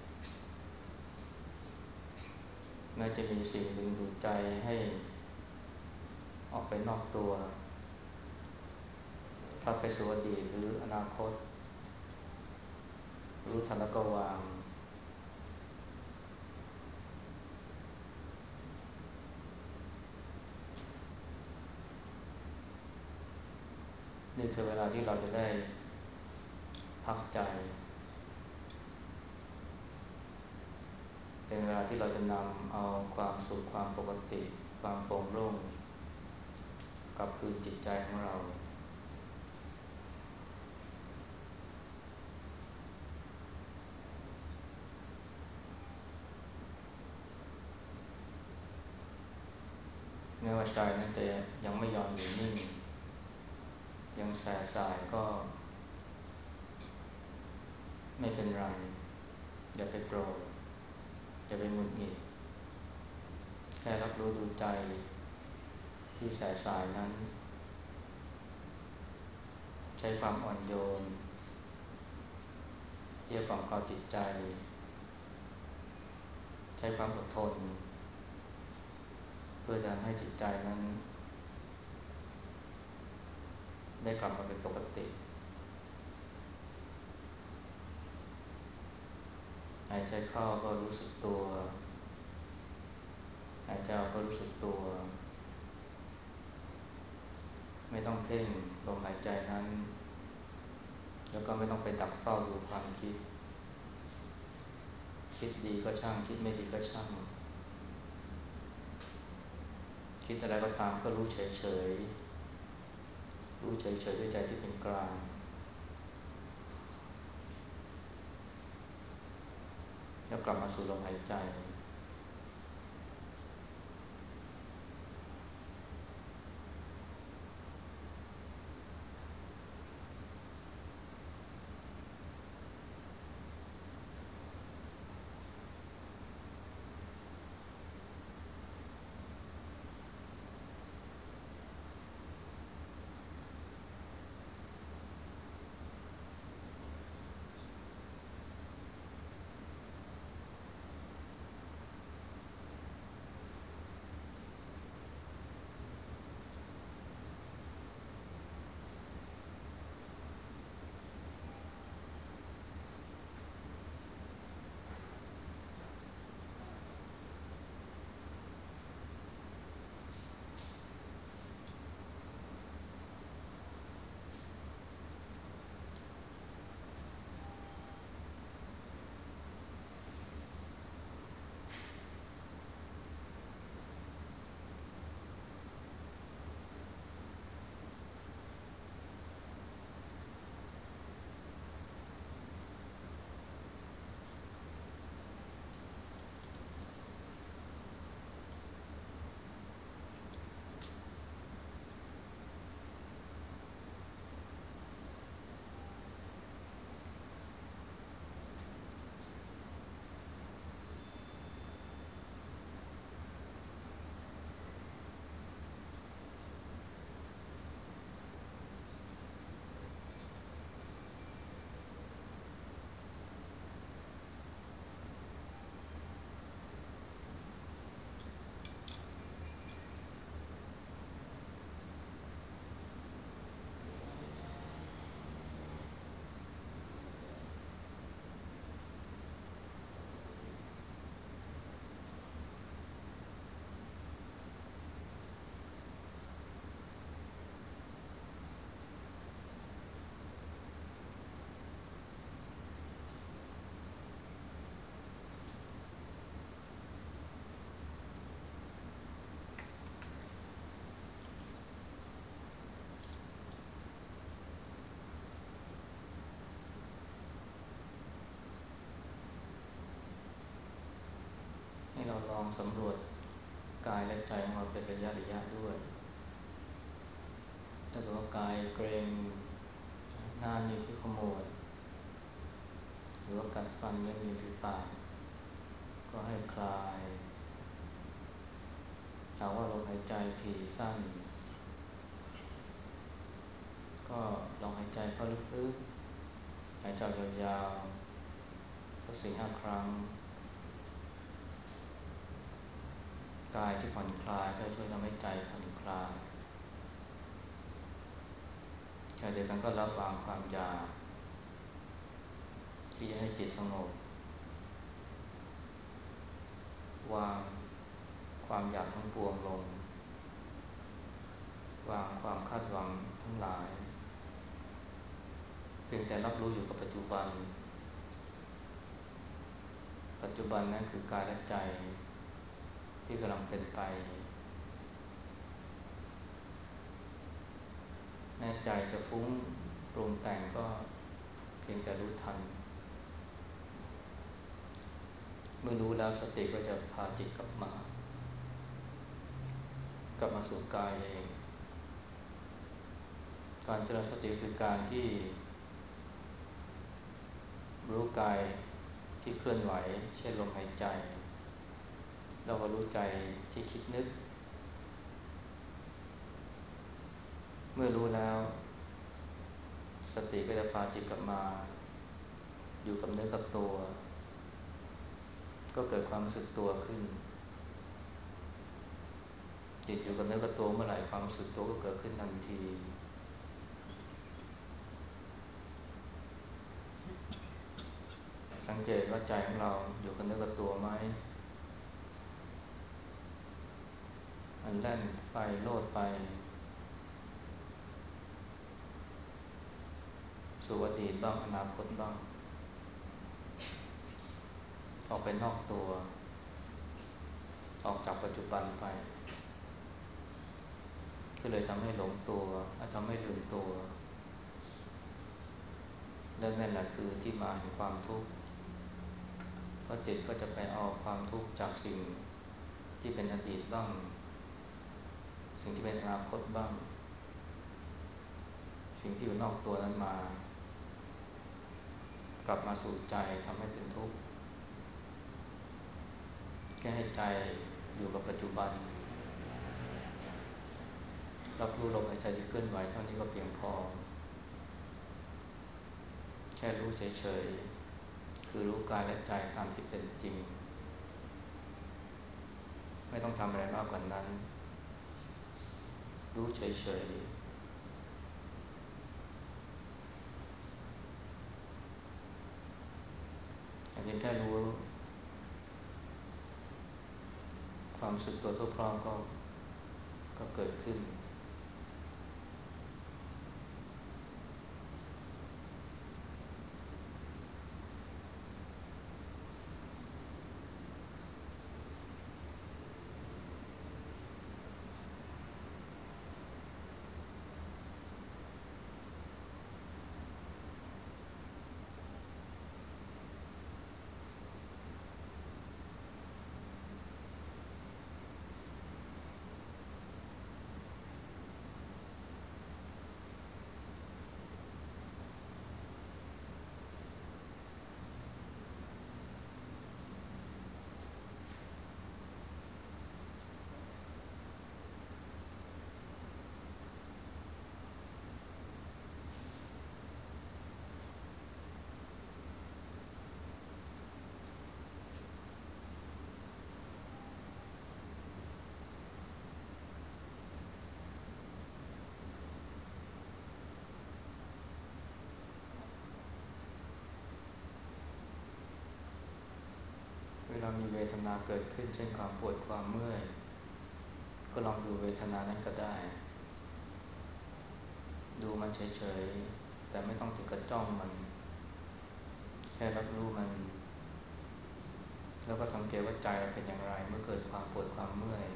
แม้จะมีสิ่งดึงดูดใจให้ออกไปนอกตัวพลัดไปสู่อดีตหรืออนาคตรู้ทันแล้วก็วางนี่คือเวลาที่เราจะได้พักใจเป็นเวลาที่เราจะนำเอาความสุขความปกติความโปร่งโล่งกลับคืนจิตใจของเราแม้ว่าใจนั้นจะยังไม่ยอมอยู่นิ่งยังแสสายก็ไม่เป็นไรอย่าไปโกรธอย่าไปหงุดหงิดแค่รับรู้ดูใจที่แสสายนั้นใช้ความอ่อนโยนเกี่ยวกับเอาจิตใจใช้ความอดทนเพื่อจะให้จิตใจนั้นได้กลับมาเป็นปกติหายใจเข้าก็รู้สึกตัวหายใจออกก็รู้สึกตัวไม่ต้องเพ่งลมหายใจนั้นแล้วก็ไม่ต้องไปดักเฝ้าดูความคิดคิดดีก็ช่างคิดไม่ดีก็ช่างคิดอะไรก็ตามก็รู้เฉยๆรู้เฉยๆด้วยใจที่เป็นกลางแล้วกลับมาสู่ลมหายใจองสำรวจกายและใจของเราเป็นระยะด้วยถ้าเกิดว่ากายเกร็งหน้านิ้วที่ขมวดหรือว่ากัดฟันยังมีฝีปากก็ให้คลายหากว่าลมหายใจถี่สั้นก็ลองหายใจเข้าลึกๆหายใจยาวๆสัก4-5 ครั้งกายที่ผ่อนคลายก็ช่วยทำให้ใจผ่อนคลายขณะเดียวกันก็รับวางความอยากที่จะให้จิตสงบวางความอยากทั้งปวงลงวางความคาดหวังทั้งหลายเพียงแต่รับรู้อยู่กับปัจจุบันปัจจุบันนั้นคือกายและใจที่กำลังเป็นไปแม้ใจจะฟุ้งปรุงแต่งก็เพียงแต่รู้ทันเมื่อรู้แล้วสติก็จะพาจิตกลับมาสู่กายเองการเจริญสติคือการที่รู้กายที่เคลื่อนไหวเช่นลมหายใจเราก็รู้ใจที่คิดนึกเมื่อรู้แล้วสติก็จะพาจิตกลับมาอยู่กับเนื้อกับตัวก็เกิดความรู้สึกตัวขึ้นจิตอยู่กับเนื้อกับตัวเมื่อไหร่ความรู้สึกตัวก็เกิดขึ้นทันทีสังเกตว่าใจของเราอยู่กับเนื้อกับตัวไหมมันแล่นไปโลดไปสู่อดีตบ้างอนาคตบ้างออกไปนอกตัวออกจากปัจจุบันไปก็เลยทำให้หลงตัวทำให้ลืมตัวและนั่นแหละคือที่มาแห่งความทุกข์เพราะจิตก็จะไปเอาความทุกข์จากสิ่งที่เป็นอดีตบ้างสิ่งที่เป็นอนาคตบ้างสิ่งที่อยู่นอกตัวนั้นมากลับมาสู่ใจทำให้เป็นทุกข์แค่ให้ใจอยู่กับปัจจุบันรับรู้ลมหายใจที่เคลื่อนไหวเท่านี้ก็เพียงพอแค่รู้เฉยๆคือรู้กายและใจตามที่เป็นจริงไม่ต้องทำอะไรมากกว่านั้นรู้เฉยๆเพียงแค่รู้ความรู้สึกตัวทั่วพร้อมก็เกิดขึ้นเวลามีเวทนาเกิดขึ้นเช่นความปวดความเมื่อยก็ลองดูเวทนานั้นก็ได้ดูมันเฉยๆแต่ไม่ต้องถึงกับจ้องมันแค่รับรู้มันแล้วก็สังเกตว่าใจเราเป็นอย่างไรเมื่อเกิดความปวดความเมื่อย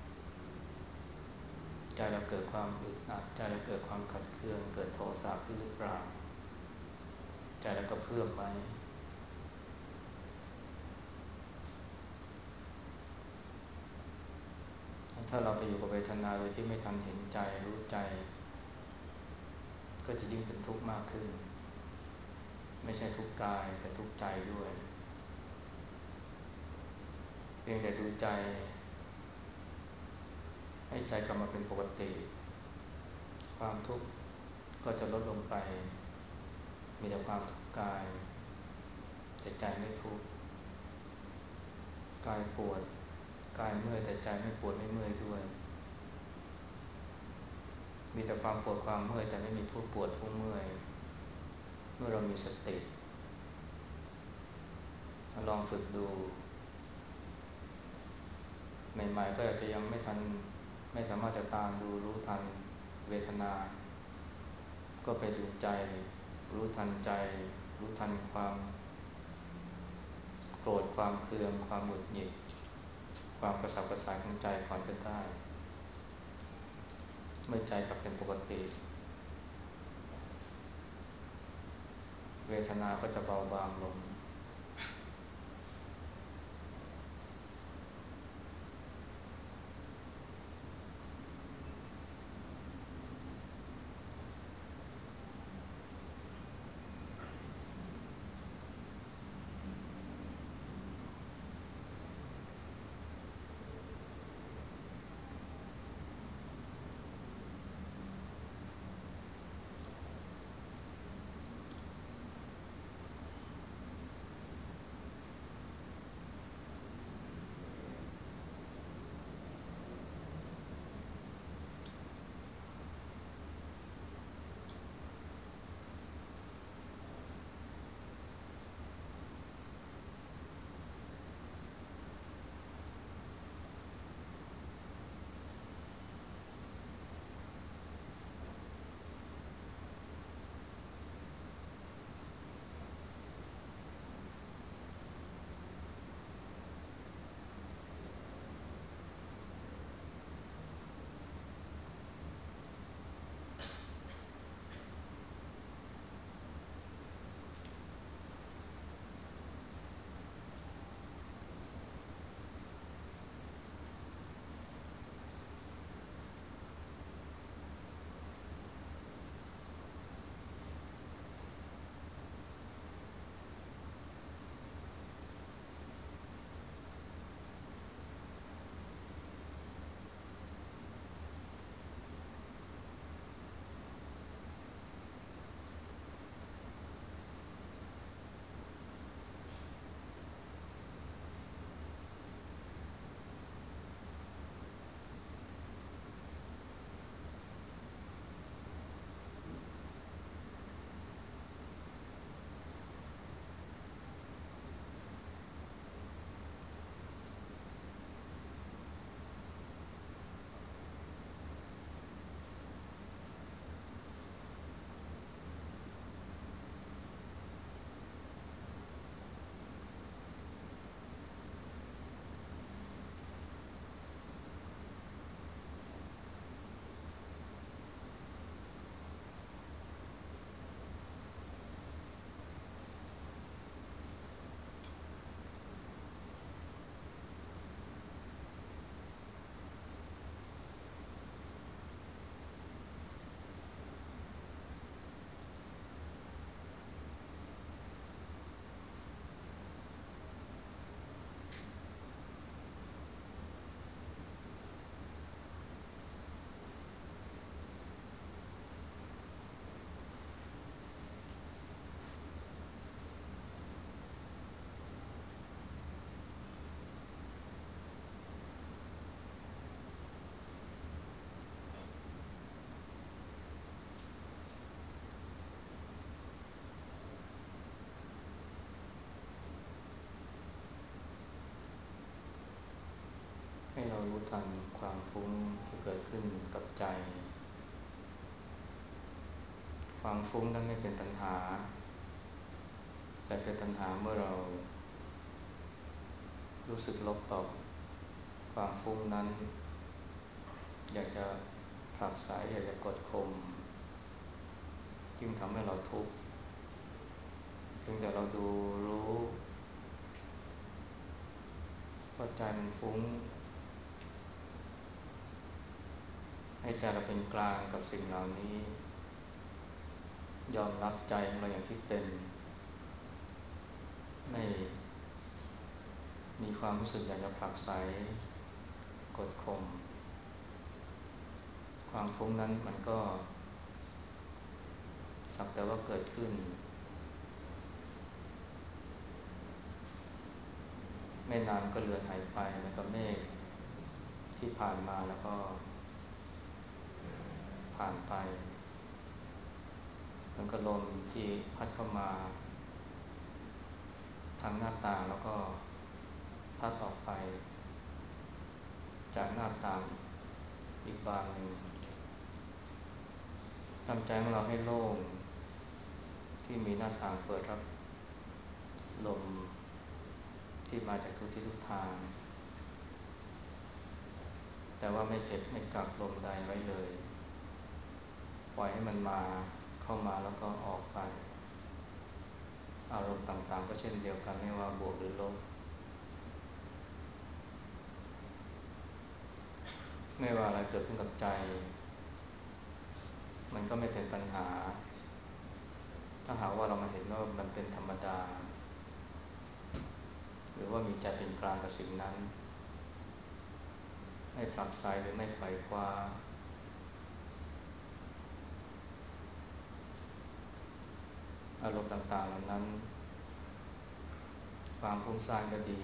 ใจเราเกิดความอึดอัดใจเราเกิดความขัดเคืองเกิดโทสะขึ้นหรือเปล่าใจเราก็เพื่อไปถ้าเราไปอยู่กับเวทนาโดยที่ไม่ทันเห็นใจรู้ใจก็จะยิ่งเป็นทุกข์มากขึ้นไม่ใช่ทุกข์กายแต่ทุกข์ใจด้วยเพียงแต่ดูใจให้ใจกลับมาเป็นปกติความทุกข์ก็จะลดลงไปมีแต่ความทุกข์กายแต่ใจไม่ทุกข์กายปวดกายเมื่อยแต่ใจไม่ปวดไม่เมื่อยด้วยมีแต่ความปวดความเมื่อยแต่ไม่มีผู้ปวดผู้เมื่อยเมื่อเรามีสติลองฝึกดูใหม่ๆก็อาจจะยังไม่สามารถจะตามดูรู้ทันเวทนาก็ไปดูใจรู้ทันใจรู้ทันความโกรธความเคืองความหงุดหงิดความกระสับกระส่ายของใจก่อนก็ได้เมื่อใจกลับเป็นปกติเวทนาก็จะเบาบางลงให้เรารู้ทันความฟุ้งที่เกิดขึ้นกับใจความฟุ้งนั้นไม่เป็นปัญหาแต่เป็นปัญหาเมื่อเรารู้สึกลบต่อความฟุ้งนั้นอยากจะผลักไสอยากจะกดข่มยิ่งทำให้เราทุกข์เพียงแต่เราดูรู้ว่าใจมันฟุ้งให้ใจเราเป็นกลางกับสิ่งเหล่านี้ยอมรับใจของเราอย่างที่เป็นไม่มีความรู้สึกอยากจะผลักไสกดข่มความฟุ้งนั้นมันก็สักแต่ว่าเกิดขึ้นไม่นานก็เลือนหายไปเหมือนกับเมฆที่ผ่านมาแล้วก็ผ่านไปมันก็ลมที่พัดเข้ามาทางหน้าต่างแล้วก็พัดออกไปจากหน้าต่างอีกบานหนึ่งทำใจของเราให้โล่งที่มีหน้าต่างเปิดรับลมที่มาจากทุกที่ทุกทางแต่ว่าไม่เก็บไม่กักลมใดไว้เลยปล่อยให้มันมาเข้ามาแล้วก็ออกไปอารมณ์ต่างๆก็เช่นเดียวกันไม่ว่าบวกหรือลบไม่ว่าอะไรเกิดขึ้นกับใจมันก็ไม่เป็นปัญหาถ้าหากว่าเรามาเห็นว่ามันเป็นธรรมดาหรือว่ามีใจเป็นกลางกับสิ่งนั้นไม่ผลักไสหรือไม่ไขว่คว้าอารมณ์ต่างๆเหล่านั้นความฟุ้งซ่านก็ดี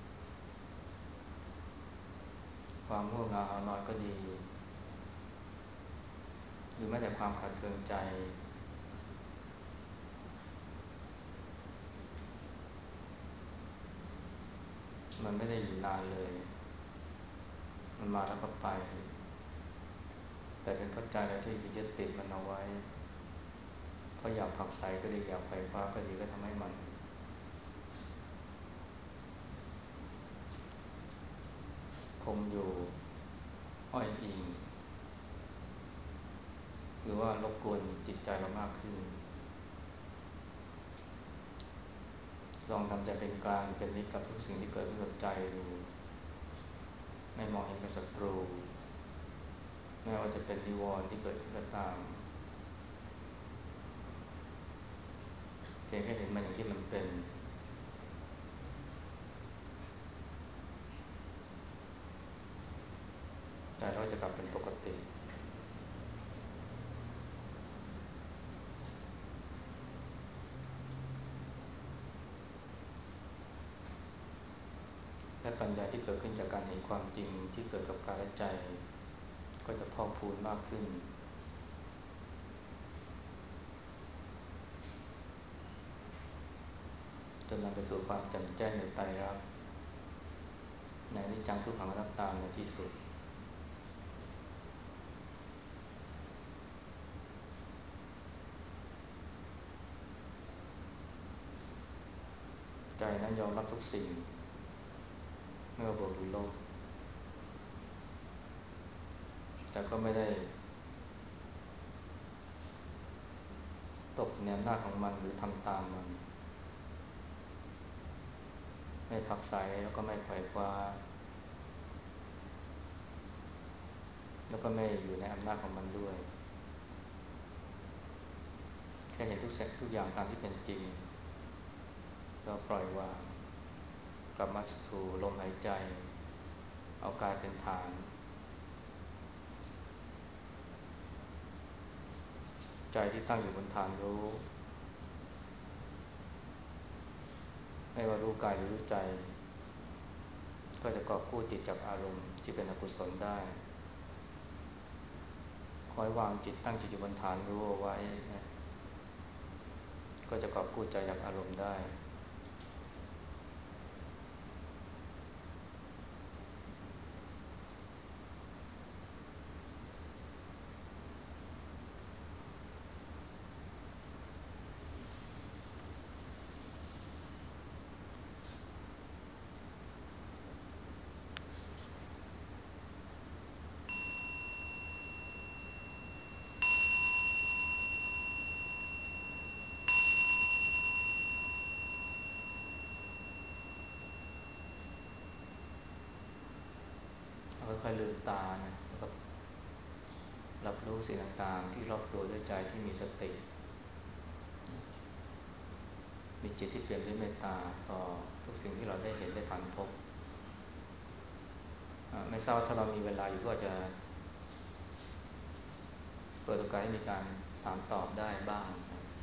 ความง่วงเหงาหานอนก็ดีหรือแม้แต่ความขัดเคืองใจมันไม่ได้อยู่นานเลยมันมาแล้วก็ไปแต่เป็นเพราะใจเราที่ยึดติดมันเอาไว้เพราะอยากผลักไสก็ดีอยากไขว่คว้าก็ดีก็ทำให้มันคงอยู่อ้อยอิงหรือว่ารบกวนจิตใจเรามากขึ้นลองทำใจเป็นกลางเป็นมิตรกับทุกสิ่งที่เกิดขึ้นกับใจดูไม่มองเห็นเป็นศัตรูไม่ว่าจะเป็นนิวรณ์ที่เกิดขึ้นก็ตามเพียงแค่เห็นมันอย่างที่มันเป็นใจเราจะกลับเป็นปกติและปัญญาที่เกิดขึ้นจากการเห็นความจริงที่เกิดกับกายและใจก็จะพอกพูนมากขึ้นจนนำไปสู่ความแจ่มแจ้งในไตรลักษณ์ในอนิจจังทุกขังอนัตตาในที่สุดใจนั้นยอมรับทุกสิ่งไม่ว่าบวกหรือลบแต่ก็ไม่ได้ตกในอำนาจของมันหรือทำตามมันไม่ผลักไสแล้วก็ไม่ไขว่คว้าแล้วก็ไม่อยู่ในอำนาจของมันด้วยแค่เห็นทุกสิ่งทุกอย่างตามที่เป็นจริงเราปล่อยวางกลับมาสู่ลมหายใจเอากายเป็นฐานใจที่ตั้งอยู่บนฐานรู้ไม่ว่ารู้กายหรือรู้ใจก็จะกอบกู้จิตจากอารมณ์ที่เป็นอกุศลได้คอยวางจิตตั้งจิตอยู่บนฐานรู้เอาไว้นะก็จะกอบกู้ใจจากอารมณ์ได้ค่อยๆลืมตานะแล้วก็รับรู้สิ่งต่างๆที่รอบตัวด้วยใจที่มีสติมีจิตที่เปลี่ยนด้วยเมตตาต่อทุกสิ่งที่เราได้เห็นได้ผ่านพบไม่ทราบถ้าเรามีเวลาอยู่ก็จะเปิดโอกาสให้มีการถามตอบได้บ้าง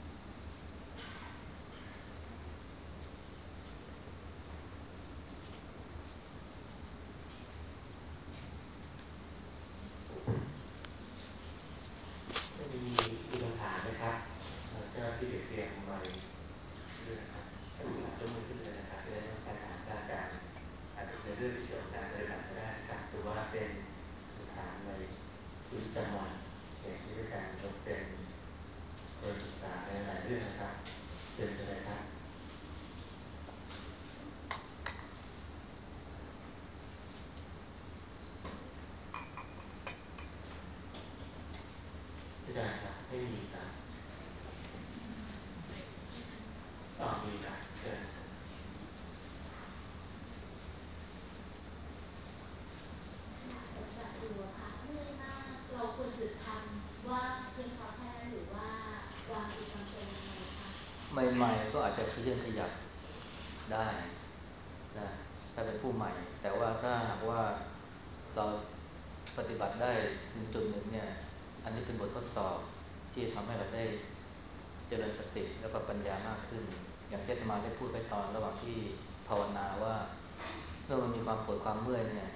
มีคำถามนะครับเจ้าที่เตรียมไว้ด้วยนะครับถ้ามียกมือขึ้นเลยนะครับจะได้รับการถามด้านการอาจจะเป็นเรื่องที่เกี่ยวกับการปฏิบัติก็ได้นะครับหรือว่าเป็นคำถามในชีวิตประจำวันอย่างที่ด้วยการเป็นคนศึกษาในหลายเรื่องนะครับเชิญเลยครับอาจารย์ครับไม่มีครับต่อมีครับเชิญเราควรหยุดทำว่าเพียงพอแค่นั้นหรือว่าวางจุดจำเป็นยังไงคะใหม่ๆก็อาจจะขยันขยับได้นะถ้าเป็นผู้ใหม่แต่ว่าถ้าหากว่าเราปฏิบัติได้ถึงจุดหนึ่งเนี่ยอันนี้เป็นบททดสอบที่ทำให้เราได้เจริญสติแล้วก็ปัญญามากขึ้นอย่างที่อาตมาได้พูดไปตอนระหว่างที่ภาวนาว่าเมื่อมันมีความปวดความเมื่อยเนี่ย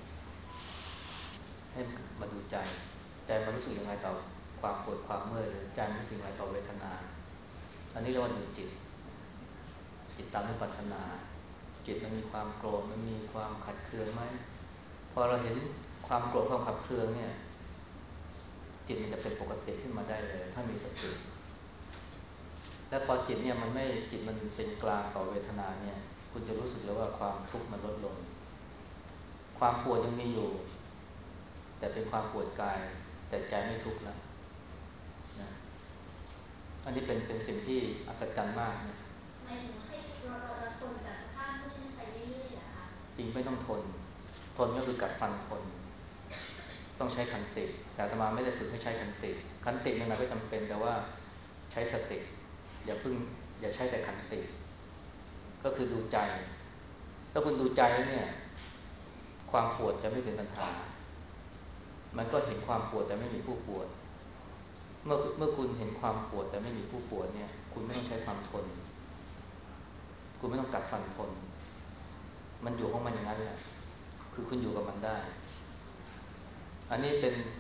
ให้มาดูใจใจมันรู้สึกยังไงต่อความปวดความเมื่อยหรือใจมันรู้สึกยังไงต่อเวทนาอันนี้เรียกว่าดูจิตจิตตามวิปัสสนาจิตมันมีความโกรธมันมีความขัดเคืองไหมพอเราเห็นความโกรธความขัดเคืองเนี่ยจิตมันจะเป็นปกติขึ้นมาได้เลยถ้ามีสติและพอจิตเนี่ยมันไม่จิตมันเป็นกลางต่อเวทนาเนี่ยคุณจะรู้สึกแล้วว่าความทุกข์มันลดลงความปวดยังมีอยู่แต่เป็นความปวดกายแต่ใจไม่ทุกข์แล้วนะอันนี้เป็นสิ่งที่อัศจรรย์มากนะหมายถึงให้เราทนกับสภาพเมื่อยนั้นไปเรื่อยๆเหรอคะจริงไม่ต้องทนทนก็คือกัดฟันทนต้องใช้ขันติแต่อาตมาไม่ได้ฝึกให้ใช้ขันติขันตินั่นแหละก็จำเป็นแต่ว่าใช้สติอย่าใช้แต่ขันติก็คือดูใจถ้าคุณดูใจแล้วเนี่ยความปวดจะไม่เป็นปัญหามันก็เห็นความปวดแต่ไม่มีผู้ปวดเมื่อคุณเห็นความปวดแต่ไม่มีผู้ปวดเนี่ยคุณไม่ต้องใช้ความทนคุณไม่ต้องกัดฟันทนมันอยู่ของมันอย่างนั้นแหละคือคุณอยู่กับมันได้อันนี้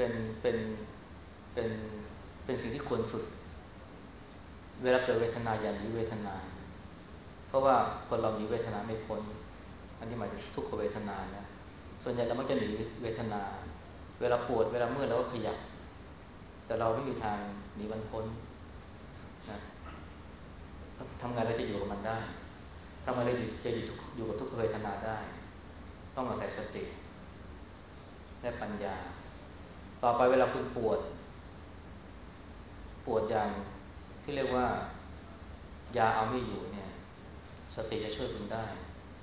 เป็นเป็นสิ่งที่ควรฝึกเวลาเกิดเวทนาอย่างนี้เวทนาเพราะว่าคนเรามีเวทนาไม่พ้นอันนี้หมายถึงทุกขเวทนานะส่วนใหญ่เรามักจะหนีเวทนาเวลาปวดเวลาเมื่อยเราก็ขยับแต่เราไม่มีทางหนีมันพ้นนะทำไงเราจะอยู่กับมันได้ทำไงเราจะอยู่กับทุกขเวทนาได้ต้องอาศัยสติและปัญญาต่อไปเวลาคุณปวดอย่างที่เรียกว่ายาเอาไม่อยู่เนี่ยสติจะช่วยคุณได้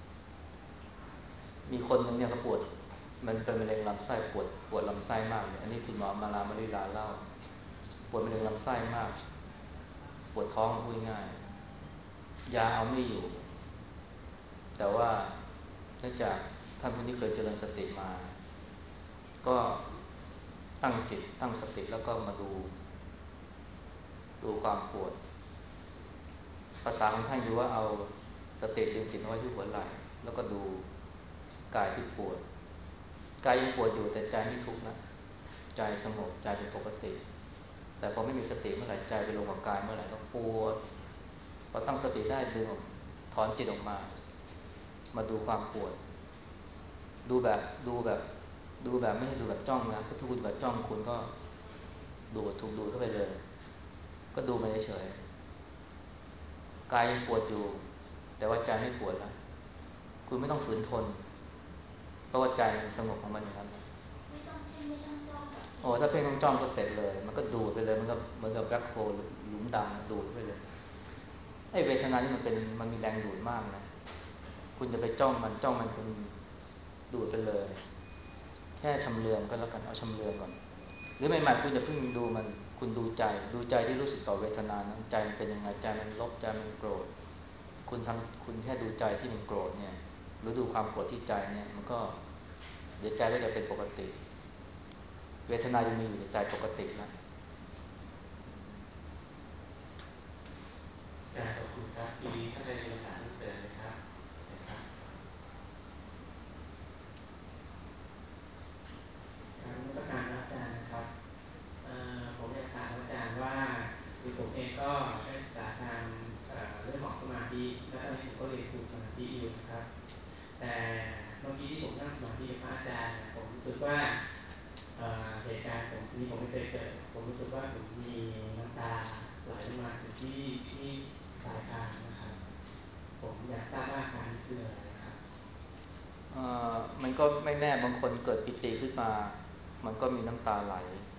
มีคนหนึ่งเนี่ยเขาปวดมันเป็นมะเร็งลำไส้ปวดลำไส้มากเลยอันนี้คุณหมอมาลามาริลาเล่าปวดมะเร็งลำไส้มากปวดท้องพูดง่ายยาเอาไม่อยู่แต่ว่าเนื่องจากท่านผู้นี้เคยเจริญสติมาก็ตั้งจิตตั้งสติแล้วก็มาดูความปวดภาษาของท่านคือว่าเอาสติดึงจิตไว้ที่หัวไหล่แล้วก็ดูกายที่ปวดกายยังปวดอยู่แต่ใจไม่ทุกข์นะใจสงบใจเป็นปกติแต่พอไม่มีสติเมื่อไหร่ใจไปลงกับกายเมื่อไหร่ก็ปวดพอตั้งสติได้ดึงถอนจิตออกมาดูความปวดดูแบบไม่ใช่ดูแบบจ้องนะเพราะถ้าคุณแบบจ้องคุณก็ถูกดูเข้าไปเลยก็ดูมันเฉยๆกายยังปวดอยู่แต่ว่าใจไม่ปวดแล้วคุณไม่ต้องฝืนทนเพราะว่าใจมันสงบของมันอย่างนั้นไม่ต้องเพ่งไม่ต้องจ้องแบบโอ้ถ้าเพ่งต้องจ้องก็เสร็จเลยมันก็ดูดไปเลยมันก็เหมือนกับแบล็คโฮลหลุมดำดูดไปเลยไอ้เวทนานี่มันมีแรงดูดมากนะคุณจะไปจ้องมันคุณดูดไปเลยแค่ชำเลืองก็แล้วกันเอาชำเลืองก่อนหรือใหม่ๆคุณจะเพิ่งดูมันคุณดูใจที่รู้สึกต่อเวทนานั้นใจมันเป็นยังไงใจมันลบใจมันโกรธคุณแค่ดูใจที่มันโกรธเนี่ยหรือดูความโกรธที่ใจเนี่ยมันก็เดี๋ยวใจก็จะเป็นปกติเวทนายังมีอยู่ในใจปกติแล้วขอบคุณครับทีนี้ท่านใดมีคำถามเพิ่มเติมไหมครับนะครับการนมัสการอาจารย์นะครับผมอยากถามอาจารย์ว่าคือผมเองก็ได้ศึกษาทางเรื่องของสมาธิและตอนนี้ผมก็เรียนครูสมาธิอยู่นะครับแต่เมื่อกี้ที่ผมนั่งสมาธิกับพระอาจารย์ผมรู้สึกว่าเหตุการณ์ผมนี้ผมไม่เคยเกิดผมรู้สึกว่าผมมีน้ำตาไหลลงมาถึงที่ปลายคางนะครับผมอยากทราบว่าการนี้คืออะไรครับมันก็ไม่แน่บางคนเกิดปิติขึ้นมามันก็มีน้ำตาไหล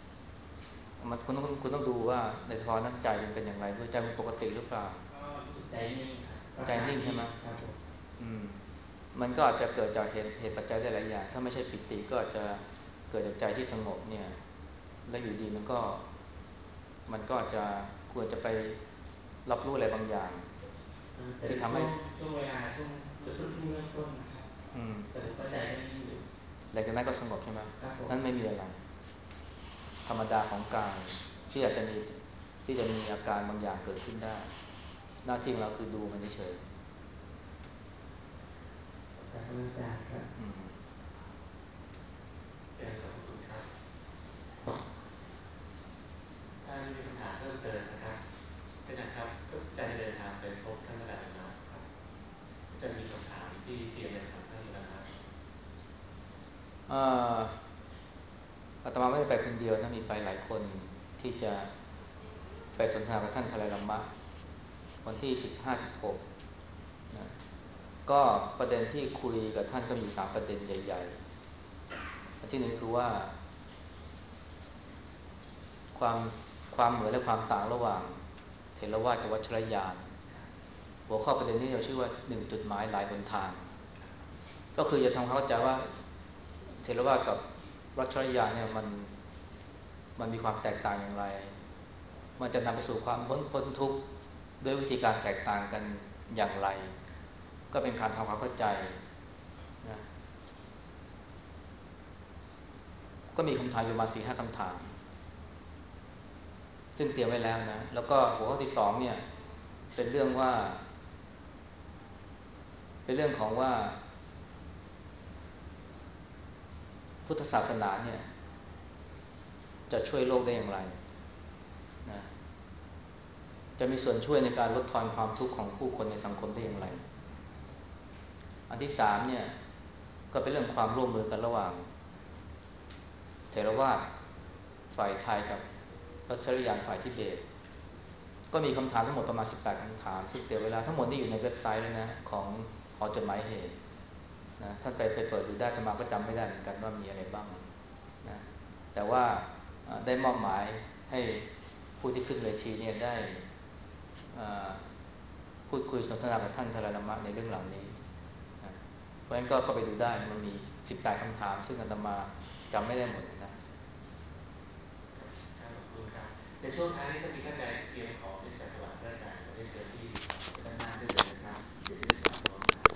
คุณต้องดูว่าในสภาวะนั้นใจมันเป็นอย่างไรด้วยใจมันปกติหรือเปล่าก็รู้สึกใจนิ่งครับใจนิ่งใช่ไหมครับผมอืมมันก็อาจจะเกิดจากเหตุปัจจัยได้หลายอย่างถ้าไม่ใช่ปิติก็อาจจะเกิดจากใจที่สงบเนี่ยแล้วอยู่ดีมันก็อาจจะควรจะไปรับรู้อะไรบางอย่างที่ทำให้ช่วงเวลาช่วงเริ่มต้นนะครับแต่ผมก็ใจก็นิ่งอยู่หลังจากนั้นก็สงบใช่ไหมครับผมนั่นไม่มีอะไรธรรมดาของกายที่อาจจะมีอาการบางอย่างเกิดขึ้นได้หน้าที่ของเราคือดูมันเฉยขอบคุณอาจารย์ครับขอบคุณครับถ้ามีคำถามเพิ่มเติมนะครับก็นะครับก็จะเดินทางไปพบท่านอาจารย์นะครับจะมีคำถามที่อยากถามท่านนะครับอาตมาไม่ได้ไปคนเดียวนะมีไปหลายคนที่จะไปสนทนากับท่านทะเลลัมมะวันที่15-16นะก็ประเด็นที่คุยกับท่านก็มี3ประเด็นใหญ่ๆอันที่หนึ่งคือว่าความความเหมือนและความต่างระหว่างเถรวาทกับวัชรยานหัวข้อประเด็นนี้เราชื่อว่า1จุดหมายหลายหนทางก็คือจะทำความเข้าใจว่าเถรวาทกับวัชรยานเนี่ยมันมีความแตกต่างอย่างไรมันจะนำไปสู่ความพ้นทุกข์ด้วยวิธีการแตกต่างกันอย่างไรก็เป็นการทำความเข้าใจนะก็มีคำถามอยู่มา 4-5 คำถามซึ่งเตรียมไว้แล้วนะแล้วก็หัวข้อที่2เนี่ยเป็นเรื่องของว่าพุทธศาสนาเนี่ยจะช่วยโลกได้อย่างไรนะจะมีส่วนช่วยในการลดทอนความทุกข์ของผู้คนในสังคมได้อย่างไรอันที่3เนี่ยก็เป็นเรื่องความร่วมมือกันระหว่างเถรวาทฝ่ายไทยกับรัชริยานฝ่ายทิเบตก็มีคำถามทั้งหมดประมาณ18คำถามซึ่งเตรียมเวลาทั้งหมดนี่อยู่ในเว็บไซต์แล้วนะของหอจดหมายเหตุนะท่านไปเปิดดูได้แต่มาก็จำไม่ได้เหมือนกันว่ามีอะไรบ้างนะแต่ว่าได้มอบหมายให้ผู้ที่ขึ้นเวทีเนี่ยได้พูดคุยสนทนากับท่านทรารมะในเรื่องเหล่านี้นะเพราะฉะนั้นก็ไปดูได้มันมี18คำถามซึ่งอาตมาจำไม่ได้หมดนะขอบคุณครับในช่วงท้ายนี้จะมีท่านใดเตรียมของที่จะถวายพระอาจารย์จะได้เชิญที่ด้านหน้าได้เลยนะครับเดี๋ยวจะได้ถามพร้อม